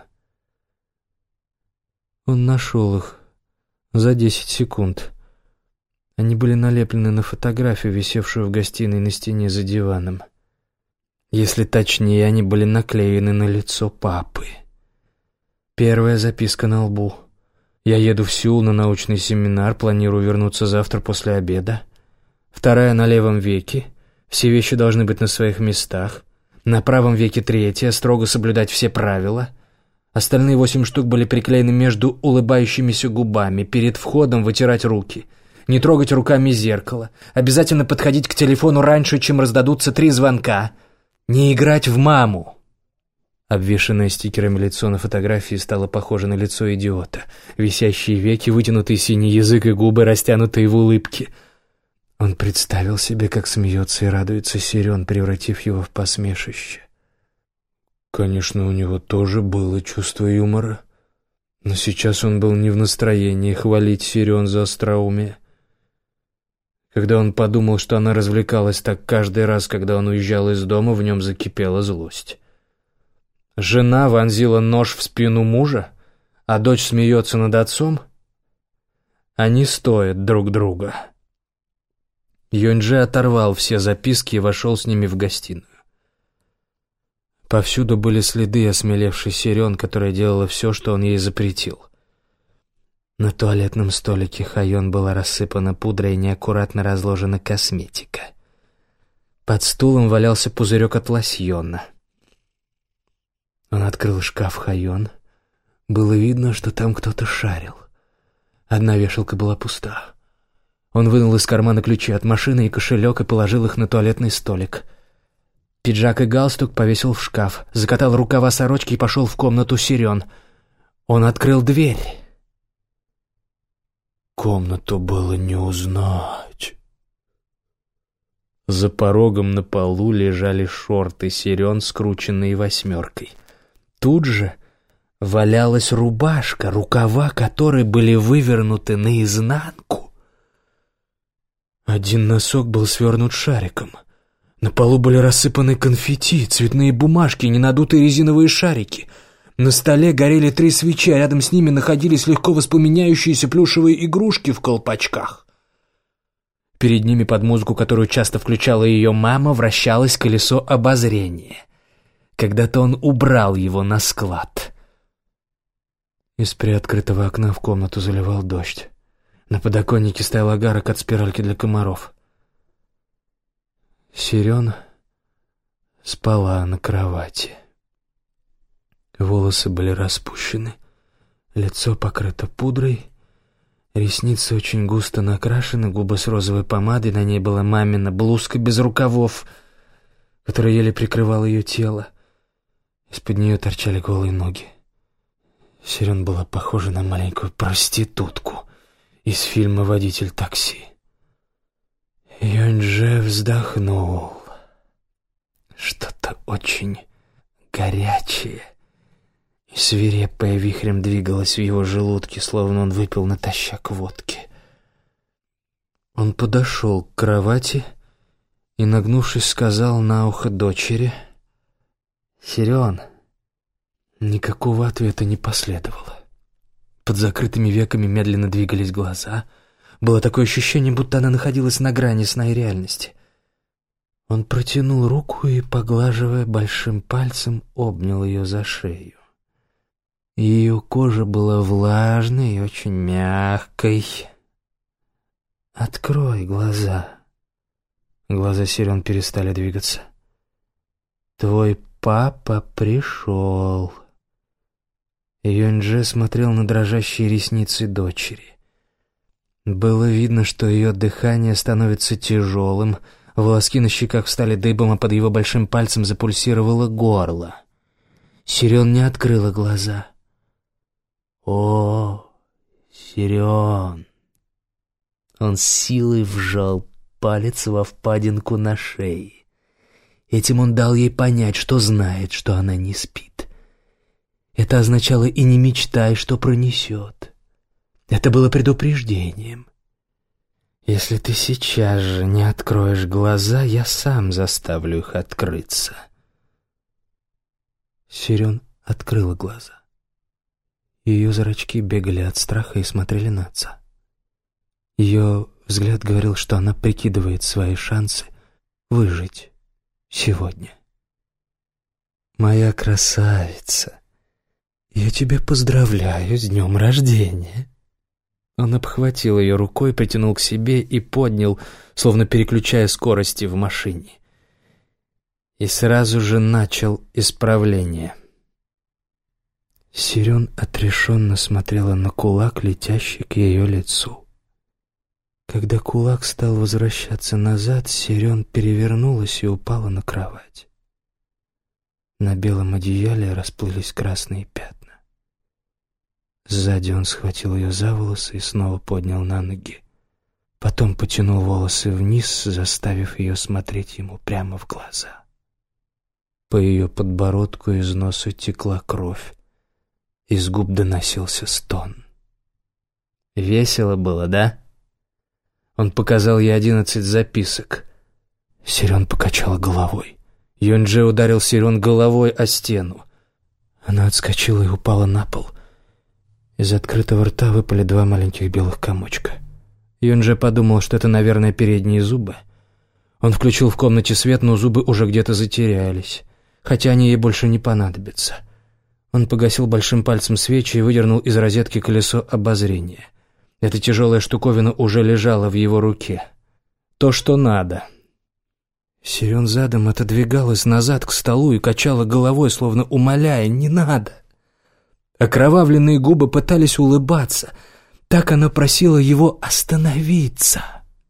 Он нашел их за 10 секунд. Они были налеплены на фотографию, висевшую в гостиной на стене за диваном. Если точнее, они были наклеены на лицо папы. Первая записка на лбу. «Я еду в Сеул на научный семинар, планирую вернуться завтра после обеда». Вторая на левом веке. «Все вещи должны быть на своих местах». На правом веке третья. «Строго соблюдать все правила». Остальные 8 штук были приклеены между улыбающимися губами. «Перед входом вытирать руки». «Не трогать руками зеркало». «Обязательно подходить к телефону раньше, чем раздадутся 3 звонка». «Не играть в маму». Обвешанное стикерами лицо на фотографии стало похоже на лицо идиота. Висящие веки, вытянутый синий язык и губы, растянутые в улыбке. Он представил себе, как смеется и радуется Сирен, превратив его в посмешище. Конечно, у него тоже было чувство юмора, но сейчас он был не в настроении хвалить Сирен за остроумие. Когда он подумал, что она развлекалась так каждый раз, когда он уезжал из дома, в нем закипела злость. Жена вонзила нож в спину мужа, а дочь смеется над отцом. Они стоят друг друга. Юньже оторвал все записки и вошел с ними в гостиную. Повсюду были следы осмелевшей Сирен, которая делала все, что он ей запретил. На туалетном столике Хайон была рассыпана пудра и неаккуратно разложена косметика. Под стулом валялся пузырек от лосьона. Он открыл шкаф Хайон. Было видно, что там кто-то шарил. Одна вешалка была пуста. Он вынул из кармана ключи от машины и кошелек и положил их на туалетный столик. Пиджак и галстук повесил в шкаф, закатал рукава сорочки и пошел в комнату Сирен. Он открыл дверь. Комнату было не узнать. За порогом на полу лежали шорты Сирен, скрученные 8. Тут же валялась рубашка, рукава которой были вывернуты наизнанку. Один носок был свернут шариком. На полу были рассыпаны конфетти, цветные бумажки, ненадутые резиновые шарики. На столе горели 3 свечи, а рядом с ними находились легко воспламеняющиеся плюшевые игрушки в колпачках. Перед ними под музыку, которую часто включала ее мама, вращалось колесо обозрения. Когда-то он убрал его на склад. Из приоткрытого окна в комнату заливал дождь. На подоконнике стоял агарок от спиральки для комаров. Сирен спала на кровати. Волосы были распущены, лицо покрыто пудрой, ресницы очень густо накрашены, губы с розовой помадой, на ней была мамина блузка без рукавов, которая еле прикрывала ее тело. Из-под нее торчали голые ноги. Сирен была похожа на маленькую проститутку из фильма «Водитель такси». Юньже вздохнул. Что-то очень горячее и свирепое вихрем двигалось в его желудке, словно он выпил натощак водки. Он подошел к кровати и, нагнувшись, сказал на ухо дочери: «Сирен». Никакого ответа не последовало. Под закрытыми веками медленно двигались глаза. Было такое ощущение, будто она находилась на грани сна и реальности. Он протянул руку и, поглаживая большим пальцем, обнял ее за шею. Ее кожа была влажной и очень мягкой. «Открой глаза». Глаза Сирен перестали двигаться. «Твой папа пришел». Юньже смотрел на дрожащие ресницы дочери. Было видно, что ее дыхание становится тяжелым, волоски на щеках встали дыбом, а под его большим пальцем запульсировало горло. Сирен не открыла глаза. «О, Сирен!» Он с силой вжал палец во впадинку на шее. Этим он дал ей понять, что знает, что она не спит. Это означало «и не мечтай, что пронесет». Это было предупреждением. Если ты сейчас же не откроешь глаза, я сам заставлю их открыться. Сирен открыла глаза. Ее зрачки бегали от страха и смотрели на отца. Ее взгляд говорил, что она прикидывает свои шансы выжить сегодня. «Моя красавица, я тебя поздравляю с днем рождения!» Он обхватил ее рукой, притянул к себе и поднял, словно переключая скорости в машине. И сразу же начал исправление. Сирен отрешенно смотрела на кулак, летящий к ее лицу. Когда кулак стал возвращаться назад, Сирен перевернулась и упала на кровать. На белом одеяле расплылись красные пятна. Сзади он схватил ее за волосы и снова поднял на ноги. Потом потянул волосы вниз, заставив ее смотреть ему прямо в глаза. По ее подбородку из носа текла кровь. Из губ доносился стон. «Весело было, да?» Он показал ей 11 записок. Сирен покачала головой. Юнже ударил Сирен головой о стену. Она отскочила и упала на пол. Из открытого рта выпали 2 маленьких белых комочка. Юнже подумал, что это, наверное, передние зубы. Он включил в комнате свет, но зубы уже где-то затерялись, хотя они ей больше не понадобятся. Он погасил большим пальцем свечи и выдернул из розетки колесо обозрения. Эта тяжелая штуковина уже лежала в его руке. То, что надо. Сирен задом отодвигалась назад к столу и качала головой, словно умоляя: «Не надо!» Окровавленные губы пытались улыбаться. Так она просила его остановиться.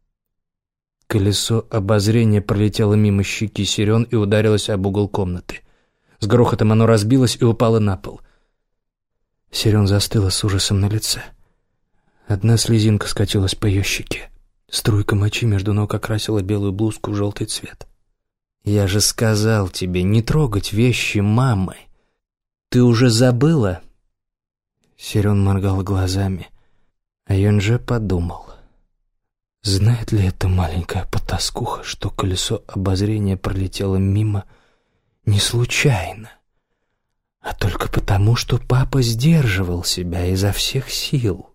Колесо обозрения пролетело мимо щеки Сирен и ударилось об угол комнаты. С грохотом оно разбилось и упало на пол. Сирен застыла с ужасом на лице. Одна слезинка скатилась по ее щеке. Струйка мочи между ног окрасила белую блузку в желтый цвет. «Я же сказал тебе не трогать вещи мамы. Ты уже забыла?» Сирен моргала глазами, а Юнже подумал: знает ли эта маленькая потаскуха, что колесо обозрения пролетело мимо не случайно, а только потому, что папа сдерживал себя изо всех сил?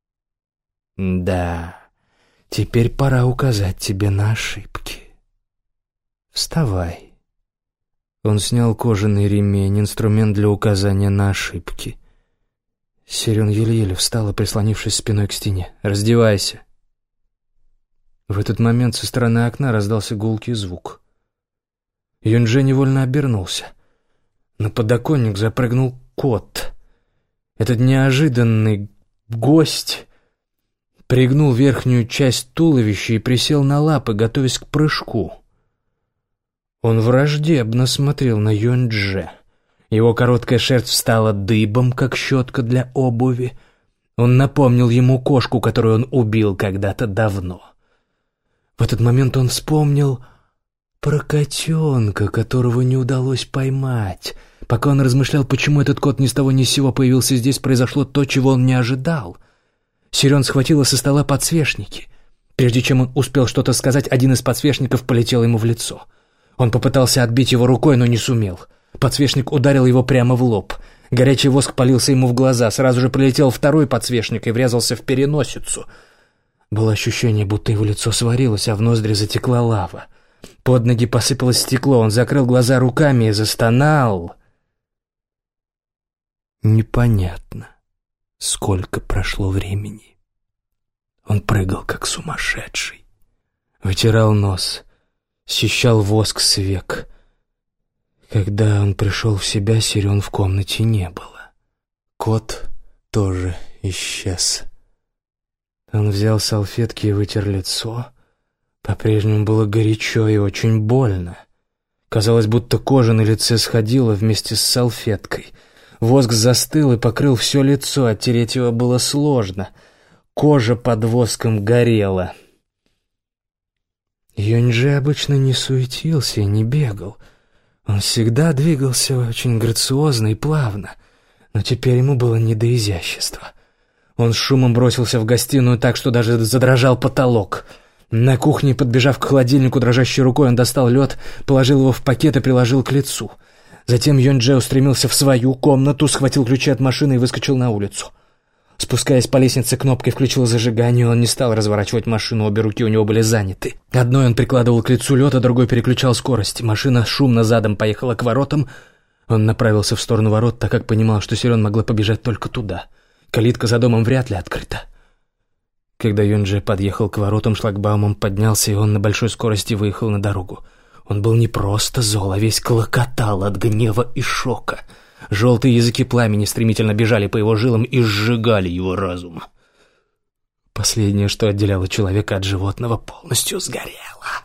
«Да, теперь пора указать тебе на ошибки. Вставай». Он снял кожаный ремень, инструмент для указания на ошибки. Сирен еле-еле встала, прислонившись спиной к стене. «Раздевайся». В этот момент со стороны окна раздался гулкий звук. Юнже невольно обернулся. На подоконник запрыгнул кот. Этот неожиданный гость пригнул верхнюю часть туловища и присел на лапы, готовясь к прыжку. Он враждебно смотрел на Юнже. Его короткая шерсть встала дыбом, как щетка для обуви. Он напомнил ему кошку, которую он убил когда-то давно. В этот момент он вспомнил про котенка, которого не удалось поймать. Пока он размышлял, почему этот кот ни с того ни с сего появился здесь, произошло то, чего он не ожидал. Сирен схватила со стола подсвечники. Прежде чем он успел что-то сказать, один из подсвечников полетел ему в лицо. Он попытался отбить его рукой, но не сумел. Подсвечник ударил его прямо в лоб. Горячий воск палился ему в глаза. Сразу же прилетел второй подсвечник и врезался в переносицу. Было ощущение, будто его лицо сварилось, а в ноздри затекла лава. Под ноги посыпалось стекло. Он закрыл глаза руками и застонал. Непонятно, сколько прошло времени. Он прыгал, как сумасшедший. Вытирал нос, счищал воск с век. Когда он пришел в себя, Сирен в комнате не было. Кот тоже исчез. Он взял салфетки и вытер лицо. По-прежнему было горячо и очень больно. Казалось, будто кожа на лице сходила вместе с салфеткой. Воск застыл и покрыл все лицо, оттереть его было сложно. Кожа под воском горела. Юнже обычно не суетился и не бегал. Он всегда двигался очень грациозно и плавно. Но теперь ему было не до изящества. Он с шумом бросился в гостиную так, что даже задрожал потолок. На кухне, подбежав к холодильнику, дрожащей рукой он достал лед, положил его в пакет и приложил к лицу. Затем Юнь-Дже устремился в свою комнату, схватил ключи от машины и выскочил на улицу. Спускаясь по лестнице, кнопкой включил зажигание, он не стал разворачивать машину, обе руки у него были заняты. Одной он прикладывал к лицу лед, а другой переключал скорость. Машина шумно задом поехала к воротам. Он направился в сторону ворот, так как понимал, что Сирен могла побежать только туда. Калитка за домом вряд ли открыта. Когда Юнь-Дже подъехал к воротам, шлагбаумом поднялся, и он на большой скорости выехал на дорогу. Он был не просто зол, а весь клокотал от гнева и шока. Желтые языки пламени стремительно бежали по его жилам и сжигали его разум. Последнее, что отделяло человека от животного, полностью сгорело.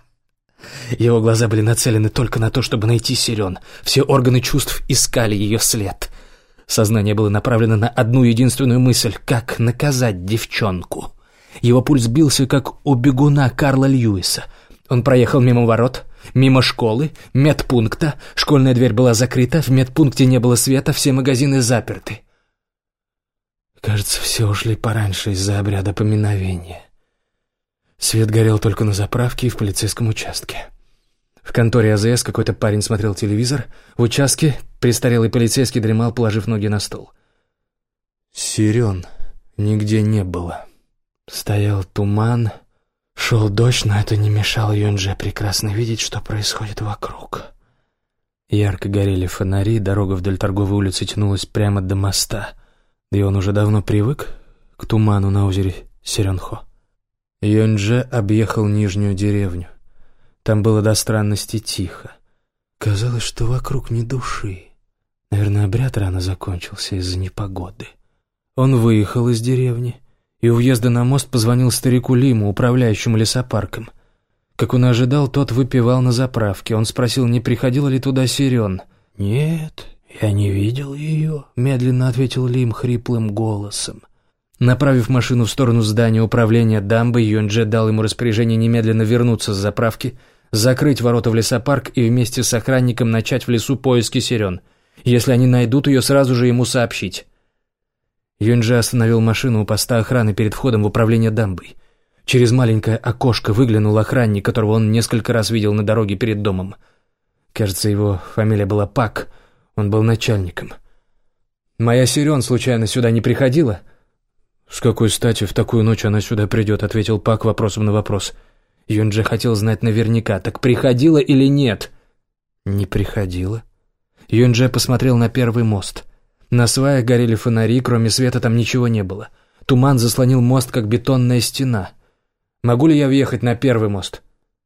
Его глаза были нацелены только на то, чтобы найти Сирен. Все органы чувств искали ее след. Сознание было направлено на одну единственную мысль — как наказать девчонку. Его пульс бился, как у бегуна Карла Льюиса. Он проехал мимо ворот, мимо школы, медпункта. Школьная дверь была закрыта, в медпункте не было света, все магазины заперты. Кажется, все ушли пораньше из-за обряда поминовения. Свет горел только на заправке и в полицейском участке. В конторе АЗС какой-то парень смотрел телевизор. В участке престарелый полицейский дремал, положив ноги на стол. Сирен нигде не было. Стоял туман, шел дождь, но это не мешало Юнь-Дже прекрасно видеть, что происходит вокруг. Ярко горели фонари, дорога вдоль торговой улицы тянулась прямо до моста, да и он уже давно привык к туману на озере Сиренхо. Юнь-Дже объехал нижнюю деревню. Там было до странности тихо. Казалось, что вокруг ни души. Наверное, обряд рано закончился из-за непогоды. Он выехал из деревни и у въезда на мост позвонил старику Лиму, управляющему лесопарком. Как он ожидал, тот выпивал на заправке. Он спросил, не приходила ли туда Сирен. «Нет, я не видел ее», — медленно ответил Лим хриплым голосом. Направив машину в сторону здания управления дамбой, Юнь-Дже дал ему распоряжение немедленно вернуться с заправки, закрыть ворота в лесопарк и вместе с охранником начать в лесу поиски Сирен. Если они найдут ее, сразу же ему сообщить. Юнь-Дже остановил машину у поста охраны перед входом в управление дамбой. Через маленькое окошко выглянул охранник, которого он несколько раз видел на дороге перед домом. Кажется, его фамилия была Пак, он был начальником. «Моя Сирен случайно сюда не приходила?» «С какой стати в такую ночь она сюда придет?» — ответил Пак вопросом на вопрос. Юнь-Дже хотел знать наверняка, так приходила или нет? Не приходила. Юнь-Дже посмотрел на первый мост. На сваях горели фонари, кроме света там ничего не было. Туман заслонил мост, как бетонная стена. «Могу ли я въехать на первый мост?»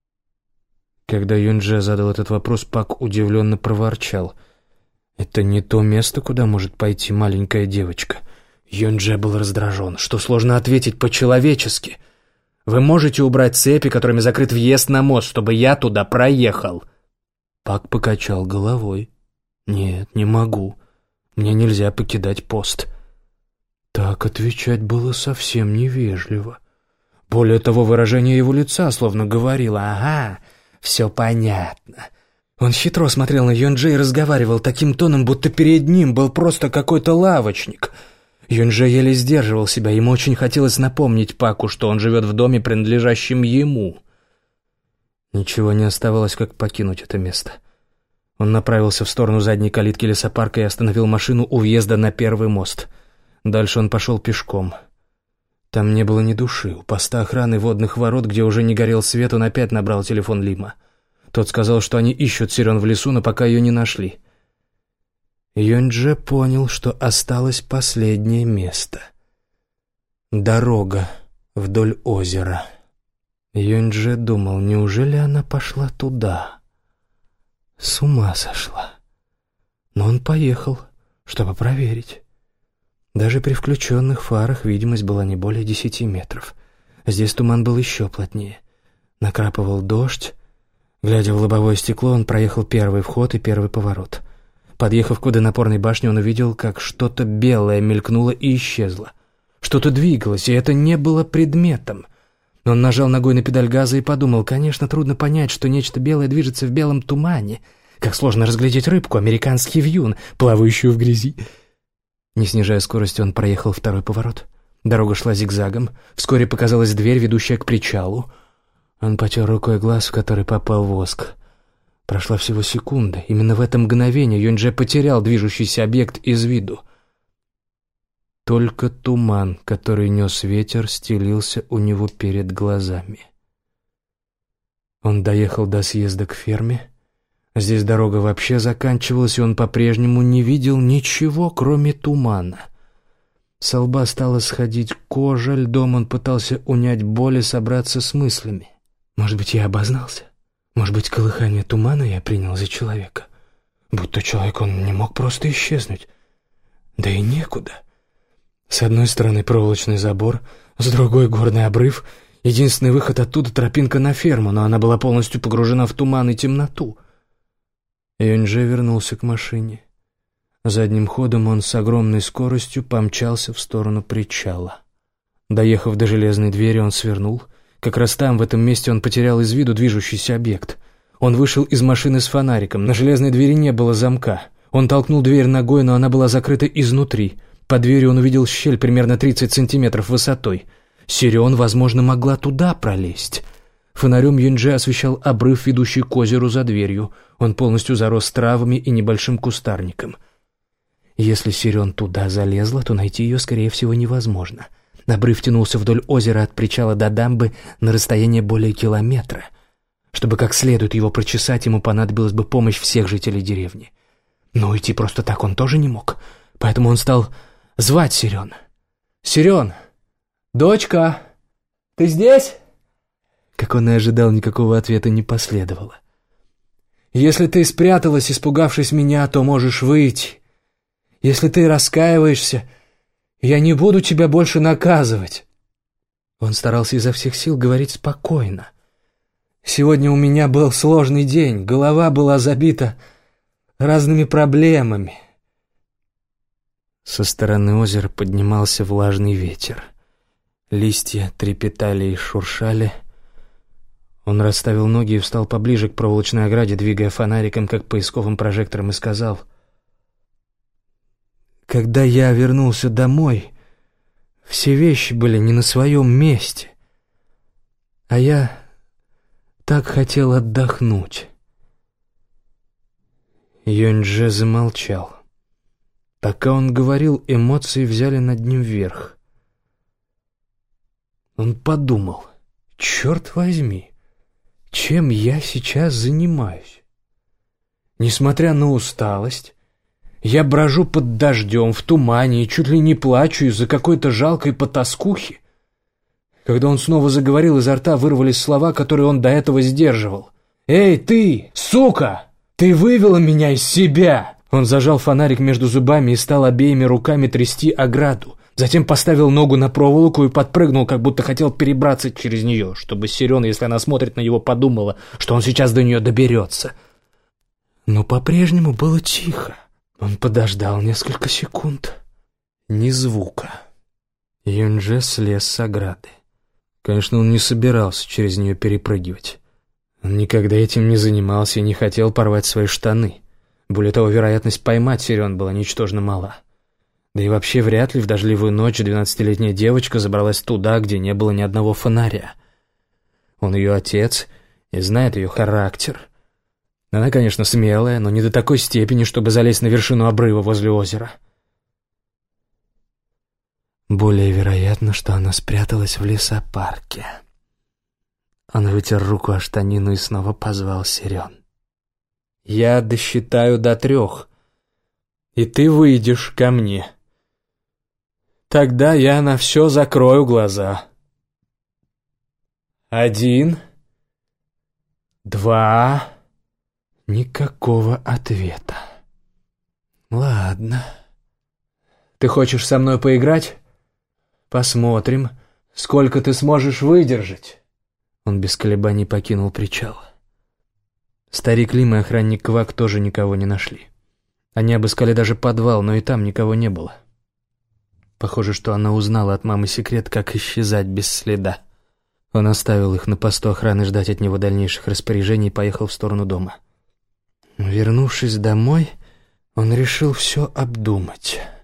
Когда Юнь-Дже задал этот вопрос, Пак удивленно проворчал. «Это не то место, куда может пойти маленькая девочка». Юнь-Дже был раздражен. Что сложно ответить по-человечески? «Вы можете убрать цепи, которыми закрыт въезд на мост, чтобы я туда проехал?» Пак покачал головой. «Нет, не могу. Мне нельзя покидать пост». Так отвечать было совсем невежливо. Более того, выражение его лица словно говорило: «Ага, все понятно». Он хитро смотрел на Юнь-Дже и разговаривал таким тоном, будто перед ним был просто какой-то лавочник. Юнь-Дже еле сдерживал себя, ему очень хотелось напомнить Паку, что он живет в доме, принадлежащем ему. Ничего не оставалось, как покинуть это место. Он направился в сторону задней калитки лесопарка и остановил машину у въезда на первый мост. Дальше он пошел пешком. Там не было ни души. У поста охраны водных ворот, где уже не горел свет, он опять набрал телефон Лима. Тот сказал, что они ищут Сирен в лесу, но пока ее не нашли. Юнь-Дже понял, что осталось последнее место. Дорога вдоль озера. Юнь-Дже думал, неужели она пошла туда? С ума сошла. Но он поехал, чтобы проверить. Даже при включенных фарах видимость была не более 10 метров. Здесь туман был еще плотнее. Накрапывал дождь. Глядя в лобовое стекло, он проехал первый вход и первый поворот. Подъехав к водонапорной башне, он увидел, как что-то белое мелькнуло и исчезло. Что-то двигалось, и это не было предметом. Он нажал ногой на педаль газа и подумал, конечно, трудно понять, что нечто белое движется в белом тумане. Как сложно разглядеть рыбку, американский вьюн, плавающую в грязи. Не снижая скорости, он проехал второй поворот. Дорога шла зигзагом. Вскоре показалась дверь, ведущая к причалу. Он потер рукой глаз, в который попал воск. Прошла всего секунда. Именно в это мгновение Юнь-Дже потерял движущийся объект из виду. Только туман, который нес ветер, стелился у него перед глазами. Он доехал до съезда к ферме. Здесь дорога вообще заканчивалась, и он по-прежнему не видел ничего, кроме тумана. Со лба стала сходить кожа, льдом он пытался унять боль и собраться с мыслями. Может быть, я обознался? Может быть, колыхание тумана я принял за человека? Будь то человек, он не мог просто исчезнуть. Да и некуда. С одной стороны проволочный забор, с другой горный обрыв. Единственный выход оттуда — тропинка на ферму, но она была полностью погружена в туман и темноту. Юнь-Дже вернулся к машине. Задним ходом он с огромной скоростью помчался в сторону причала. Доехав до железной двери, он свернул. Как раз там, в этом месте, он потерял из виду движущийся объект. Он вышел из машины с фонариком. На железной двери не было замка. Он толкнул дверь ногой, но она была закрыта изнутри. Под дверью он увидел щель примерно 30 сантиметров высотой. Сирион, возможно, могла туда пролезть. Фонарем Юнь-Дже освещал обрыв, ведущий к озеру за дверью. Он полностью зарос травами и небольшим кустарником. Если Сирион туда залезла, то найти ее, скорее всего, невозможно. Обрыв тянулся вдоль озера от причала до дамбы на расстояние более километра. Чтобы как следует его прочесать, ему понадобилась бы помощь всех жителей деревни. Но уйти просто так он тоже не мог. Поэтому он стал звать Сирион. «Сирион! Дочка! Ты здесь?» Как он и ожидал, никакого ответа не последовало. «Если ты спряталась, испугавшись меня, то можешь выйти. Если ты раскаиваешься, я не буду тебя больше наказывать». Он старался изо всех сил говорить спокойно. «Сегодня у меня был сложный день, голова была забита разными проблемами». Со стороны озера поднимался влажный ветер. Листья трепетали и шуршали. Он расставил ноги и встал поближе к проволочной ограде, двигая фонариком, как поисковым прожектором, и сказал: «Когда я вернулся домой, все вещи были не на своем месте, а я так хотел отдохнуть». Юнь-Дже замолчал. Пока он говорил, эмоции взяли над ним верх. Он подумал: «Черт возьми, чем я сейчас занимаюсь? Несмотря на усталость, я брожу под дождем, в тумане и чуть ли не плачу из-за какой-то жалкой потаскухи». Когда он снова заговорил, изо рта вырвались слова, которые он до этого сдерживал. «Эй, ты, сука! Ты вывела меня из себя!» Он зажал фонарик между зубами и стал обеими руками трясти ограду. Затем поставил ногу на проволоку и подпрыгнул, как будто хотел перебраться через нее, чтобы Сирион, если она смотрит на него, подумала, что он сейчас до нее доберется. Но по-прежнему было тихо. Он подождал несколько секунд. Ни звука. Юнь-Дже слез с ограды. Конечно, он не собирался через нее перепрыгивать. Он никогда этим не занимался и не хотел порвать свои штаны. Более того, вероятность поймать Сирион была ничтожно мала. Да и вообще вряд ли в дождливую ночь 12-летняя девочка забралась туда, где не было ни одного фонаря. Он ее отец и знает ее характер. Она, конечно, смелая, но не до такой степени, чтобы залезть на вершину обрыва возле озера. Более вероятно, что она спряталась в лесопарке. Он вытер руку о штанину и снова позвал Сирион. «Я досчитаю до 3, и ты выйдешь ко мне. Тогда я на все закрою глаза. 1, 2...» Никакого ответа. «Ладно. Ты хочешь со мной поиграть? Посмотрим, сколько ты сможешь выдержать». Он без колебаний покинул причал. Старик Лим и охранник Квак тоже никого не нашли. Они обыскали даже подвал, но и там никого не было. Похоже, что она узнала от мамы секрет, как исчезать без следа. Он оставил их на посту охраны ждать от него дальнейших распоряжений и поехал в сторону дома. Вернувшись домой, он решил все обдумать.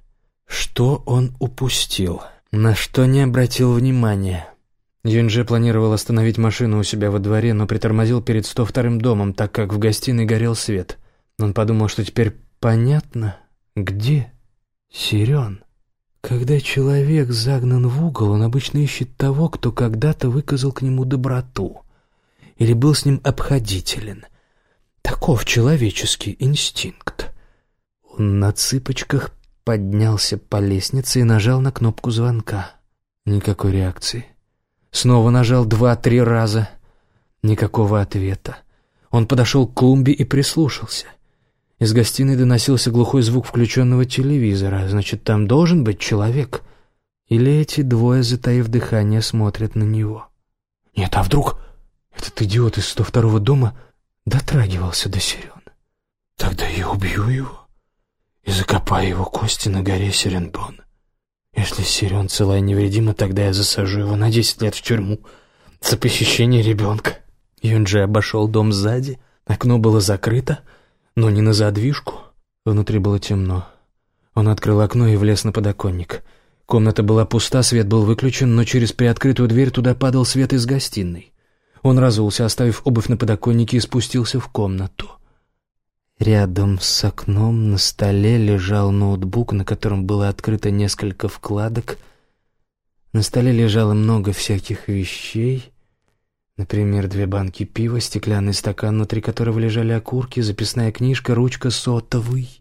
Что он упустил? На что не обратил внимания? Юнже планировал остановить машину у себя во дворе, но притормозил перед 102-м домом, так как в гостиной горел свет. Он подумал, что теперь понятно, где Сирен. Когда человек загнан в угол, он обычно ищет того, кто когда-то выказал к нему доброту или был с ним обходителен. Таков человеческий инстинкт. Он на цыпочках поднялся по лестнице и нажал на кнопку звонка. Никакой реакции. Снова нажал 2-3 раза. Никакого ответа. Он подошел к клумбе и прислушался. Из гостиной доносился глухой звук включенного телевизора. Значит, там должен быть человек. Или эти двое, затаив дыхание, смотрят на него. Нет, а вдруг этот идиот из 102-го дома дотрагивался до Сирен? Тогда я убью его и закопаю его кости на горе Сиренбон. Если Сирен цела и невредима, тогда я засажу его на 10 лет в тюрьму за похищение ребенка. Юнже обошел дом сзади. Окно было закрыто, но не на задвижку. Внутри было темно. Он открыл окно и влез на подоконник. Комната была пуста, свет был выключен, но через приоткрытую дверь туда падал свет из гостиной. Он разулся, оставив обувь на подоконнике, и спустился в комнату. Рядом с окном на столе лежал ноутбук, на котором было открыто несколько вкладок. На столе лежало много всяких вещей. Например, 2 банки пива, стеклянный стакан, внутри которого лежали окурки, записная книжка, ручка, сотовый.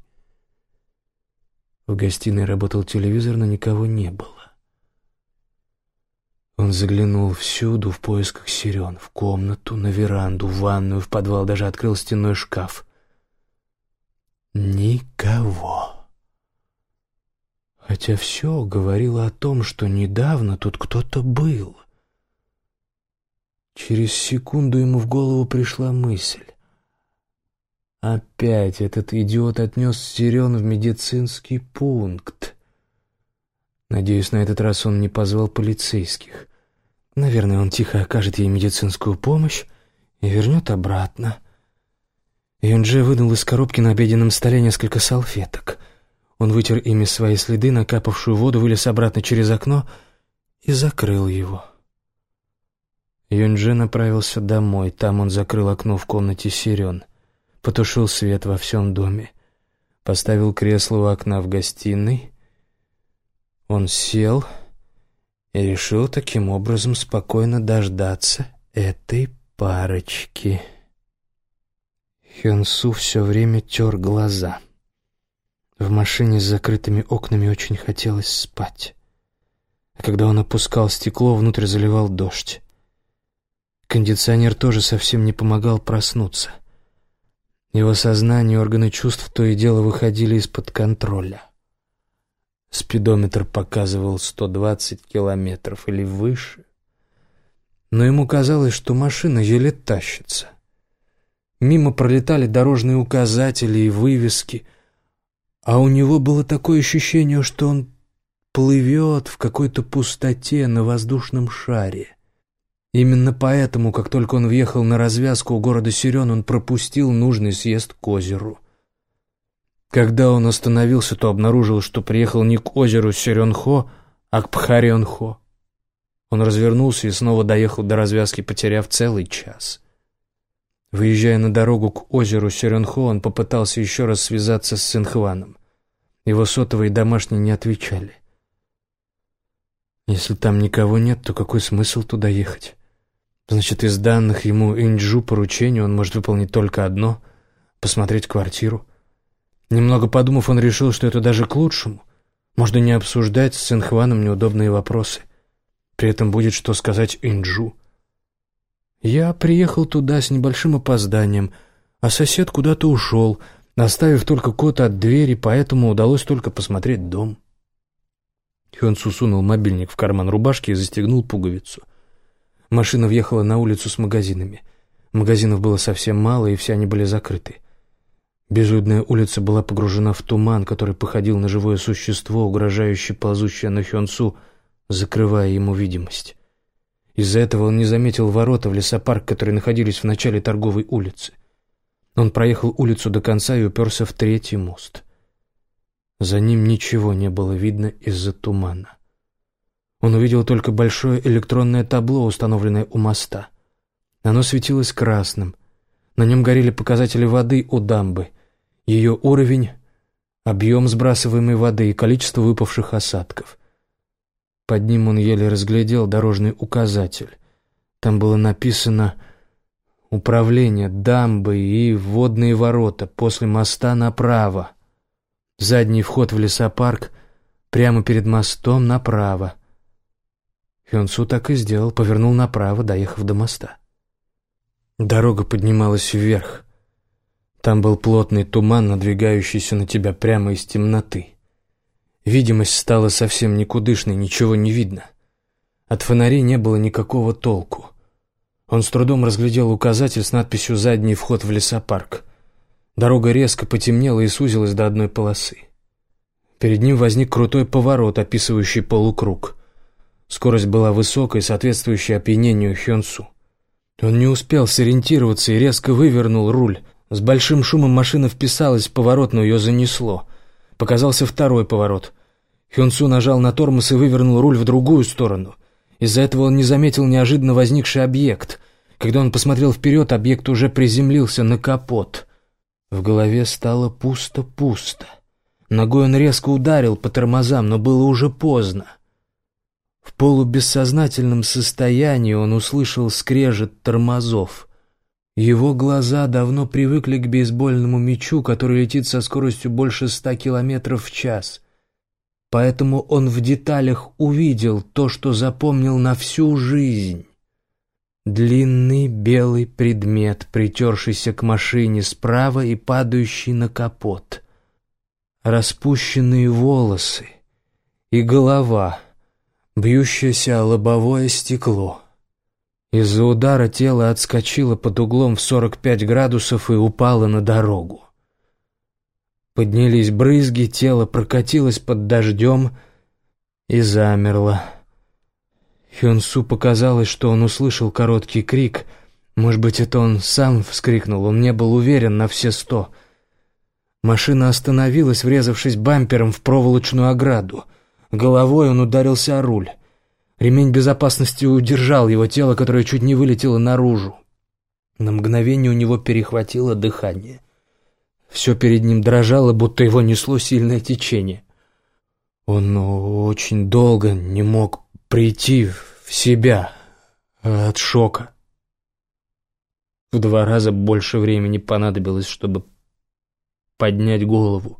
В гостиной работал телевизор, но никого не было. Он заглянул всюду в поисках Сирен. В комнату, на веранду, в ванную, в подвал, даже открыл стенной шкаф. Никого. Хотя все говорило о том, что недавно тут кто-то был. Через секунду ему в голову пришла мысль. Опять этот идиот отнес Сирен в медицинский пункт. Надеюсь, на этот раз он не позвал полицейских. Наверное, он тихо окажет ей медицинскую помощь и вернет обратно. Юнже вынул из коробки на обеденном столе несколько салфеток. Он вытер ими свои следы, накапавшую воду, вылез обратно через окно и закрыл его. Юнже направился домой. Там он закрыл окно в комнате Сирен, потушил свет во всем доме, поставил кресло у окна в гостиной. Он сел и решил таким образом спокойно дождаться этой парочки. Хён-су все время тер глаза. В машине с закрытыми окнами очень хотелось спать. А когда он опускал стекло, внутрь заливал дождь. Кондиционер тоже совсем не помогал проснуться. Его сознание и органы чувств то и дело выходили из-под контроля. Спидометр показывал 120 километров или выше. Но ему казалось, что машина еле тащится. Мимо пролетали дорожные указатели и вывески, а у него было такое ощущение, что он плывет в какой-то пустоте на воздушном шаре. Именно поэтому, как только он въехал на развязку у города Сирен, он пропустил нужный съезд к озеру. Когда он остановился, то обнаружил, что приехал не к озеру Сиренхо, а к Пхаренхо. Он развернулся и снова доехал до развязки, потеряв целый час. Выезжая на дорогу к озеру Сиренхо, он попытался еще раз связаться с Синхваном. Его сотовые домашние не отвечали. Если там никого нет, то какой смысл туда ехать? Значит, из данных ему Инджу поручения он может выполнить только одно — посмотреть квартиру. Немного подумав, он решил, что это даже к лучшему. Можно не обсуждать с Синхваном неудобные вопросы. При этом будет что сказать Инджу. Я приехал туда с небольшим опозданием, а сосед куда-то ушел, оставив только код от двери, поэтому удалось только посмотреть дом. Хён-су сунул мобильник в карман рубашки и застегнул пуговицу. Машина въехала на улицу с магазинами. Магазинов было совсем мало, и все они были закрыты. Безлюдная улица была погружена в туман, который походил на живое существо, угрожающе ползущее на Хён-су, закрывая ему видимость. Из-за этого он не заметил ворота в лесопарк, которые находились в начале торговой улицы. Он проехал улицу до конца и уперся в 3-й мост. За ним ничего не было видно из-за тумана. Он увидел только большое электронное табло, установленное у моста. Оно светилось красным. На нем горели показатели воды у дамбы, ее уровень, объем сбрасываемой воды и количество выпавших осадков. Под ним он еле разглядел дорожный указатель. Там было написано «Управление дамбой и водные ворота, после моста направо. Задний вход в лесопарк, прямо перед мостом направо». Хён Су так и сделал, повернул направо, доехав до моста. Дорога поднималась вверх. Там был плотный туман, надвигающийся на тебя прямо из темноты. Видимость стала совсем никудышной, ничего не видно. От фонарей не было никакого толку. Он с трудом разглядел указатель с надписью «Задний вход в лесопарк». Дорога резко потемнела и сузилась до одной полосы. Перед ним возник крутой поворот, описывающий полукруг. Скорость была высокой, соответствующей опьянению Хён Су. Он не успел сориентироваться и резко вывернул руль. С большим шумом машина вписалась в поворот, но ее занесло. Показался второй поворот. Хён Су нажал на тормоз и вывернул руль в другую сторону. Из-за этого он не заметил неожиданно возникший объект. Когда он посмотрел вперед, объект уже приземлился на капот. В голове стало пусто-пусто. Ногой он резко ударил по тормозам, но было уже поздно. В полубессознательном состоянии он услышал скрежет тормозов. Его глаза давно привыкли к бейсбольному мячу, который летит со скоростью больше 100 км в час. Поэтому он в деталях увидел то, что запомнил на всю жизнь. Длинный белый предмет, притершийся к машине справа и падающий на капот. Распущенные волосы и голова, бьющееся о лобовое стекло. Из-за удара тело отскочило под углом в 45 градусов и упало на дорогу. Поднялись брызги, тело прокатилось под дождем и замерло. Хён Су показалось, что он услышал короткий крик. Может быть, это он сам вскрикнул, он не был уверен на все 100. Машина остановилась, врезавшись бампером в проволочную ограду. Головой он ударился о руль. Ремень безопасности удержал его тело, которое чуть не вылетело наружу. На мгновение у него перехватило дыхание. Все перед ним дрожало, будто его несло сильное течение. Он очень долго не мог прийти в себя от шока. В 2 раза больше времени понадобилось, чтобы поднять голову.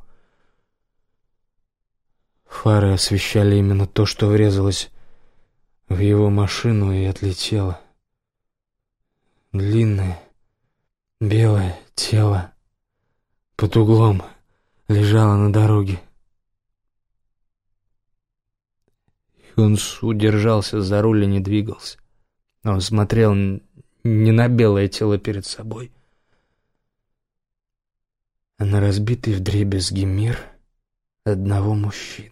Фары освещали именно то, что врезалось в его машину и отлетело. Длинное, белое тело под углом лежало на дороге. Хён Су держался за руль и не двигался. Он смотрел не на белое тело перед собой, а на разбитый вдребезги мир одного мужчины.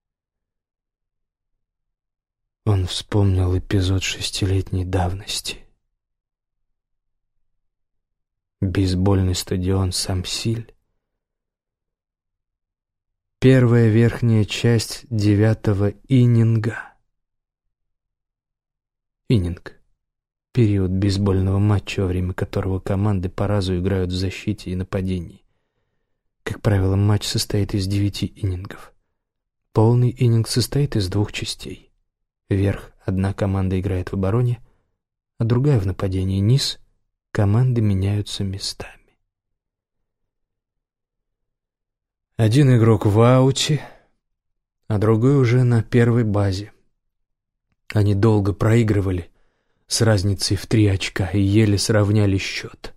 Он вспомнил эпизод 6-летней давности. Бейсбольный стадион Самсиль. Первая верхняя часть 9-го иннинга. Иннинг — период бейсбольного матча, во время которого команды по разу играют в защите и нападении. Как правило, матч состоит из 9 иннингов. Полный иннинг состоит из 2 частей. Вверх одна команда играет в обороне, а другая в нападении. Низ команды меняются местами. Один игрок в ауте, а другой уже на первой базе. Они долго проигрывали с разницей в 3 очка и еле сравняли счет.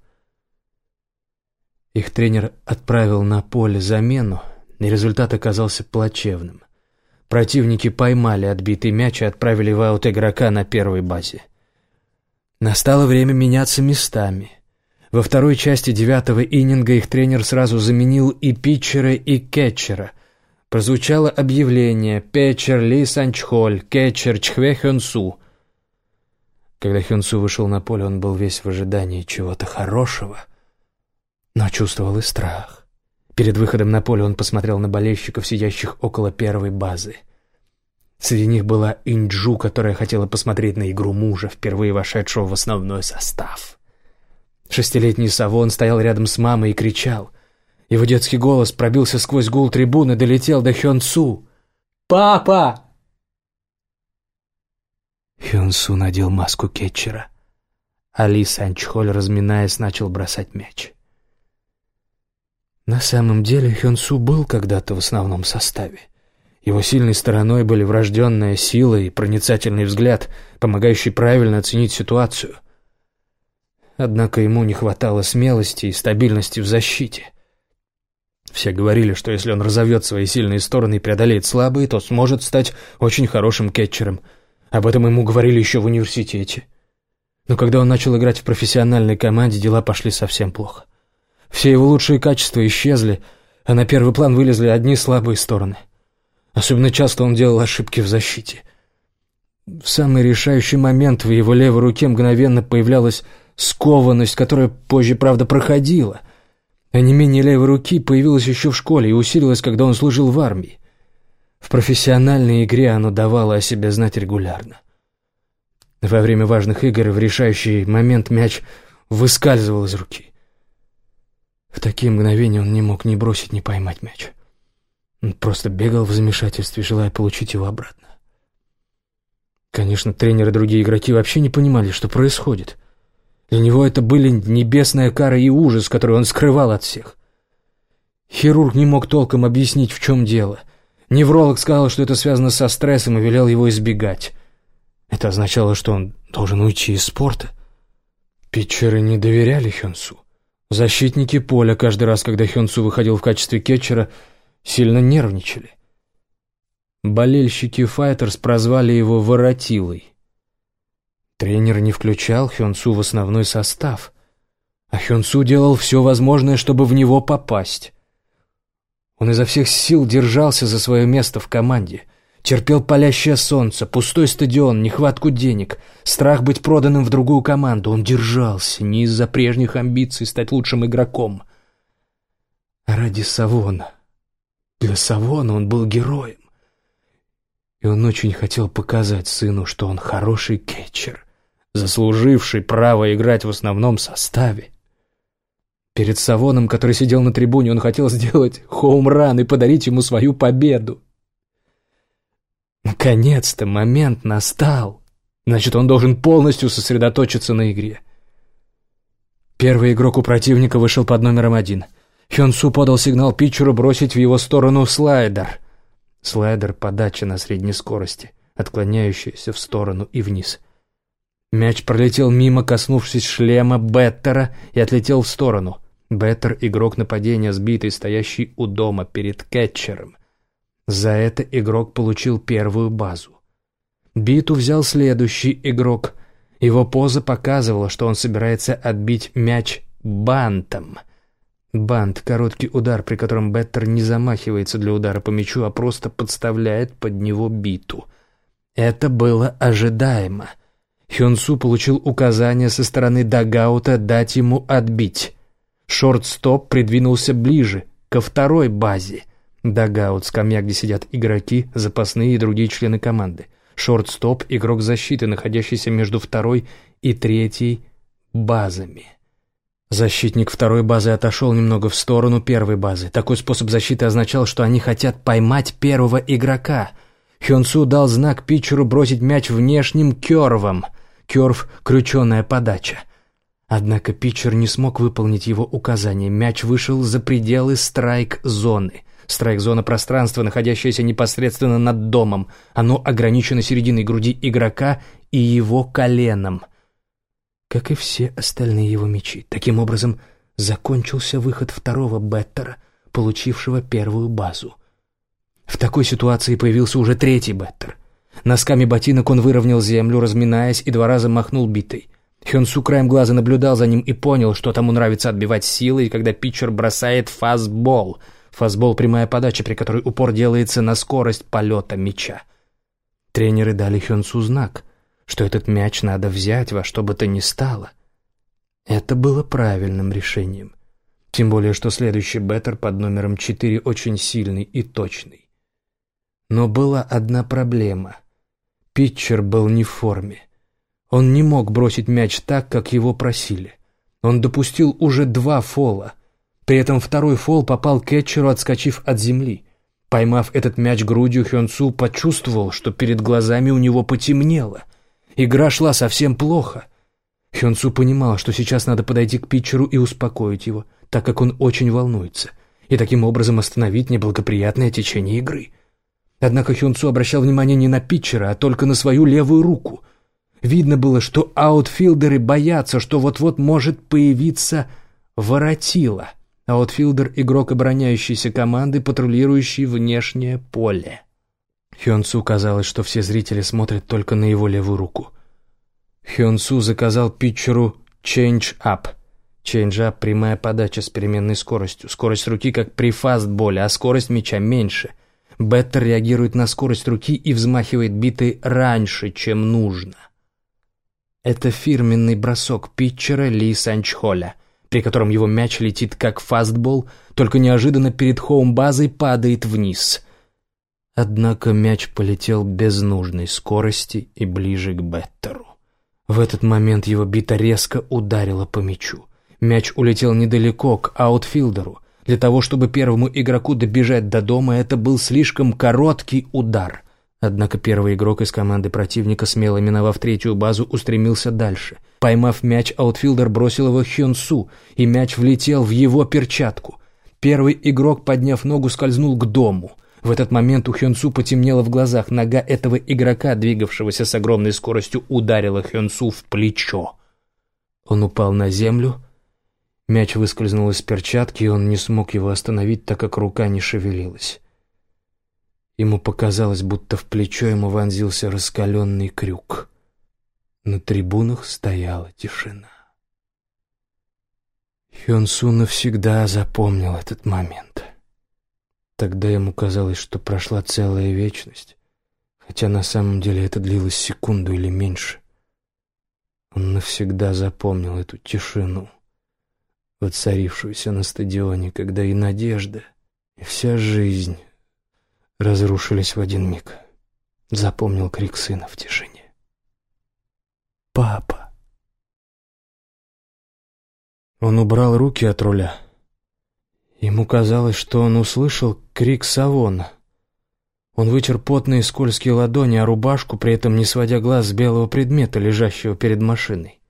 Их тренер отправил на поле замену, и результат оказался плачевным. Противники поймали отбитый мяч и отправили в аут игрока на первой базе. Настало время меняться местами. Во второй части 9-го иннинга их тренер сразу заменил и питчера, и кетчера. Прозвучало объявление: «Питчер Ли Санчхоль, кетчер Чхве Хён Су». Когда Хён Су вышел на поле, он был весь в ожидании чего-то хорошего, но чувствовал и страх. Перед выходом на поле он посмотрел на болельщиков, сидящих около первой базы. Среди них была Инджу, которая хотела посмотреть на игру мужа, впервые вошедшего в основной состав. 6-летний Савон стоял рядом с мамой и кричал. Его детский голос пробился сквозь гул трибуны, долетел до Хён Су. «Папа!» Хён Су надел маску кетчера. Али Санчхоль, разминаясь, начал бросать мяч. На самом деле Хён Су был когда-то в основном составе. Его сильной стороной были врожденная сила и проницательный взгляд, помогающий правильно оценить ситуацию. Однако ему не хватало смелости и стабильности в защите. Все говорили, что если он разовьет свои сильные стороны и преодолеет слабые, то сможет стать очень хорошим кетчером. Об этом ему говорили еще в университете. Но когда он начал играть в профессиональной команде, дела пошли совсем плохо. Все его лучшие качества исчезли, а на первый план вылезли одни слабые стороны. Особенно часто он делал ошибки в защите. В самый решающий момент в его левой руке мгновенно появлялась скованность, которая позже, правда, проходила. А онемение левой руки появилось еще в школе и усилилось, когда он служил в армии. В профессиональной игре оно давало о себе знать регулярно. Во время важных игр в решающий момент мяч выскальзывал из руки. В такие мгновения он не мог ни бросить, ни поймать мяч. Он просто бегал в замешательстве, желая получить его обратно. Конечно, тренеры и другие игроки вообще не понимали, что происходит. Для него это были небесная кара и ужас, который он скрывал от всех. Хирург не мог толком объяснить, в чем дело. Невролог сказал, что это связано со стрессом, и велел его избегать. Это означало, что он должен уйти из спорта. Питчеры не доверяли Хён Су. Защитники поля каждый раз, когда Хён Су выходил в качестве кетчера, сильно нервничали. Болельщики Файтерс прозвали его «воротилой». Тренер не включал Хён Су в основной состав, а Хён Су делал все возможное, чтобы в него попасть. Он изо всех сил держался за свое место в команде, терпел палящее солнце, пустой стадион, нехватку денег, страх быть проданным в другую команду. Он держался не из-за прежних амбиций стать лучшим игроком, а ради Савона. Для Савона он был героем. И он очень хотел показать сыну, что он хороший кетчер, заслуживший право играть в основном составе. Перед Савоном, который сидел на трибуне, он хотел сделать хоум-ран и подарить ему свою победу. Наконец-то момент настал. Значит, он должен полностью сосредоточиться на игре. Первый игрок у противника вышел под номером 1. Хён Су подал сигнал питчеру бросить в его сторону слайдер. Слайдер — подача на средней скорости, отклоняющаяся в сторону и вниз. Мяч пролетел мимо, коснувшись шлема Беттера, и отлетел в сторону. Беттер — игрок нападения, сбитый, стоящий у дома перед кетчером. За это игрок получил первую базу. Биту взял следующий игрок. Его поза показывала, что он собирается отбить мяч бантом. Бант — короткий удар, при котором беттер не замахивается для удара по мячу, а просто подставляет под него биту. Это было ожидаемо. Хён Су получил указание со стороны дагаута дать ему отбить. Шорт-стоп придвинулся ближе, ко второй базе. Дагаут — скамья, где сидят игроки, запасные и другие члены команды. Шорт-стоп — игрок защиты, находящийся между второй и третьей базами. Защитник второй базы отошел немного в сторону первой базы. Такой способ защиты означал, что они хотят поймать первого игрока. Хён Су дал знак питчеру бросить мяч внешним кёрвом. Кёрв — крюченая подача. Однако питчер не смог выполнить его указание. Мяч вышел за пределы страйк-зоны. Страйк-зона — пространство, находящееся непосредственно над домом. Оно ограничено серединой груди игрока и его коленом, как и все остальные его мячи. Таким образом, закончился выход второго беттера, получившего первую базу. В такой ситуации появился уже третий беттер. Носками ботинок он выровнял землю, разминаясь, и 2 раза махнул битой. Хён Су краем глаза наблюдал за ним и понял, что тому нравится отбивать силой, когда питчер бросает фастбол. Фастбол — прямая подача, при которой упор делается на скорость полета мяча. Тренеры дали Хён Су знак, что этот мяч надо взять во что бы то ни стало. Это было правильным решением. Тем более, что следующий беттер под номером 4 очень сильный и точный. Но была одна проблема. Питчер был не в форме. Он не мог бросить мяч так, как его просили. Он допустил уже 2 фола. При этом второй фол попал кетчеру, отскочив от земли. Поймав этот мяч грудью, Хён Су почувствовал, что перед глазами у него потемнело. Игра шла совсем плохо. Хён Су понимал, что сейчас надо подойти к питчеру и успокоить его, так как он очень волнуется, и таким образом остановить неблагоприятное течение игры. Однако Хён Су обращал внимание не на питчера, а только на свою левую руку. Видно было, что аутфилдеры боятся, что вот-вот может появиться воротило. Аутфилдер — игрок обороняющейся команды, патрулирующий внешнее поле. Хён Су казалось, что все зрители смотрят только на его левую руку. Хён Су заказал питчеру change-up. Change-up — прямая подача с переменной скоростью. Скорость руки как при фастболе, а скорость мяча меньше. Беттер реагирует на скорость руки и взмахивает битой раньше, чем нужно. Это фирменный бросок питчера Ли Санчхоля, при котором его мяч летит как фастбол, только неожиданно перед хоум-базой падает вниз. Однако мяч полетел без нужной скорости и ближе к беттеру. В этот момент его бита резко ударила по мячу. Мяч улетел недалеко, к аутфилдеру. Для того, чтобы первому игроку добежать до дома, это был слишком короткий удар. Однако первый игрок из команды противника, смело миновав третью базу, устремился дальше. Поймав мяч, аутфилдер бросил его Хён Су, и мяч влетел в его перчатку. Первый игрок, подняв ногу, скользнул к дому. В этот момент у Хён Су потемнело в глазах. Нога этого игрока, двигавшегося с огромной скоростью, ударила Хён Су в плечо. Он упал на землю. Мяч выскользнул из перчатки, и он не смог его остановить, так как рука не шевелилась. Ему показалось, будто в плечо ему вонзился раскаленный крюк. На трибунах стояла тишина. Хён Су навсегда запомнил этот момент. Тогда ему казалось, что прошла целая вечность, хотя на самом деле это длилось секунду или меньше. Он навсегда запомнил эту тишину, воцарившуюся на стадионе, когда и надежда, и вся жизнь разрушились в один миг. Запомнил крик сына в тишине. «Папа!» Он убрал руки от руля. Ему казалось, что он услышал крик Савона. Он вытер потные скользкие ладони о рубашку, при этом не сводя глаз с белого предмета, лежащего перед машиной.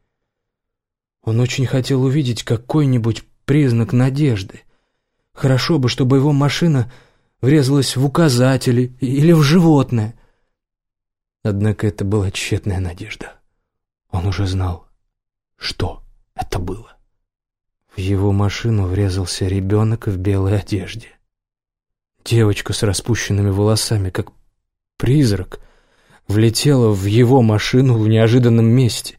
Он очень хотел увидеть какой-нибудь признак надежды. Хорошо бы, чтобы его машина врезалась в указатели или в животное. Однако это была тщетная надежда. Он уже знал, что это было. В его машину врезался ребенок в белой одежде. Девочка с распущенными волосами, как призрак, влетела в его машину в неожиданном месте.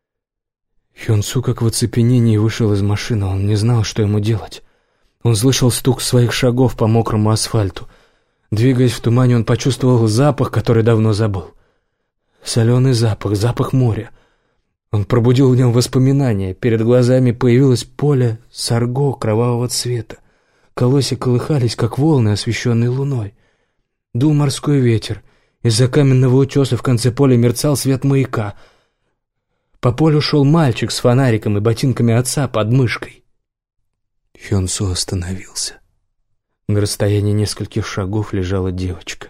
Хён Су, как в оцепенении, вышел из машины. Он не знал, что ему делать. Он слышал стук своих шагов по мокрому асфальту. Двигаясь в тумане, он почувствовал запах, который давно забыл. Соленый запах, запах моря. Он пробудил в нем воспоминания. Перед глазами появилось поле сарго кровавого цвета. Колосья колыхались, как волны, освещенные луной. Дул морской ветер. Из-за каменного утеса в конце поля мерцал свет маяка. По полю шел мальчик с фонариком и ботинками отца под мышкой. Хён Су остановился. На расстоянии нескольких шагов лежала девочка.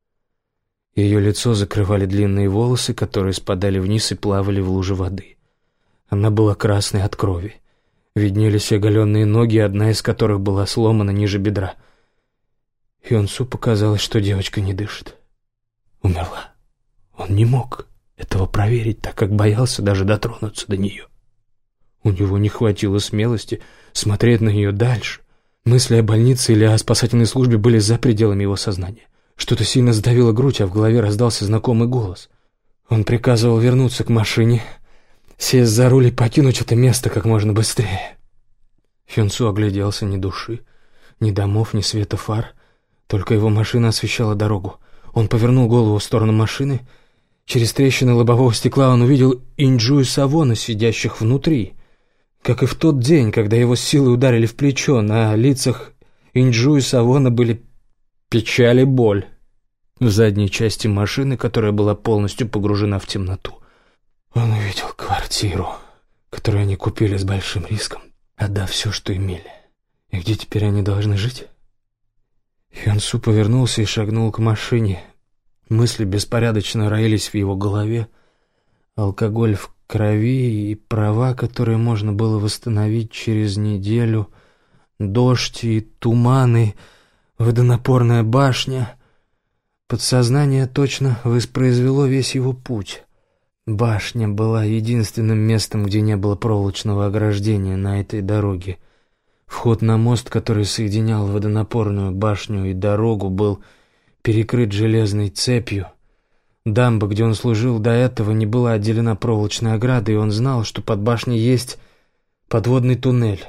Ее лицо закрывали длинные волосы, которые спадали вниз и плавали в луже воды. Она была красной от крови. Виднелись оголенные ноги, одна из которых была сломана ниже бедра. Хён Су показалось, что девочка не дышит. Умерла. Он не мог этого проверить, так как боялся даже дотронуться до нее. У него не хватило смелости смотреть на нее дальше. Мысли о больнице или о спасательной службе были за пределами его сознания. Что-то сильно сдавило грудь, а в голове раздался знакомый голос. Он приказывал вернуться к машине, сесть за руль и покинуть это место как можно быстрее. Хён Су огляделся: ни души, ни домов, ни света фар. Только его машина освещала дорогу. Он повернул голову в сторону машины. Через трещины лобового стекла он увидел Инджу и Савона, сидящих внутри. как и в тот день, когда его с силой ударили в плечо. На лицах Инджу и Савона были печаль и боль. В задней части машины, которая была полностью погружена в темноту, он увидел квартиру, которую они купили с большим риском, отдав все, что имели. И где теперь они должны жить? Хён-Су повернулся и шагнул к машине. Мысли беспорядочно роились в его голове. Алкоголь в крови и права, которые можно было восстановить через неделю, дождь и туманы, водонапорная башня. Подсознание точно воспроизвело весь его путь. Башня была единственным местом, где не было проволочного ограждения на этой дороге. Вход на мост, который соединял водонапорную башню и дорогу, был перекрыт железной цепью. Дамба, где он служил до этого, не была отделена проволочной оградой, и он знал, что под башней есть подводный туннель.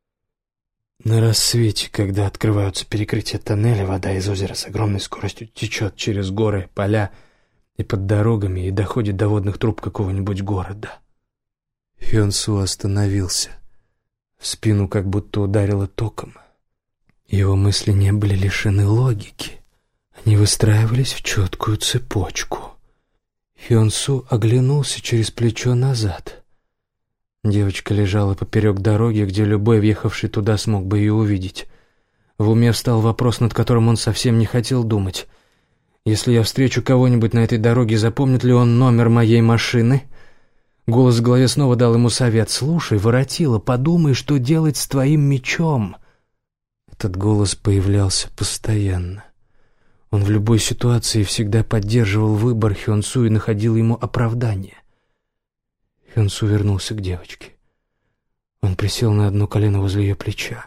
На рассвете, когда открываются перекрытия тоннеля, вода из озера с огромной скоростью течет через горы, поля и под дорогами и доходит до водных труб какого-нибудь города. Хён-Су остановился. В спину как будто ударило током. Его мысли не были лишены логики. Они выстраивались в четкую цепочку. Хён-Су оглянулся через плечо назад. Девочка лежала поперек дороги, где любой, въехавший туда, смог бы ее увидеть. В уме встал вопрос, над которым он совсем не хотел думать. «Если я встречу кого-нибудь на этой дороге, запомнит ли он номер моей машины?» Голос в голове снова дал ему совет. «Слушай, воротило, подумай, что делать с твоим мечом». Этот голос появлялся постоянно. Он в любой ситуации всегда поддерживал выбор Хён-Су и находил ему оправдание. Хён-Су вернулся к девочке. Он присел на одно колено возле ее плеча.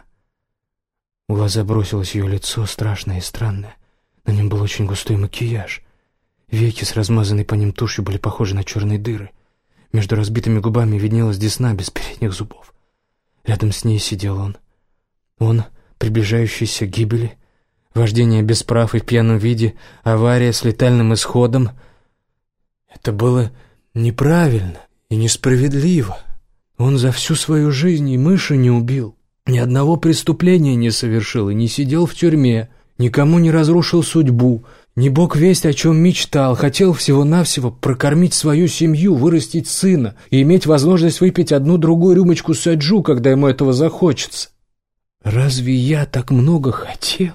В глаза бросилось ее лицо, страшное и странное. На нем был очень густой макияж. Веки с размазанной по ним тушью были похожи на черные дыры. Между разбитыми губами виднелась десна без передних зубов. Рядом с ней сидел он. Он, приближающийся к гибели, вождение без прав и в пьяном виде, авария с летальным исходом. Это было неправильно и несправедливо. Он за всю свою жизнь и мыши не убил, ни одного преступления не совершил и не сидел в тюрьме, никому не разрушил судьбу, не бог весть о чем мечтал, хотел всего-навсего прокормить свою семью, вырастить сына и иметь возможность выпить одну-другую рюмочку соджу, когда ему этого захочется. Разве я так много хотел?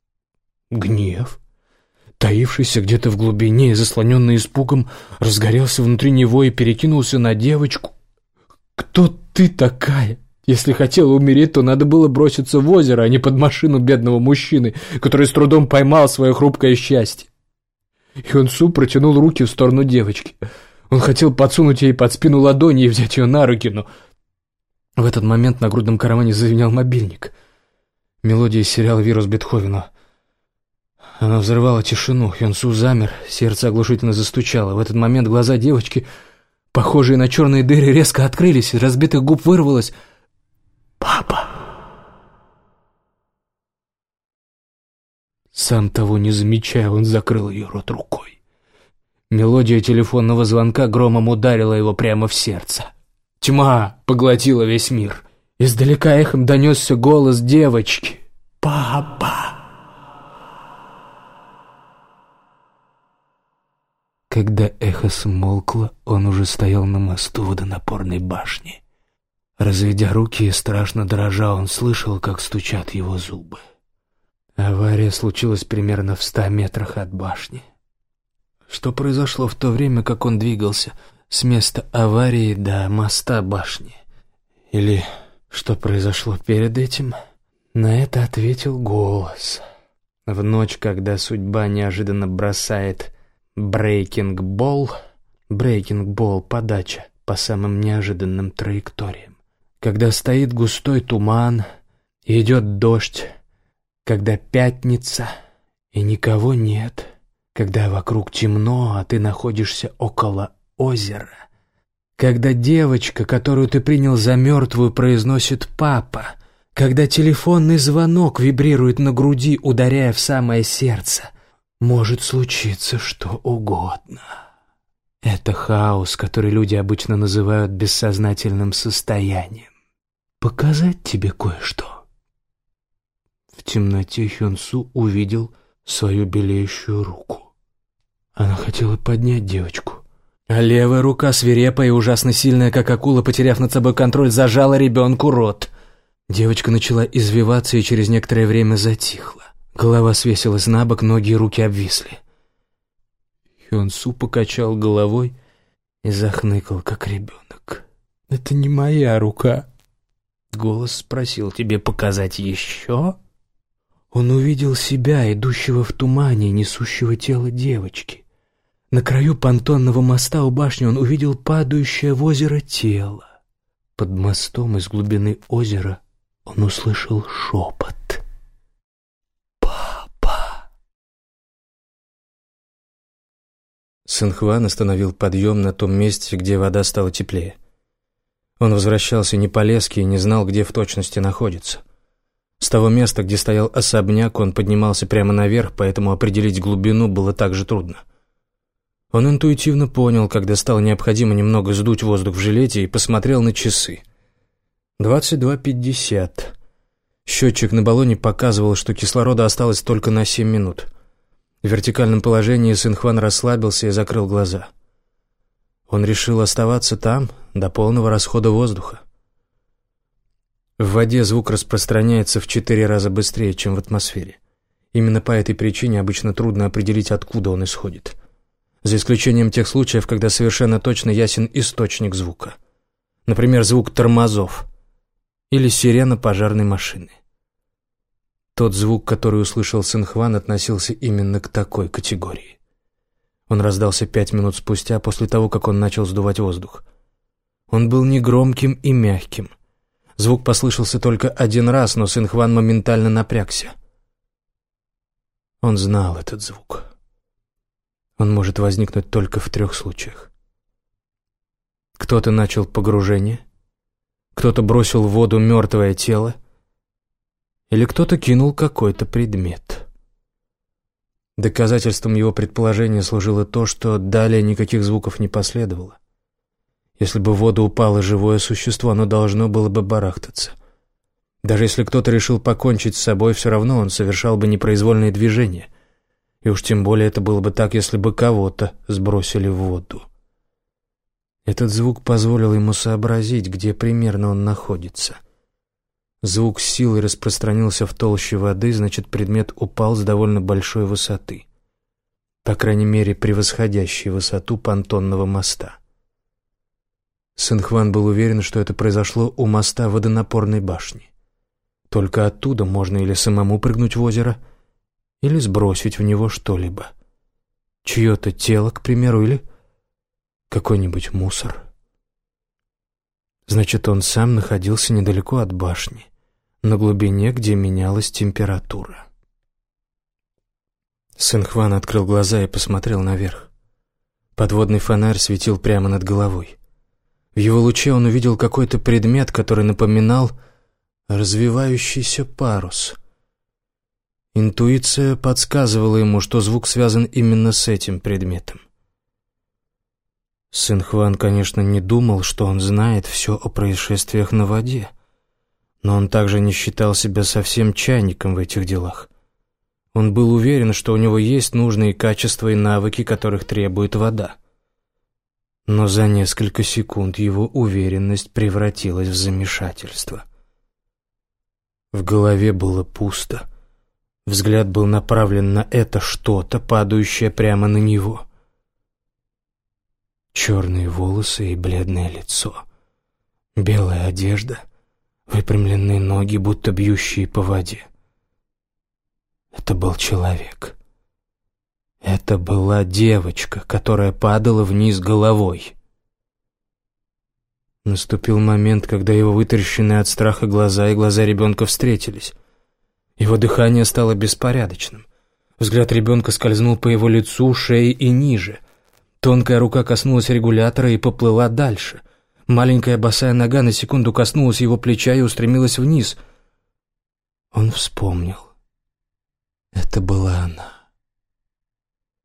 Гнев, таившийся где-то в глубине и заслоненный испугом, разгорелся внутри него и перекинулся на девочку. «Кто ты такая? Если хотела умереть, то надо было броситься в озеро, а не под машину бедного мужчины, который с трудом поймал свое хрупкое счастье». Хён-Су протянул руки в сторону девочки. Он хотел подсунуть ей под спину ладони и взять ее на руки, но в этот момент на грудном кармане зазвенел мобильник. Мелодия из сериала «Вирус» Бетховена. Она взрывала тишину. Хён-Су замер, сердце оглушительно застучало. В этот момент глаза девочки, похожие на черные дыры, резко открылись, из разбитых губ вырвалось: «Папа!» Сам того не замечая, он закрыл ее рот рукой. Мелодия телефонного звонка громом ударила его прямо в сердце. Тьма поглотила весь мир. Издалека эхом донесся голос девочки: «Папа!» Когда эхо смолкло, он уже стоял на мосту водонапорной башни. Разведя руки и страшно дрожа, он слышал, как стучат его зубы. Авария случилась примерно в 100 метрах от башни. Что произошло в то время, как он двигался с места аварии до моста башни? Или что произошло перед этим? На это ответил голос. В ночь, когда судьба неожиданно бросает брейкинг-болл, подача по самым неожиданным траекториям. Когда стоит густой туман и идет дождь, когда пятница и никого нет, когда вокруг темно, а ты находишься около озера, когда девочка, которую ты принял за мертвую, произносит «папа», когда телефонный звонок вибрирует на груди, ударяя в самое сердце, может случиться что угодно. Это хаос, который люди обычно называют бессознательным состоянием. показать тебе кое-что». В темноте Хён Су увидел свою белеющую руку. Она хотела поднять девочку, а левая рука, свирепая и ужасно сильная, как акула, потеряв над собой контроль, зажала ребенку рот. Девочка начала извиваться и через некоторое время затихла. Голова свесилась на бок, ноги и руки обвисли. Хён Су покачал головой и захныкал, как ребенок. «Это не моя рука». Голос спросил: «Тебе показать еще?» Он увидел себя, идущего в тумане, несущего тело девочки. На краю понтонного моста у башни он увидел падающее в озеро тело. Под мостом из глубины озера он услышал шепот. «Папа!» Сынхван остановил подъем на том месте, где вода стала теплее. Он возвращался не по леске и не знал, где в точности находится. С того места, где стоял особняк, он поднимался прямо наверх, поэтому определить глубину было так же трудно. Он интуитивно понял, когда стало необходимо немного сдуть воздух в жилете, и посмотрел на часы. 22:50. Счетчик на баллоне показывал, что кислорода осталось только на 7 минут. В вертикальном положении Сынхван расслабился и закрыл глаза. Он решил оставаться там до полного расхода воздуха. В воде звук распространяется в 4 раза быстрее, чем в атмосфере. Именно по этой причине обычно трудно определить, откуда он исходит. За исключением тех случаев, когда совершенно точно ясен источник звука. Например, звук тормозов или сирена пожарной машины. Тот звук, который услышал Сынхван, относился именно к такой категории. Он раздался 5 минут спустя, после того, как он начал сдувать воздух. Он был негромким и мягким. Звук послышался только один раз, но Сынхван моментально напрягся. Он знал этот звук. Он может возникнуть только в 3 случаях. Кто-то начал погружение, кто-то бросил в воду мертвое тело, или кто-то кинул какой-то предмет. Доказательством его предположения служило то, что далее никаких звуков не последовало. Если бы в воду упало живое существо, оно должно было бы барахтаться. Даже если кто-то решил покончить с собой, все равно он совершал бы непроизвольные движения. И уж тем более это было бы так, если бы кого-то сбросили в воду. Этот звук позволил ему сообразить, где примерно он находится. Звук с силой распространился в толще воды, значит, предмет упал с довольно большой высоты. По крайней мере, превосходящей высоту понтонного моста. Сынхван был уверен, что это произошло у моста водонапорной башни. Только оттуда можно или самому прыгнуть в озеро, или сбросить в него что-либо. Чье-то тело, к примеру, или какой-нибудь мусор. Значит, он сам находился недалеко от башни, на глубине, где менялась температура. Сынхван открыл глаза и посмотрел наверх. Подводный фонарь светил прямо над головой. В его луче он увидел какой-то предмет, который напоминал развивающийся парус. Интуиция подсказывала ему, что звук связан именно с этим предметом. Сынхван, конечно, не думал, что он знает все о происшествиях на воде, но он также не считал себя совсем чайником в этих делах. Он был уверен, что у него есть нужные качества и навыки, которых требует вода. Но за несколько секунд его уверенность превратилась в замешательство. В голове было пусто. Взгляд был направлен на это что-то, падающее прямо на него. Черные волосы и бледное лицо. Белая одежда, выпрямленные ноги, будто бьющие по воде. Это был человек. Это была девочка, которая падала вниз головой. Наступил момент, когда его вытаращенные от страха глаза и глаза ребенка встретились. Его дыхание стало беспорядочным. Взгляд ребенка скользнул по его лицу, шее и ниже. Тонкая рука коснулась регулятора и поплыла дальше. Маленькая босая нога на секунду коснулась его плеча и устремилась вниз. Он вспомнил. Это была она.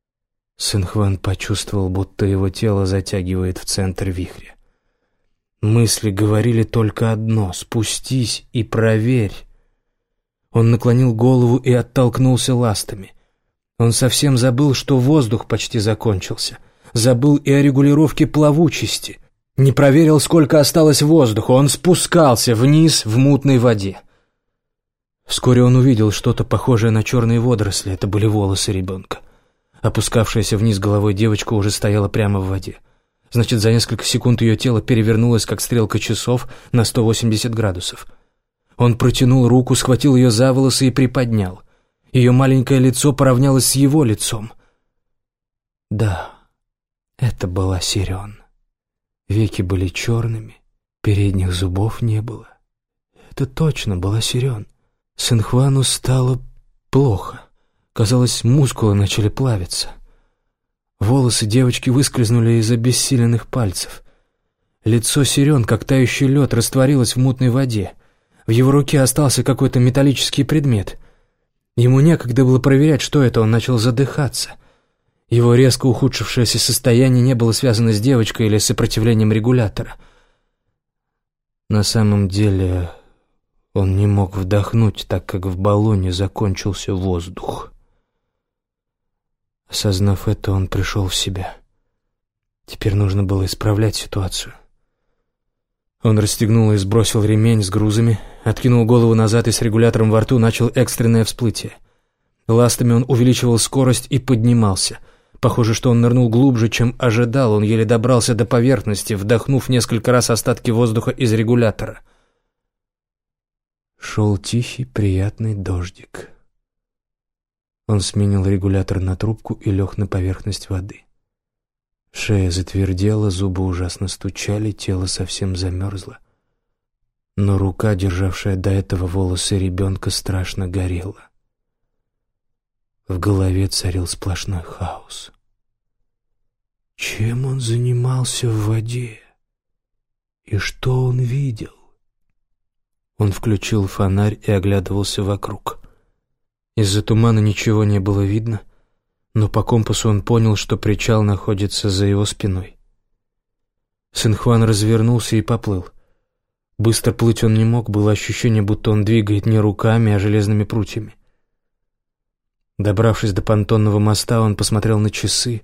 Сынхван почувствовал, будто его тело затягивает в центр вихря. Мысли говорили только одно: спустись и проверь. Он наклонил голову и оттолкнулся ластами. Он совсем забыл, что воздух почти закончился. Забыл и о регулировке плавучести. Не проверил, сколько осталось воздуха. Он спускался вниз в мутной воде. Вскоре он увидел что-то похожее на черные водоросли. Это были волосы ребенка. Опускавшаяся вниз головой девочка уже стояла прямо в воде. Значит, за несколько секунд ее тело перевернулось, как стрелка часов, на 180 градусов. Он протянул руку, схватил ее за волосы и приподнял. Ее маленькое лицо поравнялось с его лицом. Да, это была Сирен. Веки были черными, передних зубов не было. Это точно была Сирен. Синхвану стало плохо. Казалось, мускулы начали плавиться. Волосы девочки выскользнули из обессиленных пальцев. Лицо Сирен, как тающий лед, растворилось в мутной воде. В его руке остался какой-то металлический предмет. Ему некогда было проверять, что это, он начал задыхаться. Его резко ухудшившееся состояние не было связано с девочкой или сопротивлением регулятора. На самом деле он не мог вдохнуть, так как в баллоне закончился воздух. Осознав это, он пришел в себя. Теперь нужно было исправлять ситуацию. Он расстегнул и сбросил ремень с грузами, откинул голову назад и с регулятором во рту начал экстренное всплытие. Ластами он увеличивал скорость и поднимался. Похоже, что он нырнул глубже, чем ожидал. Он еле добрался до поверхности, вдохнув несколько раз остатки воздуха из регулятора. Шел тихий, приятный дождик. Он сменил регулятор на трубку и лег на поверхность воды. Шея затвердела, зубы ужасно стучали, тело совсем замерзло. Но рука, державшая до этого волосы ребенка, страшно горела. В голове царил сплошной хаос. Чем он занимался в воде? И что он видел? Он включил фонарь и оглядывался вокруг. Из-за тумана ничего не было видно, но по компасу он понял, что причал находится за его спиной. Синхван развернулся и поплыл. Быстро плыть он не мог, было ощущение, будто он двигает не руками, а железными прутьями. Добравшись до понтонного моста, он посмотрел на часы.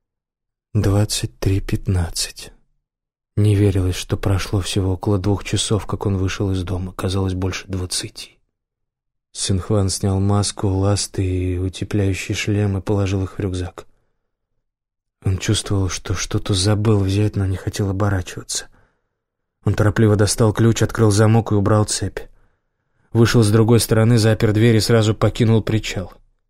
23:15. Не верилось, что прошло всего около 2 часов, как он вышел из дома. Казалось, больше 20. Синхван снял маску, ласты и утепляющий шлем и положил их в рюкзак. Он чувствовал, что что-то забыл взять, но не хотел оборачиваться. Он торопливо достал ключ, открыл замок и убрал цепь. Вышел с другой стороны, запер дверь и сразу покинул причал.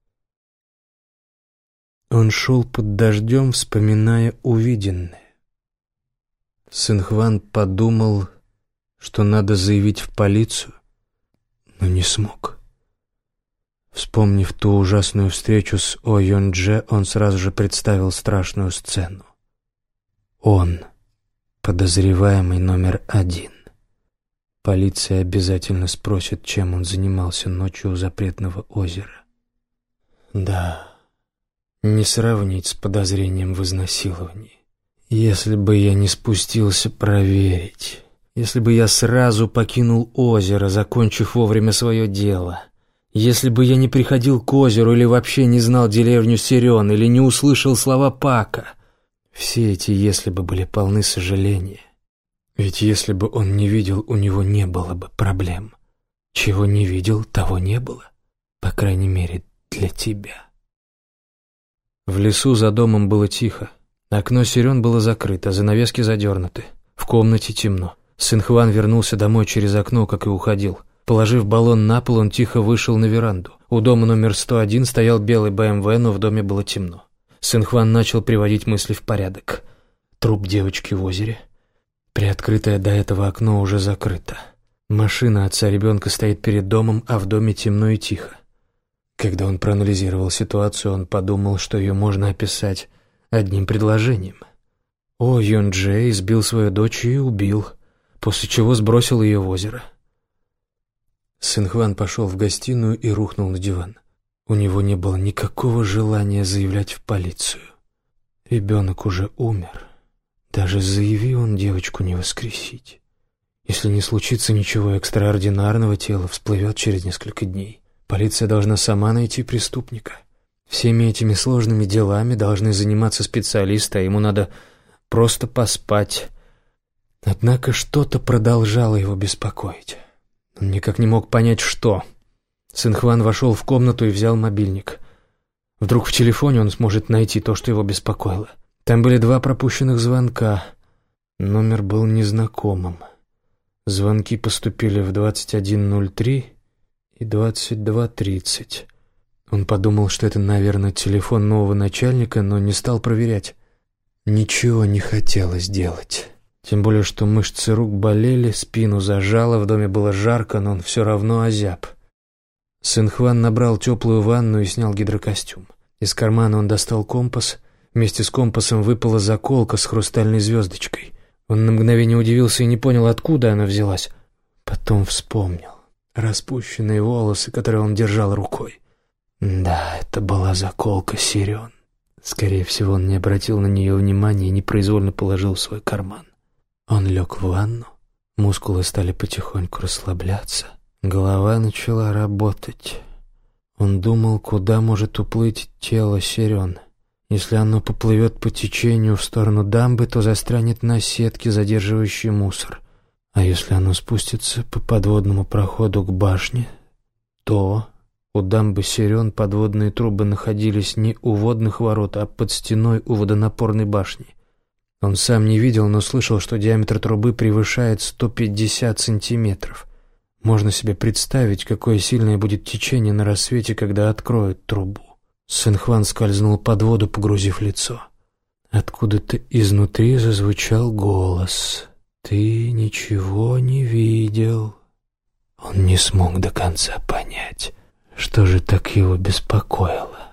Он шел под дождем, вспоминая увиденное. Синхван подумал, что надо заявить в полицию, но не смог. Вспомнив ту ужасную встречу с О Юн-дже, он сразу же представил страшную сцену. Он, подозреваемый номер 1. Полиция обязательно спросит, чем он занимался ночью у запретного озера. Да, не сравнить с подозрением в изнасиловании. Если бы я не спустился проверить, если бы я сразу покинул озеро, закончив вовремя свое дело, если бы я не приходил к озеру или вообще не знал деревню Сирен, или не услышал слова Пака, все эти «если бы» были полны сожаления. Ведь если бы он не видел, у него не было бы проблем. Чего не видел, того не было. По крайней мере, для тебя. В лесу за домом было тихо. Окно Сирен было закрыто, занавески задернуты. В комнате темно. Синхван вернулся домой через окно, как и уходил. Положив баллон на пол, он тихо вышел на веранду. У дома номер 101 стоял белый БМВ, но в доме было темно. Синхван начал приводить мысли в порядок. Труп девочки в озере. Приоткрытое до этого окно уже закрыто. Машина отца ребенка стоит перед домом, а в доме темно и тихо. Когда он проанализировал ситуацию, он подумал, что ее можно описать одним предложением. О Юн-дже избил свою дочь и убил, после чего сбросил ее в озеро. Синхван пошел в гостиную и рухнул на диван. У него не было никакого желания заявлять в полицию. Ребенок уже умер. Даже заяви он, девочку не воскресить. Если не случится ничего экстраординарного, тело всплывет через несколько дней. Полиция должна сама найти преступника. Всеми этими сложными делами должны заниматься специалисты, а ему надо просто поспать. Однако что-то продолжало его беспокоить. Он никак не мог понять, что. Синхван вошел в комнату и взял мобильник. Вдруг в телефоне он сможет найти то, что его беспокоило. Там были 2 пропущенных звонка. Номер был незнакомым. Звонки поступили в 21:03 и 22:30. Он подумал, что это, наверное, телефон нового начальника, но не стал проверять. Ничего не хотелось делать. Тем более, что мышцы рук болели, спину зажало, в доме было жарко, но он все равно озяб. Синхван набрал теплую ванну и снял гидрокостюм. Из кармана он достал компас. Вместе с компасом выпала заколка с хрустальной звездочкой. Он на мгновение удивился и не понял, откуда она взялась. Потом вспомнил. Распущенные волосы, которые он держал рукой. Да, это была заколка Сирен. Скорее всего, он не обратил на нее внимания и непроизвольно положил в свой карман. Он лег в ванну. Мускулы стали потихоньку расслабляться. Голова начала работать. Он думал, куда может уплыть тело Сирен. Если оно поплывет по течению в сторону дамбы, то застрянет на сетке, задерживающей мусор. А если оно спустится по подводному проходу к башне, то у дамбы Сирен подводные трубы находились не у водных ворот, а под стеной у водонапорной башни. Он сам не видел, но слышал, что диаметр трубы превышает 150 сантиметров. Можно себе представить, какое сильное будет течение на рассвете, когда откроют трубу. Синхван скользнул под воду, погрузив лицо. Откуда-то изнутри зазвучал голос. «Ты ничего не видел». Он не смог до конца понять, что же так его беспокоило.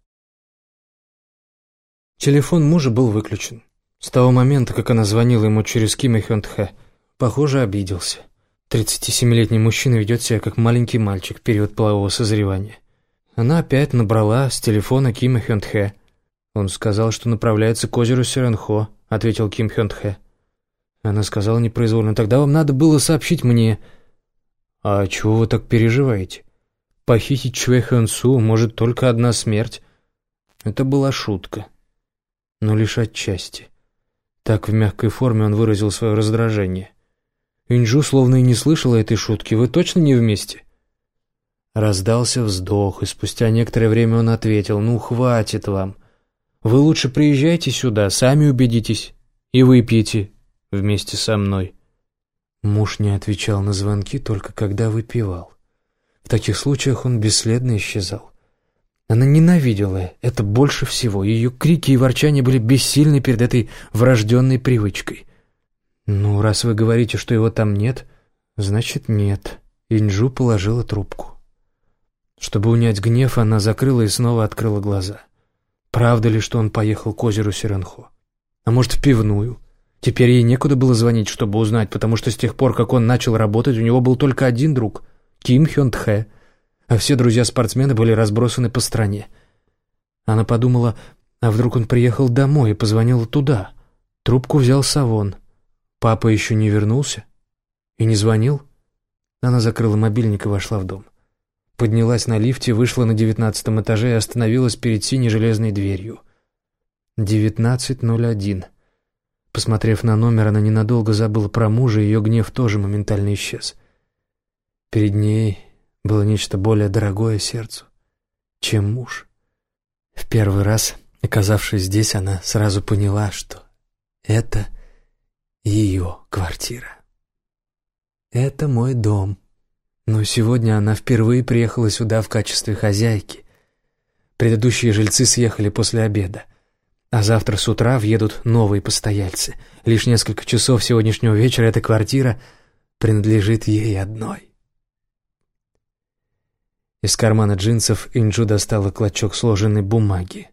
Телефон мужа был выключен. С того момента, как она звонила ему через Кима Хёнтхэ, похоже, обиделся. 37-летний мужчина ведет себя как маленький мальчик в период полового созревания. Она опять набрала с телефона Кима Хёнтхэ. «Он сказал, что направляется к озеру Сиренхо», — ответил Ким Хёнтхэ. Она сказала непроизвольно: «Тогда вам надо было сообщить мне». «А чего вы так переживаете? Похитить Чвэ Хэн Су может только одна смерть». Это была шутка, но лишь отчасти. Так в мягкой форме он выразил свое раздражение. Инджу словно и не слышала этой шутки. «Вы точно не вместе?» Раздался вздох, и спустя некоторое время он ответил: «Ну, хватит вам. Вы лучше приезжайте сюда, сами убедитесь, и выпьете вместе со мной». Муж не отвечал на звонки только когда выпивал. В таких случаях он бесследно исчезал. Она ненавидела это больше всего. Ее крики и ворчания были бессильны перед этой врожденной привычкой. «Ну, раз вы говорите, что его там нет, значит нет». Инджу положила трубку. Чтобы унять гнев, она закрыла и снова открыла глаза. Правда ли, что он поехал к озеру Сиренхо? А может, в пивную? Теперь ей некуда было звонить, чтобы узнать, потому что с тех пор, как он начал работать, у него был только один друг — Ким Хёнтхэ, а все друзья-спортсмены были разбросаны по стране. Она подумала, а вдруг он приехал домой и позвонил туда. Трубку взял Савон. Папа еще не вернулся? И не звонил? Она закрыла мобильник и вошла в дом. Поднялась на лифте, вышла на 19-м этаже и остановилась перед синей железной дверью. 19:01. Посмотрев на номер, она ненадолго забыла про мужа, и ее гнев тоже моментально исчез. Перед ней было нечто более дорогое сердцу, чем муж. В первый раз, оказавшись здесь, она сразу поняла, что это ее квартира. Это мой дом. Но сегодня она впервые приехала сюда в качестве хозяйки. Предыдущие жильцы съехали после обеда, а завтра с утра въедут новые постояльцы. Лишь несколько часов сегодняшнего вечера эта квартира принадлежит ей одной. Из кармана джинсов Инджу достала клочок сложенной бумаги.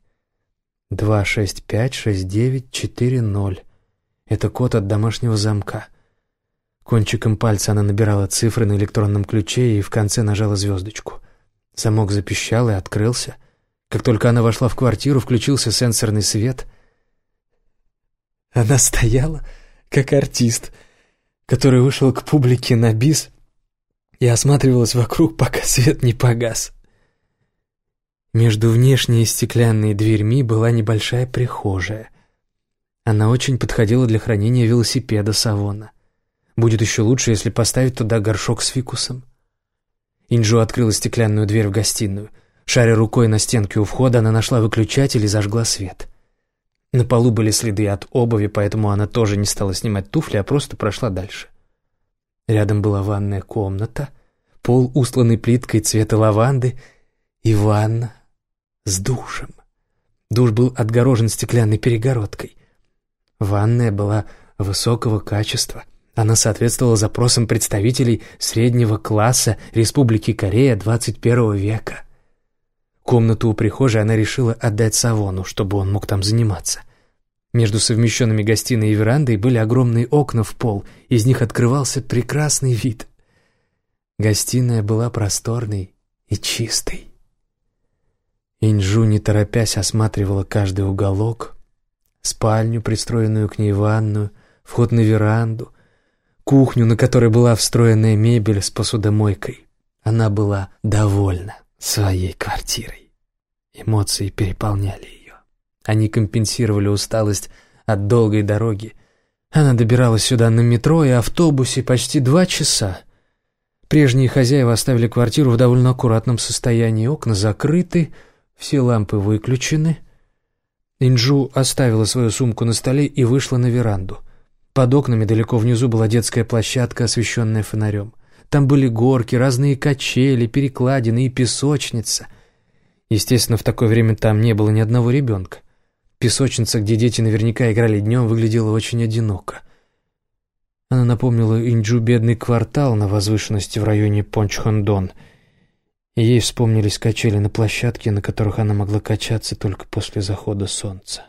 2656940. Это код от домашнего замка. Кончиком пальца она набирала цифры на электронном ключе и в конце нажала звездочку. Замок запищал и открылся. Как только она вошла в квартиру, включился сенсорный свет. Она стояла, как артист, который вышел к публике на бис и осматривалась вокруг, пока свет не погас. Между внешней стеклянной дверьми была небольшая прихожая. Она очень подходила для хранения велосипеда Савона. Будет еще лучше, если поставить туда горшок с фикусом. Инджу открыла стеклянную дверь в гостиную. Шаря рукой на стенке у входа, она нашла выключатель и зажгла свет. На полу были следы от обуви, поэтому она тоже не стала снимать туфли, а просто прошла дальше. Рядом была ванная комната, пол устланный плиткой цвета лаванды и ванна с душем. Душ был отгорожен стеклянной перегородкой. Ванная была высокого качества. Она соответствовала запросам представителей среднего класса Республики Корея 21 века. Комнату у прихожей она решила отдать Савону, чтобы он мог там заниматься. Между совмещенными гостиной и верандой были огромные окна в пол, из них открывался прекрасный вид. Гостиная была просторной и чистой. Инджу, не торопясь, осматривала каждый уголок, спальню, пристроенную к ней ванную, вход на веранду, кухню, на которой была встроенная мебель с посудомойкой. Она была довольна своей квартирой. Эмоции переполняли ее. Они компенсировали усталость от долгой дороги. Она добиралась сюда на метро и автобусе почти 2 часа. Прежние хозяева оставили квартиру в довольно аккуратном состоянии. Окна закрыты, все лампы выключены. Инджу оставила свою сумку на столе и вышла на веранду. Под окнами далеко внизу была детская площадка, освещенная фонарем. Там были горки, разные качели, перекладины и песочница. Естественно, в такое время там не было ни одного ребенка. Песочница, где дети наверняка играли днем, выглядела очень одиноко. Она напомнила Инджу бедный квартал на возвышенности в районе Пончхон-дон. И ей вспомнились качели на площадке, на которых она могла качаться только после захода солнца.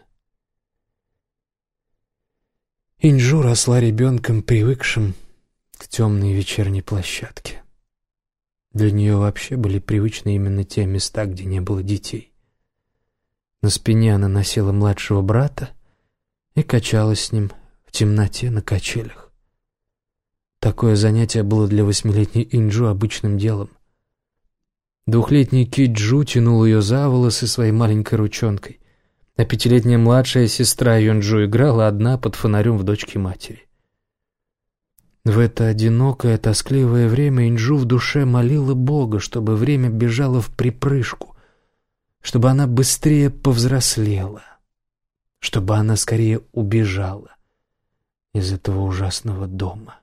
Инджу росла ребенком, привыкшим к темной вечерней площадке. Для нее вообще были привычны именно те места, где не было детей. На спине она носила младшего брата и качалась с ним в темноте на качелях. Такое занятие было для 8-летней Инджу обычным делом. 2-летний Ки-Джу тянул ее за волосы своей маленькой ручонкой, а 5-летняя младшая сестра Юнджу играла одна под фонарем в дочке матери. В это одинокое, тоскливое время Инджу в душе молила Бога, чтобы время бежало вприпрыжку, чтобы она быстрее повзрослела, чтобы она скорее убежала из этого ужасного дома.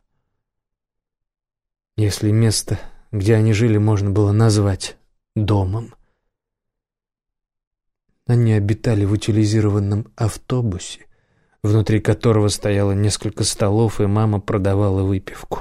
Если место, где они жили, можно было назвать домом. Они обитали в утилизированном автобусе, внутри которого стояло несколько столов, и мама продавала выпивку.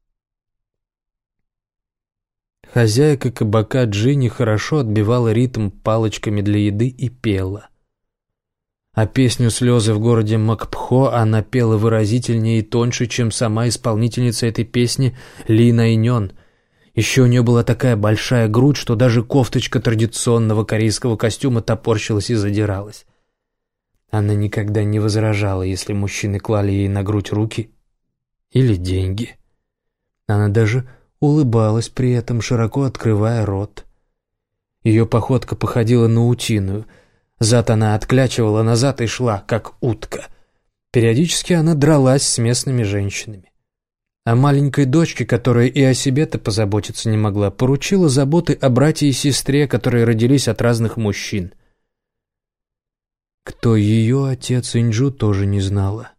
Хозяйка кабака Джинни хорошо отбивала ритм палочками для еды и пела. А песню «Слезы в городе Макпхо» она пела выразительнее и тоньше, чем сама исполнительница этой песни Ли Найнён. Еще у нее была такая большая грудь, что даже кофточка традиционного корейского костюма топорщилась и задиралась. Она никогда не возражала, если мужчины клали ей на грудь руки или деньги. Она даже улыбалась при этом, широко открывая рот. Ее походка походила на утиную. Зад она отклячивала назад и шла, как утка. Периодически она дралась с местными женщинами. А маленькой дочке, которая и о себе-то позаботиться не могла, поручила заботы о брате и сестре, которые родились от разных мужчин. Кто ее отец, Инджу тоже не знала.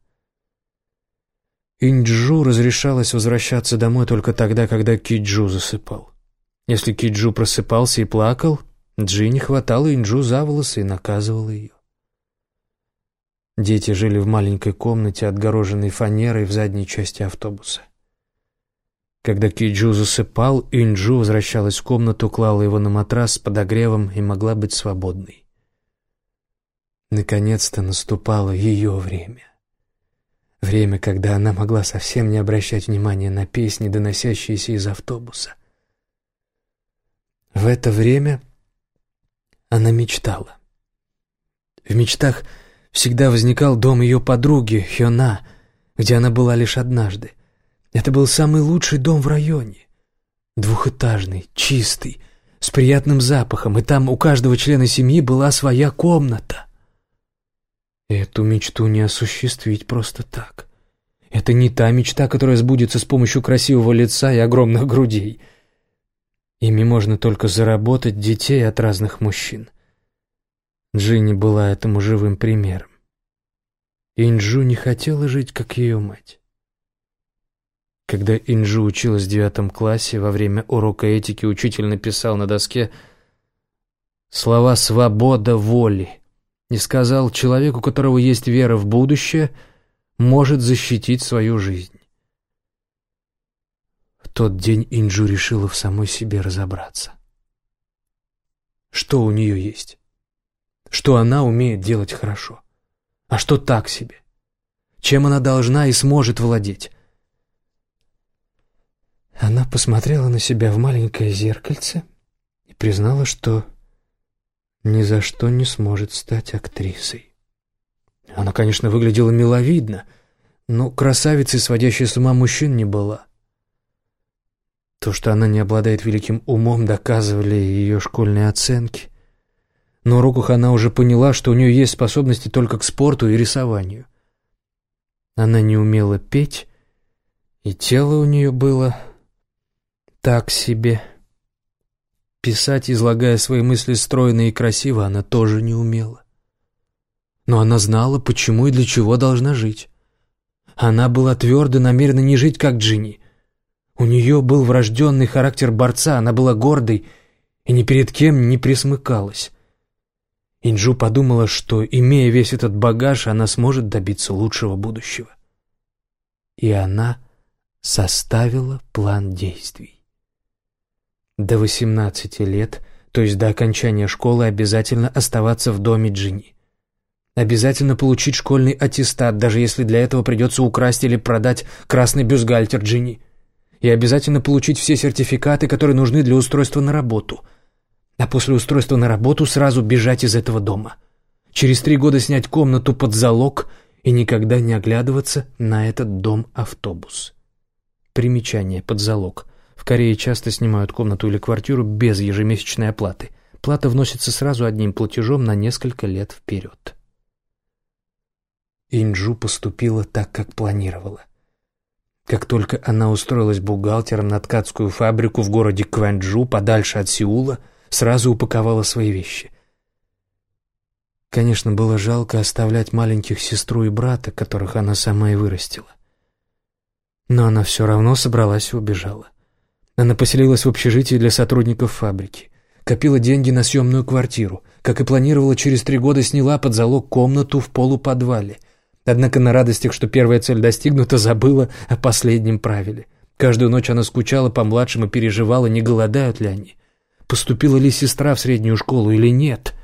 Инджу разрешалось возвращаться домой только тогда, когда Ки-Джу засыпал. Если Ки-Джу просыпался и плакал, Джинни хватала Инджу за волосы и наказывала ее. Дети жили в маленькой комнате, отгороженной фанерой в задней части автобуса. Когда Ки-Джу засыпал, Инджу возвращалась в комнату, клала его на матрас с подогревом и могла быть свободной. Наконец-то наступало ее время. Время, когда она могла совсем не обращать внимания на песни, доносящиеся из автобуса. В это время она мечтала. В мечтах всегда возникал дом ее подруги Хёна, где она была лишь однажды. Это был самый лучший дом в районе. Двухэтажный, чистый, с приятным запахом, и там у каждого члена семьи была своя комната. И эту мечту не осуществить просто так. Это не та мечта, которая сбудется с помощью красивого лица и огромных грудей. Ими можно только заработать детей от разных мужчин. Джинни была этому живым примером. Инджу не хотела жить, как ее мать. Когда Инджу училась в 9 классе, во время урока этики учитель написал на доске слова «свобода воли» и сказал: человек, у которого есть вера в будущее, может защитить свою жизнь. В тот день Инджу решила в самой себе разобраться. Что у нее есть? Что она умеет делать хорошо? А что так себе? Чем она должна и сможет владеть? Она посмотрела на себя в маленькое зеркальце и признала, что ни за что не сможет стать актрисой. Она, конечно, выглядела миловидно, но красавицей, сводящей с ума мужчин, не была. То, что она не обладает великим умом, доказывали ее школьные оценки. На уроках она уже поняла, что у нее есть способности только к спорту и рисованию. Она не умела петь, и тело у нее было так себе. Писать, излагая свои мысли стройно и красиво, она тоже не умела. Но она знала, почему и для чего должна жить. Она была твердо намерена не жить, как Джинни. У нее был врожденный характер борца, она была гордой и ни перед кем не присмыкалась. Инджу подумала, что, имея весь этот багаж, она сможет добиться лучшего будущего. И она составила план действий. До 18 лет, то есть до окончания школы, обязательно оставаться в доме Джинни. Обязательно получить школьный аттестат, даже если для этого придется украсть или продать красный бюстгальтер Джинни. И обязательно получить все сертификаты, которые нужны для устройства на работу. А после устройства на работу сразу бежать из этого дома. Через 3 года снять комнату под залог и никогда не оглядываться на этот дом-автобус. Примечание: под залог. В Корее часто снимают комнату или квартиру без ежемесячной оплаты. Плата вносится сразу одним платежом на несколько лет вперед. Инджу поступила так, как планировала. Как только она устроилась бухгалтером на ткацкую фабрику в городе Кванджу, подальше от Сеула, сразу упаковала свои вещи. Конечно, было жалко оставлять маленьких сестру и брата, которых она сама и вырастила. Но она все равно собралась и убежала. Она поселилась в общежитии для сотрудников фабрики, копила деньги на съемную квартиру, как и планировала, через 3 года сняла под залог комнату в полуподвале. Однако на радостях, что первая цель достигнута, забыла о последнем правиле. Каждую ночь она скучала по младшим и переживала, не голодают ли они, поступила ли сестра в среднюю школу или нет.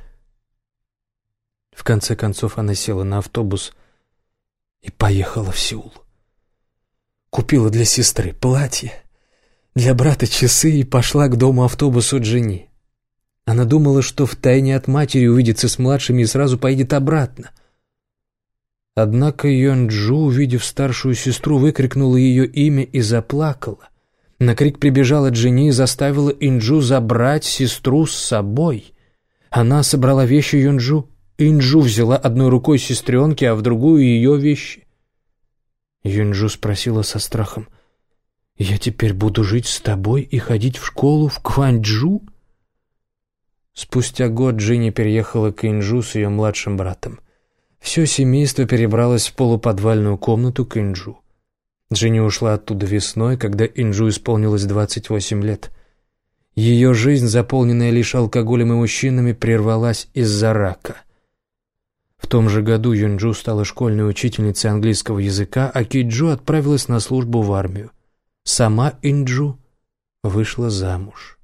В конце концов она села на автобус и поехала в Сеул. Купила для сестры платье, для брата часы и пошла к дому-автобусу Джинни. Она думала, что втайне от матери увидится с младшими и сразу поедет обратно. Однако Йонджу, увидев старшую сестру, выкрикнула ее имя и заплакала. На крик прибежала Джинни и заставила Инджу забрать сестру с собой. Она собрала вещи Йонджу. Инджу взяла одной рукой сестренки, а в другую ее вещи. Йонджу спросила со страхом: «Я теперь буду жить с тобой и ходить в школу в Кванджу?» Спустя год Джинни переехала к Инджу с ее младшим братом. Все семейство перебралось в полуподвальную комнату к Инджу. Джинни ушла оттуда весной, когда Инджу исполнилось 28 лет. Ее жизнь, заполненная лишь алкоголем и мужчинами, прервалась из-за рака. В том же году Йонджу стала школьной учительницей английского языка, а Киджу отправилась на службу в армию. Сама Инджу вышла замуж.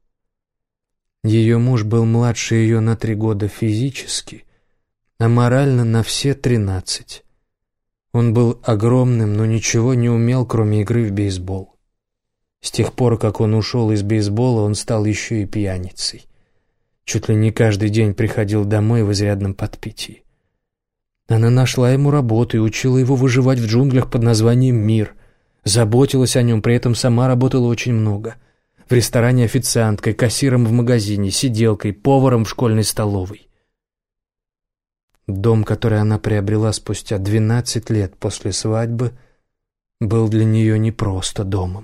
Ее муж был младше ее на 3 года физически, а морально на все 13. Он был огромным, но ничего не умел, кроме игры в бейсбол. С тех пор, как он ушел из бейсбола, он стал еще и пьяницей. Чуть ли не каждый день приходил домой в изрядном подпитии. Она нашла ему работу и учила его выживать в джунглях под названием «Мир», Заботилась о нем, при этом сама работала очень много. В ресторане официанткой, кассиром в магазине, сиделкой, поваром в школьной столовой. Дом, который она приобрела спустя 12 лет после свадьбы, был для нее не просто домом.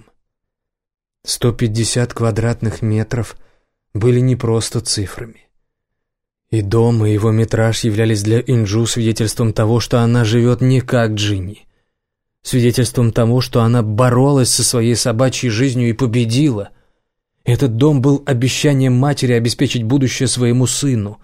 150 квадратных метров были не просто цифрами. И дом, и его метраж являлись для Инджу свидетельством того, что она живет не как Джинни. Свидетельством того, что она боролась со своей собачьей жизнью и победила. Этот дом был обещанием матери обеспечить будущее своему сыну.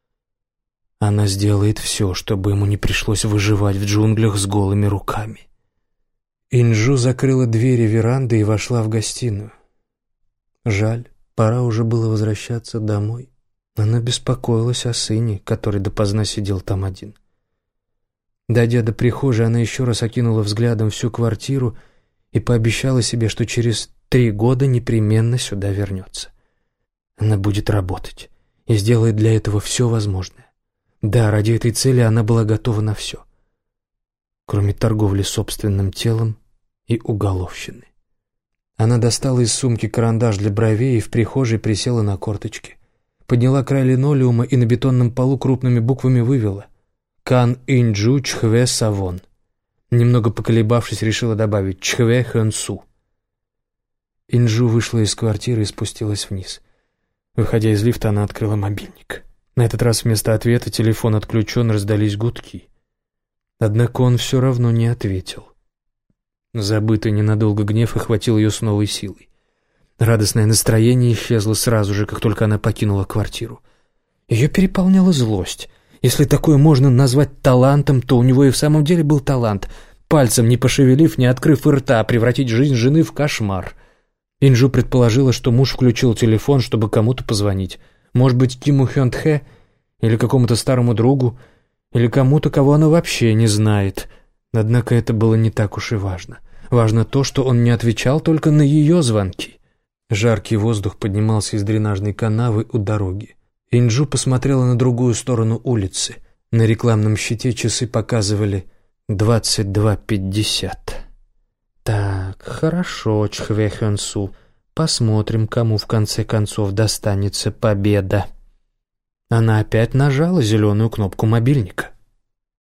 Она сделает все, чтобы ему не пришлось выживать в джунглях с голыми руками. Инджу закрыла двери веранды и вошла в гостиную. Жаль, пора уже было возвращаться домой. Она беспокоилась о сыне, который допоздна сидел там один. Дойдя до прихожей, она еще раз окинула взглядом всю квартиру и пообещала себе, что через 3 года непременно сюда вернется. Она будет работать и сделает для этого все возможное. Да, ради этой цели она была готова на все, кроме торговли собственным телом и уголовщины. Она достала из сумки карандаш для бровей и в прихожей присела на корточки. Подняла край линолеума и на бетонном полу крупными буквами вывела «Кан Инджу Чхве Савон». Немного поколебавшись, решила добавить «Чхве Хэнсу». Инджу вышла из квартиры и спустилась вниз. Выходя из лифта, она открыла мобильник. На этот раз вместо ответа телефон отключен, раздались гудки. Однако он все равно не ответил. Забытый ненадолго гнев охватил ее с новой силой. Радостное настроение исчезло сразу же, как только она покинула квартиру. Ее переполняла злость. Если такое можно назвать талантом, то у него и в самом деле был талант. Пальцем не пошевелив, не открыв рта, превратить жизнь жены в кошмар. Инджу предположила, что муж включил телефон, чтобы кому-то позвонить. Может быть, Киму Хён-тхэ, или какому-то старому другу, или кому-то, кого она вообще не знает. Однако это было не так уж и важно. Важно то, что он не отвечал только на ее звонки. Жаркий воздух поднимался из дренажной канавы у дороги. Инджу посмотрела на другую сторону улицы. На рекламном щите часы показывали 22:50. Так, хорошо, Чхве Хэнсу. Посмотрим, кому в конце концов достанется победа. Она опять нажала зеленую кнопку мобильника.